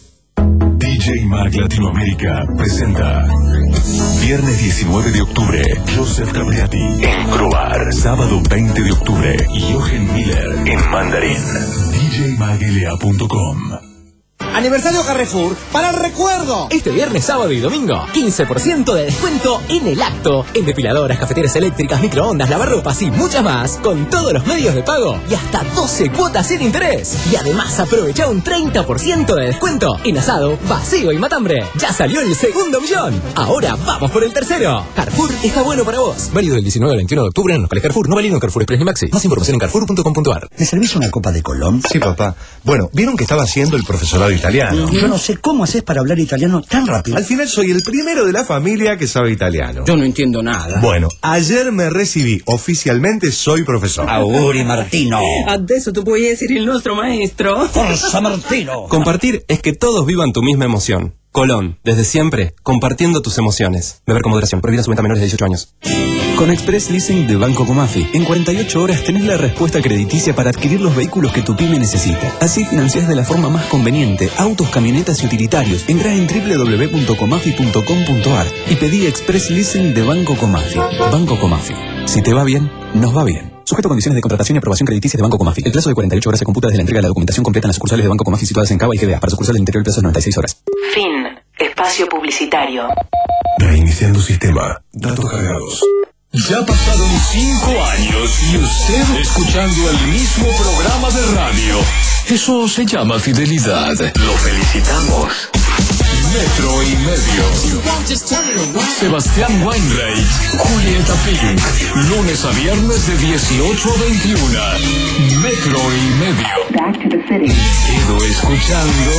D J Mag Latinoamérica presenta viernes diecinueve de octubre, Joseph Capriati en Croar. Sábado veinte de octubre, Jochen Miller en Mandarín. D J mag L A punto com. Aniversario Carrefour para el recuerdo. Este viernes, sábado y domingo, quince por ciento de descuento en el acto. En depiladoras, cafeteras eléctricas, microondas, lavarropas y muchas más. Con todos los medios de pago y hasta doce cuotas sin interés. Y además aprovecha un treinta por ciento de descuento en asado, vacío y matambre. Ya salió el segundo millón. Ahora vamos por el tercero. Carrefour está bueno para vos. Válido del diecinueve al veintiuno de octubre en locales Carrefour. No válido en Carrefour Express ni Maxi. Más información en carrefour punto com punto a r. ¿Me servís una copa de Colón? Sí, papá. Bueno, ¿vieron que estaba haciendo el profesorado italiano? Yo no sé cómo haces para hablar italiano tan rápido. Al final soy el primero de la familia que sabe italiano. Yo no entiendo nada. Bueno, ayer me recibí. Oficialmente soy profesor. Auguri Martino. Adesso tu puoi essere il nostro maestro. Forza Martino. Compartir es que todos vivan tu misma emoción. Colón, desde siempre, compartiendo tus emociones. Beber con moderación. Prohibida su venta a menores de dieciocho años. Con Express Leasing de Banco Comafi, en cuarenta y ocho horas tenés la respuesta crediticia para adquirir los vehículos que tu pyme necesita. Así financiás de la forma más conveniente autos, camionetas y utilitarios. Entrá en doble u doble u doble u punto comafi punto com punto a r y pedí Express Leasing de Banco Comafi. Banco Comafi. Si te va bien, nos va bien. Sujeto a condiciones de contratación y aprobación crediticia de Banco Comafi. El plazo de cuarenta y ocho horas se computa desde la entrega de la documentación completa en las sucursales de Banco Comafi situadas en Cava y G D A. Para sucursales del interior el plazo es noventa y seis horas. Fin. Espacio publicitario. Reiniciando sistema. Datos cargados. Ya pasaron cinco años y usted escuchando el mismo programa de radio. Eso se llama fidelidad. Lo felicitamos. Metro y medio. Sebastián Weinreich, Julieta Pink. Lunes a viernes de dieciocho a veintiuno. Metro y medio. Quedo escuchando.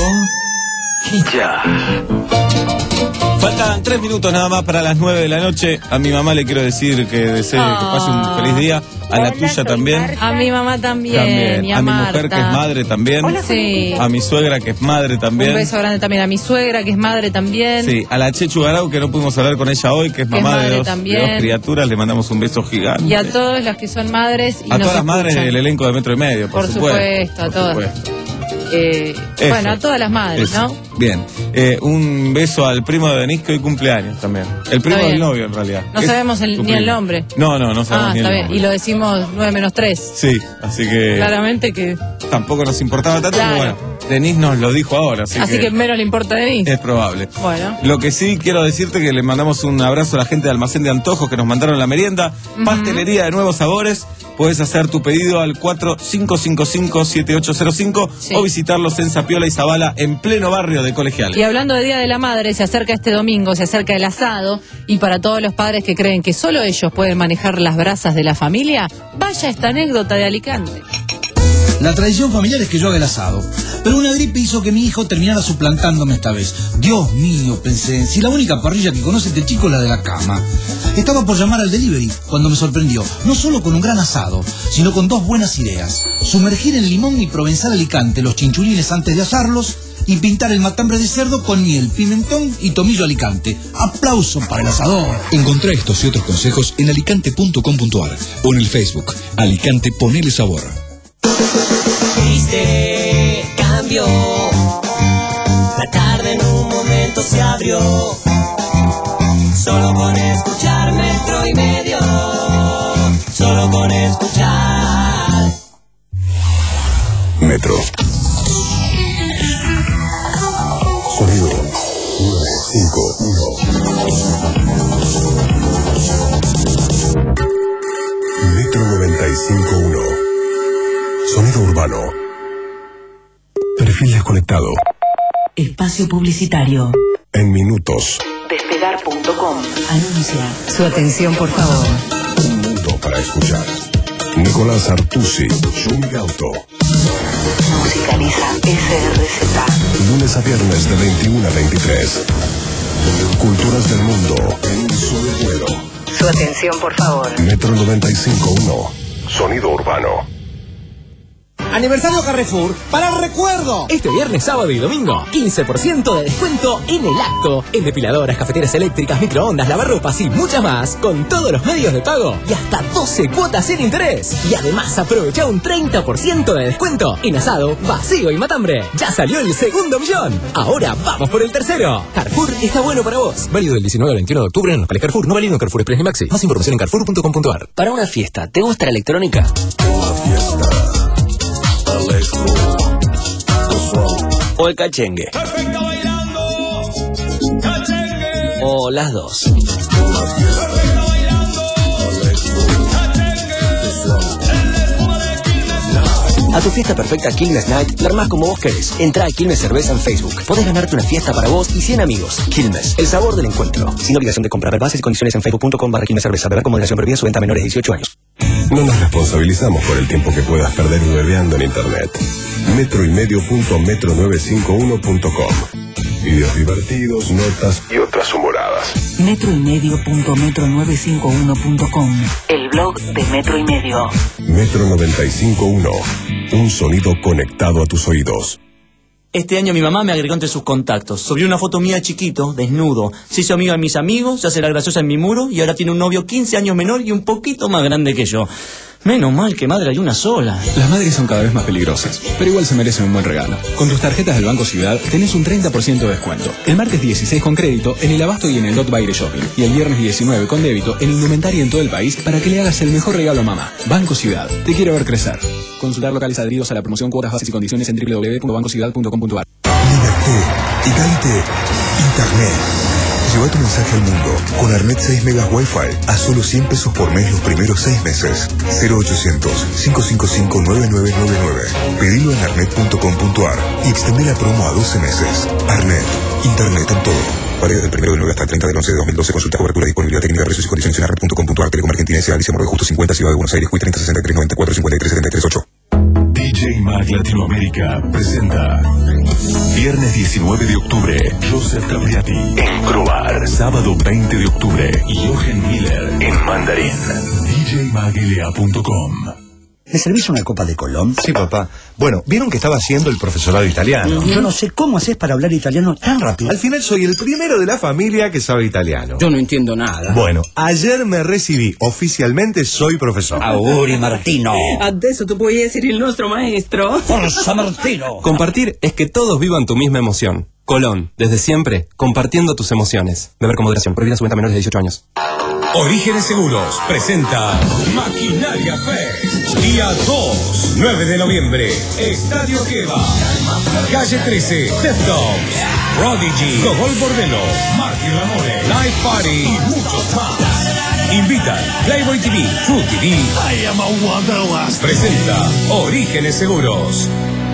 Y ya. Faltan tres minutos nada más para las nueve de la noche. A mi mamá le quiero decir que desee oh. que pase un feliz día. A la tuya también. A mi mamá también. también. Y a, a mi Marta. mujer que es madre también. Hola, sí. A mi suegra que es madre también. Un beso grande también a mi suegra que es madre también. Sí, a la Chechu Garau que no pudimos hablar con ella hoy, que es que mamá es de, dos, también. de dos criaturas. Le mandamos un beso gigante. Y a todos los que son madres y a nos todas las madres escuchan. del elenco de Metro y Medio, por, por supuesto. supuesto, a por todas. supuesto. Eh, bueno, a todas las madres, Eso. ¿no? Bien. Eh, un beso al primo de Denise que hoy cumpleaños también. El primo Está del bien. novio, en realidad. No Es sabemos el- tu ni el primo. nombre. No, no, no sabemos Ah, ni el está bien. nombre. Y lo decimos nueve menos tres. Sí, así que Claramente que. tampoco nos importaba tanto, Claro. pero bueno, Denise nos lo dijo ahora, así, Así que menos le importa de mí. es probable. Bueno. Lo que sí quiero decirte que le mandamos un abrazo a la gente de Almacén de Antojos que nos mandaron la merienda. Ujú. Pastelería de nuevos sabores. Puedes hacer tu pedido al cuatro cinco cinco cinco siete ocho cero cinco Sí. o visitarlos en Zapiola y Zabala en pleno barrio de Colegiales. Y hablando de Día de la Madre, se acerca este domingo, se acerca el asado, y para todos los padres que creen que solo ellos pueden manejar las brasas de la familia, vaya esta anécdota de Alicante. La tradición familiar es que yo haga el asado, pero una gripe hizo que mi hijo terminara suplantándome esta vez. Dios mío, pensé, si la única parrilla que conoce este chico es la de la cama. Estaba por llamar al delivery cuando me sorprendió, no solo con un gran asado, sino con dos buenas ideas. Sumergir en limón y provenzal Alicante los chinchulines antes de asarlos y pintar el matambre de cerdo con miel, pimentón y tomillo Alicante. ¡Aplauso para el asador! Encontrá estos y otros consejos en alicante punto com punto ar o en el Facebook Alicante Ponele Sabor. Viste, cambió. La tarde en un momento se abrió. Solo con escuchar metro y medio. Solo con escuchar. Metro. Sonido nueve cinco uno. Metro noventa y cinco punto uno. Sonido urbano. Perfil desconectado. Espacio publicitario. En minutos. Despegar punto com. Anuncia. Su atención, por favor. Un mundo para escuchar. Nicolás Artusi, Juni Gauto. Musicaliza S R Z. Lunes a viernes de veintiuno a veintitrés. Culturas del mundo en un solo vuelo. Su atención, por favor. Metro noventa y cinco punto uno. Sonido urbano. Aniversario Carrefour para el recuerdo. Este viernes, sábado y domingo, quince por ciento de descuento en el acto. En depiladoras, cafeteras eléctricas, microondas, lavarropas y muchas más. Con todos los medios de pago y hasta doce cuotas sin interés. Y además aprovecha un treinta por ciento de descuento en asado, vacío y matambre. Ya salió el segundo millón. Ahora vamos por el tercero. Carrefour está bueno para vos. Válido del diecinueve al veintiuno de octubre en los locales Carrefour. No válido en Carrefour Express ni Maxi. Más información en carrefour punto com punto ar. Para una fiesta, ¿te gusta la electrónica? O el cachengue. O las dos. A tu fiesta perfecta Quilmes Night la armás como vos querés. Entrá a Quilmes Cerveza en Facebook. Podés ganarte una fiesta para vos y cien amigos. Quilmes, el sabor del encuentro. Sin obligación de comprar. Bases y condiciones en facebook punto com barra Quilmes Cerveza. Beber con moderación prohibida. Su venta a menores de dieciocho años. No nos responsabilizamos por el tiempo que puedas perder bebeando en internet. Metro y medio punto metro novecientos cincuenta y uno punto com. Videos divertidos, notas y otras humoradas. Metro y medio punto metro novecientos cincuenta y uno punto com. El blog de Metro y Medio. Metro noventa y cinco punto uno. Un sonido conectado a tus oídos. Este año mi mamá me agregó entre sus contactos. Subió una foto mía chiquito, desnudo. Se hizo amiga de mis amigos, se hace la graciosa en mi muro y ahora tiene un novio quince años menor y un poquito más grande que yo. Menos mal que madre hay una sola. Las madres son cada vez más peligrosas, pero igual se merecen un buen regalo. Con tus tarjetas del Banco Ciudad tenés un treinta por ciento de descuento. El martes dieciséis con crédito en el Abasto y en el Dot Baile Shopping. Y el viernes diecinueve con débito en indumentaria en todo el país para que le hagas el mejor regalo a mamá. Banco Ciudad. Te quiero ver crecer. Consultar locales adheridos a la promoción, cuotas, bases y condiciones en doble u doble u doble u punto banco ciudad punto com punto ar. Y Gaite, Internet. Lleva tu mensaje al mundo con Arnet seis megas Wi-Fi a solo cien pesos por mes los primeros seis meses. cero ochocientos, cinco cinco cinco, nueve nueve nueve nueve. Pedilo en arnet punto com punto ar y extende la promo a doce meses. Arnet, Internet en todo. Válido del primero de nueve hasta el treinta del once de dos mil doce. Consulta cobertura, disponibilidad técnica, precios y condiciones en arnet punto com punto ar. Telecom Argentina S A. Alicia Morro de Justo cincuenta, Ciudad de Buenos Aires. Q treinta sesenta y tres noventa y cuatro cincuenta y tres setenta y tres ocho. D J Mag Latinoamérica presenta viernes diecinueve de octubre Joseph Capriati en Croar, sábado veinte de octubre Jochen Miller en Mandarín. D J mag L A punto com. ¿me servís una copa de Colón? Sí, papá. Bueno, ¿vieron que estaba haciendo el profesorado italiano? Uh-huh. Yo no sé cómo haces para hablar italiano tan rápido. Al final soy el primero de la familia que sabe italiano. Yo no entiendo nada. Bueno, ayer me recibí. Oficialmente soy profesor. Auguri, Martino. Adesso tu puoi essere il nostro maestro. Forza, Martino. Compartir es que todos vivan tu misma emoción. Colón, desde siempre, compartiendo tus emociones. Beber con moderación. Prohibida su venta a menores de dieciocho años. Orígenes Seguros presenta Maquinaria Fest. Día dos, nueve de noviembre. Estadio Queva. Calle trece, Deftones, Prodigy, Gogol Bordello, Marky Ramone, Live Party y muchos más. Invitan Playboy T V, True T V. I am a wanderlust. Presenta Orígenes Seguros.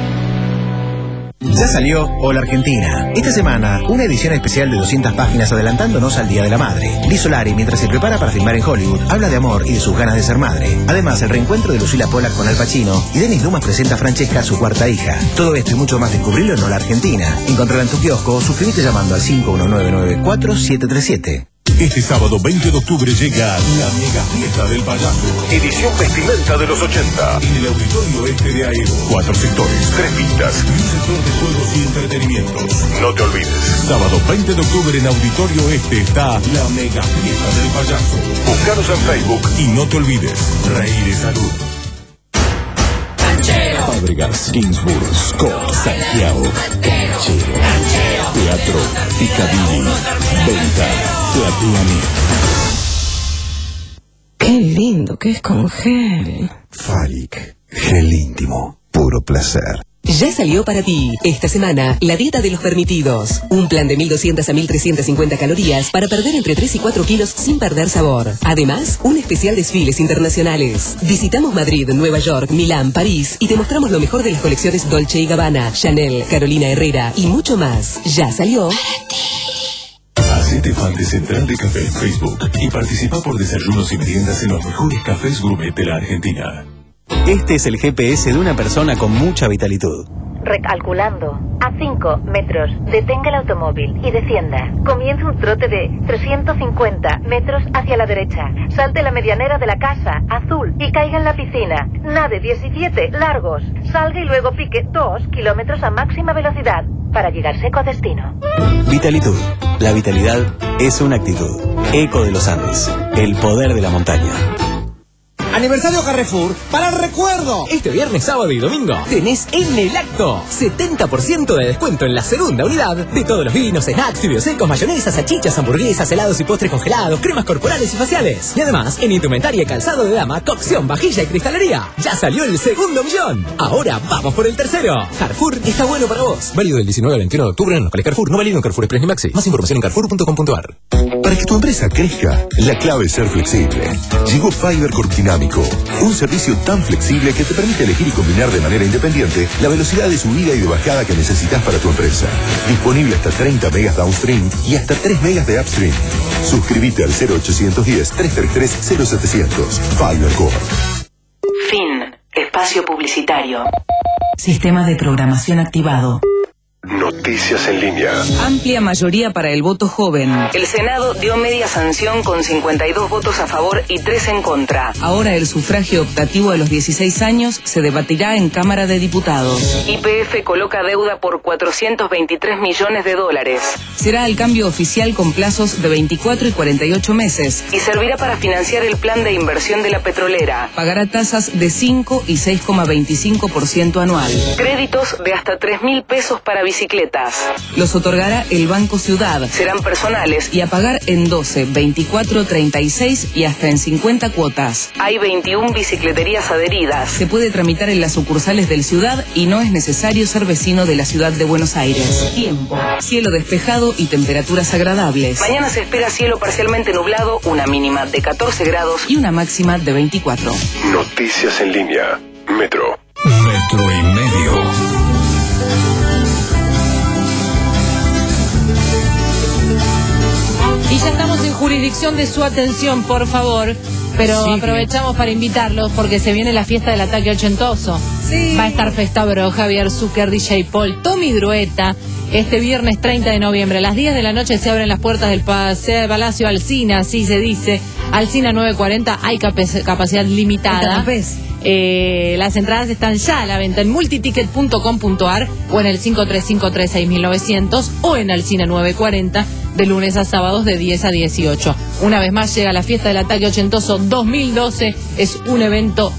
Ya salió Hola Argentina. Esta semana, una edición especial de doscientas páginas adelantándonos al Día de la Madre. Liz Solari, mientras se prepara para filmar en Hollywood, habla de amor y de sus ganas de ser madre. Además, el reencuentro de Lucila Pollack con Al Pacino y Denis Dumas presenta a Francesca, su cuarta hija. Todo esto y mucho más descubrirlo en Hola Argentina. Encontrarla en tu kiosco o suscríbete llamando al cinco uno nueve nueve cuatro siete tres siete. Este sábado veinte de octubre llega la mega fiesta del payaso. Edición vestimenta de los ochenta. En el auditorio este de Aero. Cuatro sectores, tres pistas y un sector de juegos y entretenimientos. No te olvides. Sábado veinte de octubre en auditorio este está la mega fiesta del payaso. Búscanos en Facebook y no te olvides. Reír es salud. Fábregas, Ginsburg, Scott, Santiago, Canchero, Teatro, Picadilly, Venta, Platiani. Qué lindo que es con gel. Falic, gel íntimo, puro placer. Ya salió para ti, esta semana, la dieta de los permitidos. Un plan de mil doscientas a mil trescientas cincuenta calorías para perder entre tres y cuatro kilos sin perder sabor. Además, un especial desfiles internacionales. Visitamos Madrid, Nueva York, Milán, París y te mostramos lo mejor de las colecciones Dolce y Gabbana, Chanel, Carolina Herrera y mucho más. Ya salió para ti. Hacete fan de Central de Café en Facebook y participa por desayunos y meriendas en los mejores cafés gourmet de la Argentina. Este es el G P S de una persona con mucha vitalitud. Recalculando. A cinco metros, detenga el automóvil y descienda. Comience un trote de trescientos cincuenta metros hacia la derecha. Salte la medianera de la casa, azul, y caiga en la piscina. Nade diecisiete largos. Salga y luego pique dos kilómetros a máxima velocidad para llegar seco a destino. Vitalitud. La vitalidad es una actitud. Eco de los Andes. El poder de la montaña. Aniversario Carrefour para el recuerdo. Este viernes, sábado y domingo tenés en el acto setenta por ciento de descuento en la segunda unidad de todos los vinos, snacks, tibios secos, mayonesas, salchichas, hamburguesas, helados y postres congelados, cremas corporales y faciales. Y además, en indumentaria y calzado de dama, cocción, vajilla y cristalería. Ya salió el segundo millón. Ahora vamos por el tercero. Carrefour está bueno para vos. Válido del diecinueve al veintiuno de octubre en locales Carrefour. No válido en Carrefour Express ni Maxi. Más información en carrefour punto com punto a r. Para que tu empresa crezca, la clave es ser flexible. Llegó Fiber Cortinámico, un servicio tan flexible que te permite elegir y combinar de manera independiente la velocidad de subida y de bajada que necesitas para tu empresa. Disponible hasta treinta megas downstream y hasta tres megas de upstream. Suscríbete al cero ochocientos diez, trescientos treinta y tres, cero setecientos. Fiber Corp. Fin. Espacio publicitario. Sistema de programación activado. Noticias en línea. Amplia mayoría para el voto joven. El Senado dio media sanción con cincuenta y dos votos a favor y tres en contra. Ahora el sufragio optativo a los dieciséis años se debatirá en Cámara de Diputados. Y P F coloca deuda por cuatrocientos veintitrés millones de dólares. Será el cambio oficial con plazos de veinticuatro y cuarenta y ocho meses. Y servirá para financiar el plan de inversión de la petrolera. Pagará tasas de cinco y seis coma veinticinco por ciento anual. Créditos de hasta tres mil pesos para bicicletas. Los otorgará el Banco Ciudad. Serán personales y a pagar en doce, veinticuatro, treinta y seis y hasta en cincuenta cuotas. Hay veintiuna bicicleterías adheridas. Se puede tramitar en las sucursales del Ciudad y no es necesario ser vecino de la ciudad de Buenos Aires. Tiempo. Cielo despejado y temperaturas agradables. Mañana se espera cielo parcialmente nublado, una mínima de catorce grados y una máxima de veinticuatro. Noticias en línea. Metro. Metro y medio. Y ya estamos en jurisdicción de su atención, por favor. Pero sí, aprovechamos para invitarlos porque se viene la fiesta del ataque ochentoso. Sí. Va a estar Festabro, Javier Zucker, D J Paul, Tommy Drueta. Este viernes treinta de noviembre, a las diez de la noche se abren las puertas del Palacio Alsina, así se dice. Alsina nueve cuarenta, hay capacidad limitada. Eh, las entradas están ya a la venta en multiticket punto com punto ar o en el cinco tres cinco tres seis mil novecientos o en el Cine nueve cuarenta de lunes a sábados de diez a dieciocho. Una vez más llega la fiesta del ataque ochentoso dos mil doce. Es un evento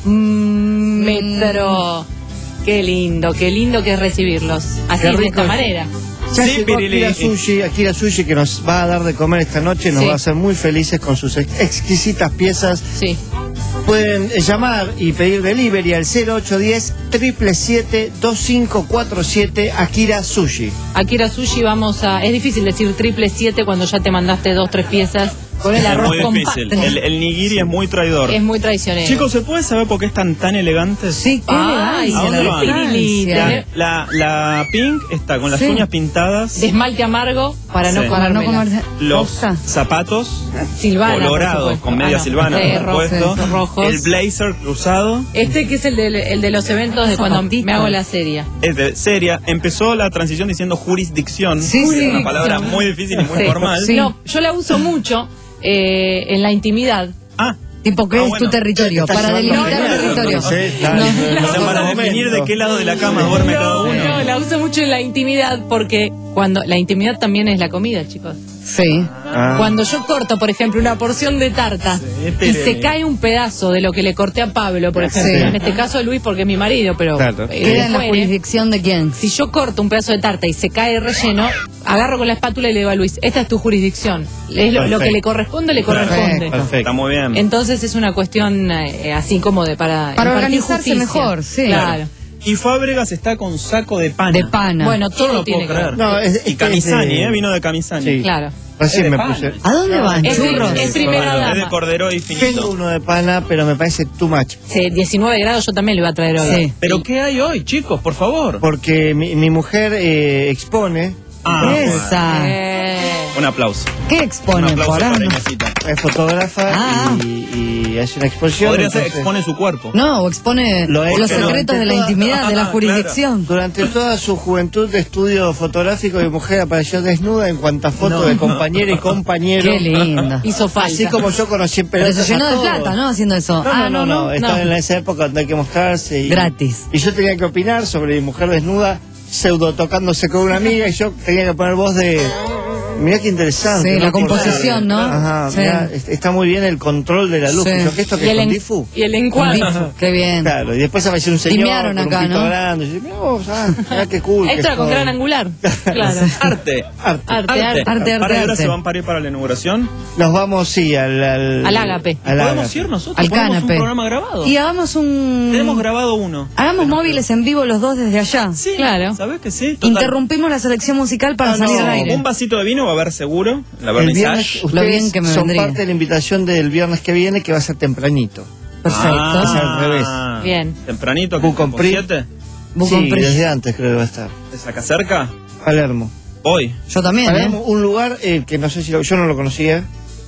mm, metro. Qué lindo, qué lindo que es recibirlos así, de esta manera. Ya sí, llegó Akira Sushi, Akira Sushi, que nos va a dar de comer esta noche, nos Sí. va a hacer muy felices con sus ex- exquisitas piezas. Sí. Pueden eh, llamar y pedir delivery al cero ocho uno cero, siete siete siete, dos cinco cuatro siete, Akira Sushi. Akira Sushi, vamos a... Es difícil decir triple siete cuando ya te mandaste dos, tres piezas con el Es arroz muy difícil. compacto. El, el nigiri es muy traidor. Es muy traicionero. Chicos, ¿se puede saber por qué están tan elegantes? Sí, qué Ay, ¿A dónde van? elegancia. La, la, la Pink está con las Sí. uñas pintadas. De esmalte amargo para no Sí. comer. Para no comer Los posta. zapatos Silvana, por colorados, supuesto. con media Ah, no. silvana, Sí, por supuesto. rojos, rojos. El blazer cruzado. Este que es el de, el de los eventos de cuando me hago la serie. Es de seria. Empezó la transición diciendo jurisdicción. Sí, que sí. es una palabra muy difícil y muy Sí. formal. No, yo la uso mucho eh, en la intimidad. Ah. Tipo, ¿qué Ah, es bueno. tu territorio? Estás Para llevando delimitar el bien, territorio. sí, está No. bien. O sea, para definir de qué lado de la cama duerme cada uno. No, la uso mucho en la intimidad porque cuando la intimidad también es la comida, chicos. Sí. Ah. Cuando yo corto, por ejemplo, una porción de tarta y pero- se cae un pedazo de lo que le corté a Pablo, por ejemplo, Sí. en este caso a Luis porque es mi marido, pero Claro. eh, ¿Queda en la fuere. jurisdicción de quién? Si yo corto un pedazo de tarta y se cae relleno, agarro con la espátula y le digo a Luis, esta es tu jurisdicción. Es lo, lo que Perfecto. le corresponde, le corresponde. Perfecto. Está muy bien. Entonces es una cuestión eh, así como de para Para impartir organizarse justicia. mejor, sí. Claro. Y Fábregas está con saco de pana. De pana. Bueno, Yo todo no lo tiene puedo que creer. ver. No, es- es que y Camisani, es de- ¿eh? Vino de Camisani. Sí. Claro. Recién Es de me pana. puse. ¿A dónde van? Es, Churros. es primera Es de dama. cordero y finito. Tengo uno de pana, pero me parece too much. Sí, diecinueve grados yo también lo iba a traer hoy. Sí. ¿Pero qué hay hoy, chicos? Por favor. Porque mi, mi mujer eh, expone, Ah, Esa. Eh, Un aplauso. ¿Qué Un exponen aplauso por para ahí? Inesita. es fotógrafa Ah. y, y hace una exposición. Podría ser, entonces, expone su cuerpo. No, o expone Lo he los hecho secretos durante de la toda- intimidad, de la Ah, jurisdicción. Durante toda su juventud de estudio fotográfico, mi mujer apareció desnuda en cuantas fotos No. de compañera y compañero. Qué lindo. hizo falta. Así como yo conocí en Pero pelotas se llenó a de todos. plata, ¿no? Haciendo eso. No, ah, no, no, no, estaba no. en esa época donde hay que mostrarse. Y, Gratis. Y yo tenía que opinar sobre mi mujer desnuda, pseudo tocándose con una amiga, y yo tenía que poner voz de... Mirá qué interesante. Sí, ¿no? la composición, ¿no? Ajá, Sí. mirá, es- está muy bien el control de la luz. Sí. Yo, ¿qué esto Y que es el, con en- Difu? y el encuadre. Qué bien. Claro, y después apareció un señor Timearon con acá, un pito ¿no? grande. Y yo, mirá vos, ah, mirá qué cool. que Extra con sos. gran angular. Claro. Arte. Arte. Arte, arte. Arte, arte, Para ahora arte. se van para ir para la inauguración. Nos vamos, sí, al... Al, Al Ágape. al Podemos Ágape. ir nosotros. Al Ponemos cánape. un programa grabado. Y hagamos un... Tenemos grabado uno. Hagamos móviles en vivo los dos desde allá. Sí, Claro. ¿sabes que sí? Total. Interrumpimos la selección musical para Ah, no, salir al aire. Un vasito de vino va a haber seguro. La El vernissage. viernes, Lo ustedes bien que me son vendría. parte de la invitación del viernes que viene, que va a ser tempranito. Perfecto. Ah, Es al revés. Bien. Tempranito, Bu aquí con compris. siete. Bucón Sí, Pris. desde antes creo que va a estar. ¿Es acá cerca? Palermo. Hoy. Yo también, Palermo, ¿eh? un lugar eh, que no sé si lo- yo no lo conocía.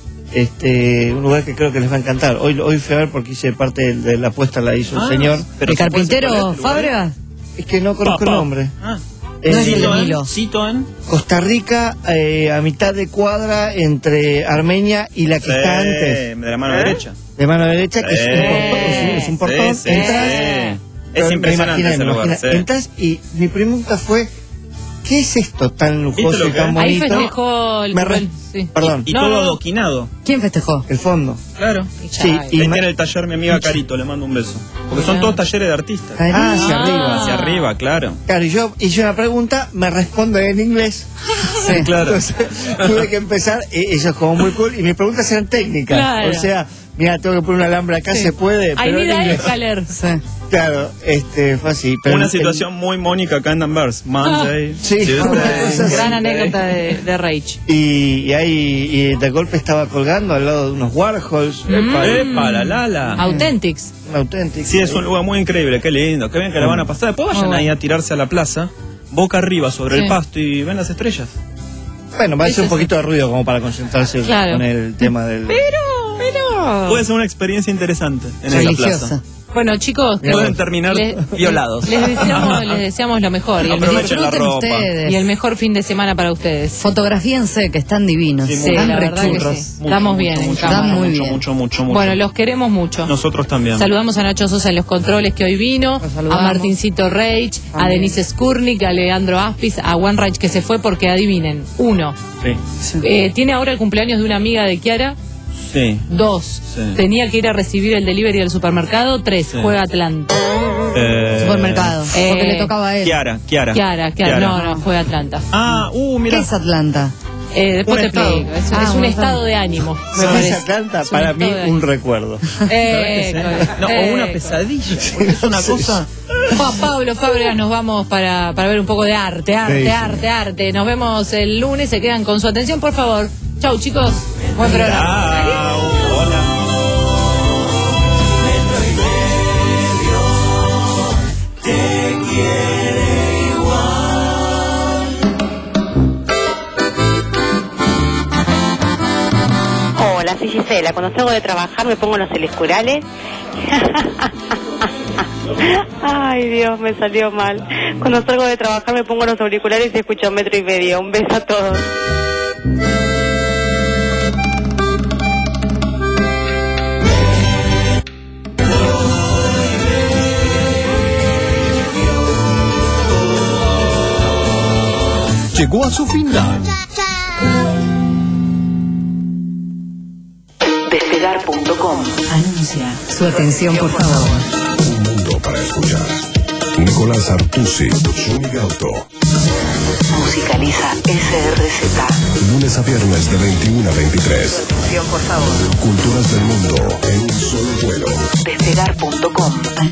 Este, un lugar que creo que les va a encantar. Hoy, hoy fui a ver porque hice parte de, de la apuesta, la hizo un Ah, señor. pero ¿El ¿se puede saber carpintero cuál es el lugar? Fábregas? Es que no conozco Pa, pa. el nombre. Ah. Es No es el de Cito en- Milo. Cito en. Costa Rica, eh, a mitad de cuadra entre Armenia y la que está antes. De la mano derecha. De mano derecha, que es un Sí. portón. Es un, es un portón. Sí, sí, entras, sí. pero Es me impresionante imaginé, ese me lugar. imaginé. sí. Entras y mi pregunta fue, ¿qué es esto tan ¿Viste lujoso lo y que tan es? Ahí bonito? festejó el... Me re- el- sí. Perdón, Y No, todo no, no. adoquinado. ¿Quién festejó? el fondo. Claro. Sí, Y y ahí ma- tiene el taller mi amiga Carito, le mando un beso. Porque son todos talleres de artistas. Ah, hacia arriba. Hacia arriba, claro. Claro, y yo hice una pregunta, me responden en inglés. Sí, claro. Entonces, tuve que empezar, eh, eso es como muy cool, y mis preguntas eran técnicas. Claro. O sea, mira, tengo que poner un alambre acá, se puede, I pero en need a inglés. escaler. Sí. Claro, este, fue así. Pero Una el- situación muy Mónica Candan Bars. Monday, Sí. Tuesday, Gran anécdota de, de Rage. Y, y ahí y de golpe estaba colgando al lado de unos Warhols. Epa, Epa, la lala. Authentics. un auténtico. Sí, es un lugar muy increíble, qué lindo, qué bien que la van a pasar. Después vayan Muy bueno. ahí a tirarse a la plaza, boca arriba sobre Sí. el pasto y ven las estrellas. Bueno, va a Eso ser un sí. poquito de ruido como para concentrarse Claro. con el tema del... Pero, pero... Puede ser una experiencia interesante en esa Religiosa. plaza. Bueno, chicos, que pueden terminar le- violados. Les deseamos, les deseamos lo mejor. Y el, Aprovechen la disfruten ropa. ustedes. Y el mejor fin de semana para ustedes. Fotografíense, que están divinos. Sí, están la verdad que rechurros. sí. Estamos bien en mucho, cámara. Están muy mucho, bien. mucho, mucho, mucho. Bueno, los queremos mucho. Nosotros también. Saludamos a Nacho Sosa en los controles que hoy vino, a saludamos. Martincito Reich, a También. Denise Skurnik, a Leandro Aspis, a One Reich que se fue porque adivinen, uno, Sí. eh, tiene ahora el cumpleaños de una amiga de Kiara, Sí. dos, Sí. tenía que ir a recibir el delivery del supermercado, tres, Sí. juega Atlanta. Eh, Supermercado. Eh, porque le tocaba a él. Kiara, Kiara. Kiara, Kiara, no, no, juega Atlanta. Ah, uh, mira. ¿Qué es Atlanta? Eh, después Un te estado. explico, es, Ah, es un un estado estado. de ánimo. me Si parece. es Atlanta, Es un para mí estado de un ánimo. recuerdo. Eh, No, eh, o una pesadilla. Porque es una cosa. Pa- Pablo Fábregas, nos vamos para, para ver un poco de arte, arte, Sí, sí. arte, arte. Nos vemos el lunes, se quedan con su atención, por favor. Chau, chicos. Buen programa. Ah, hola. Hola, soy Gisela. Cuando salgo de trabajar me pongo los celescurales. Ay, Dios, me salió mal. Cuando salgo de trabajar me pongo los auriculares y escucho Metro y Medio. Un beso a todos. Llegó a su final. Despegar punto com anuncia. Su atención, por favor. Un mundo para escuchar. Nicolás Artusi, Zúñiga Auto. Musicaliza S R Z. Lunes a viernes de veintiuno a veintitrés. Atención, por favor. Culturas del mundo en un solo vuelo. Despegar punto com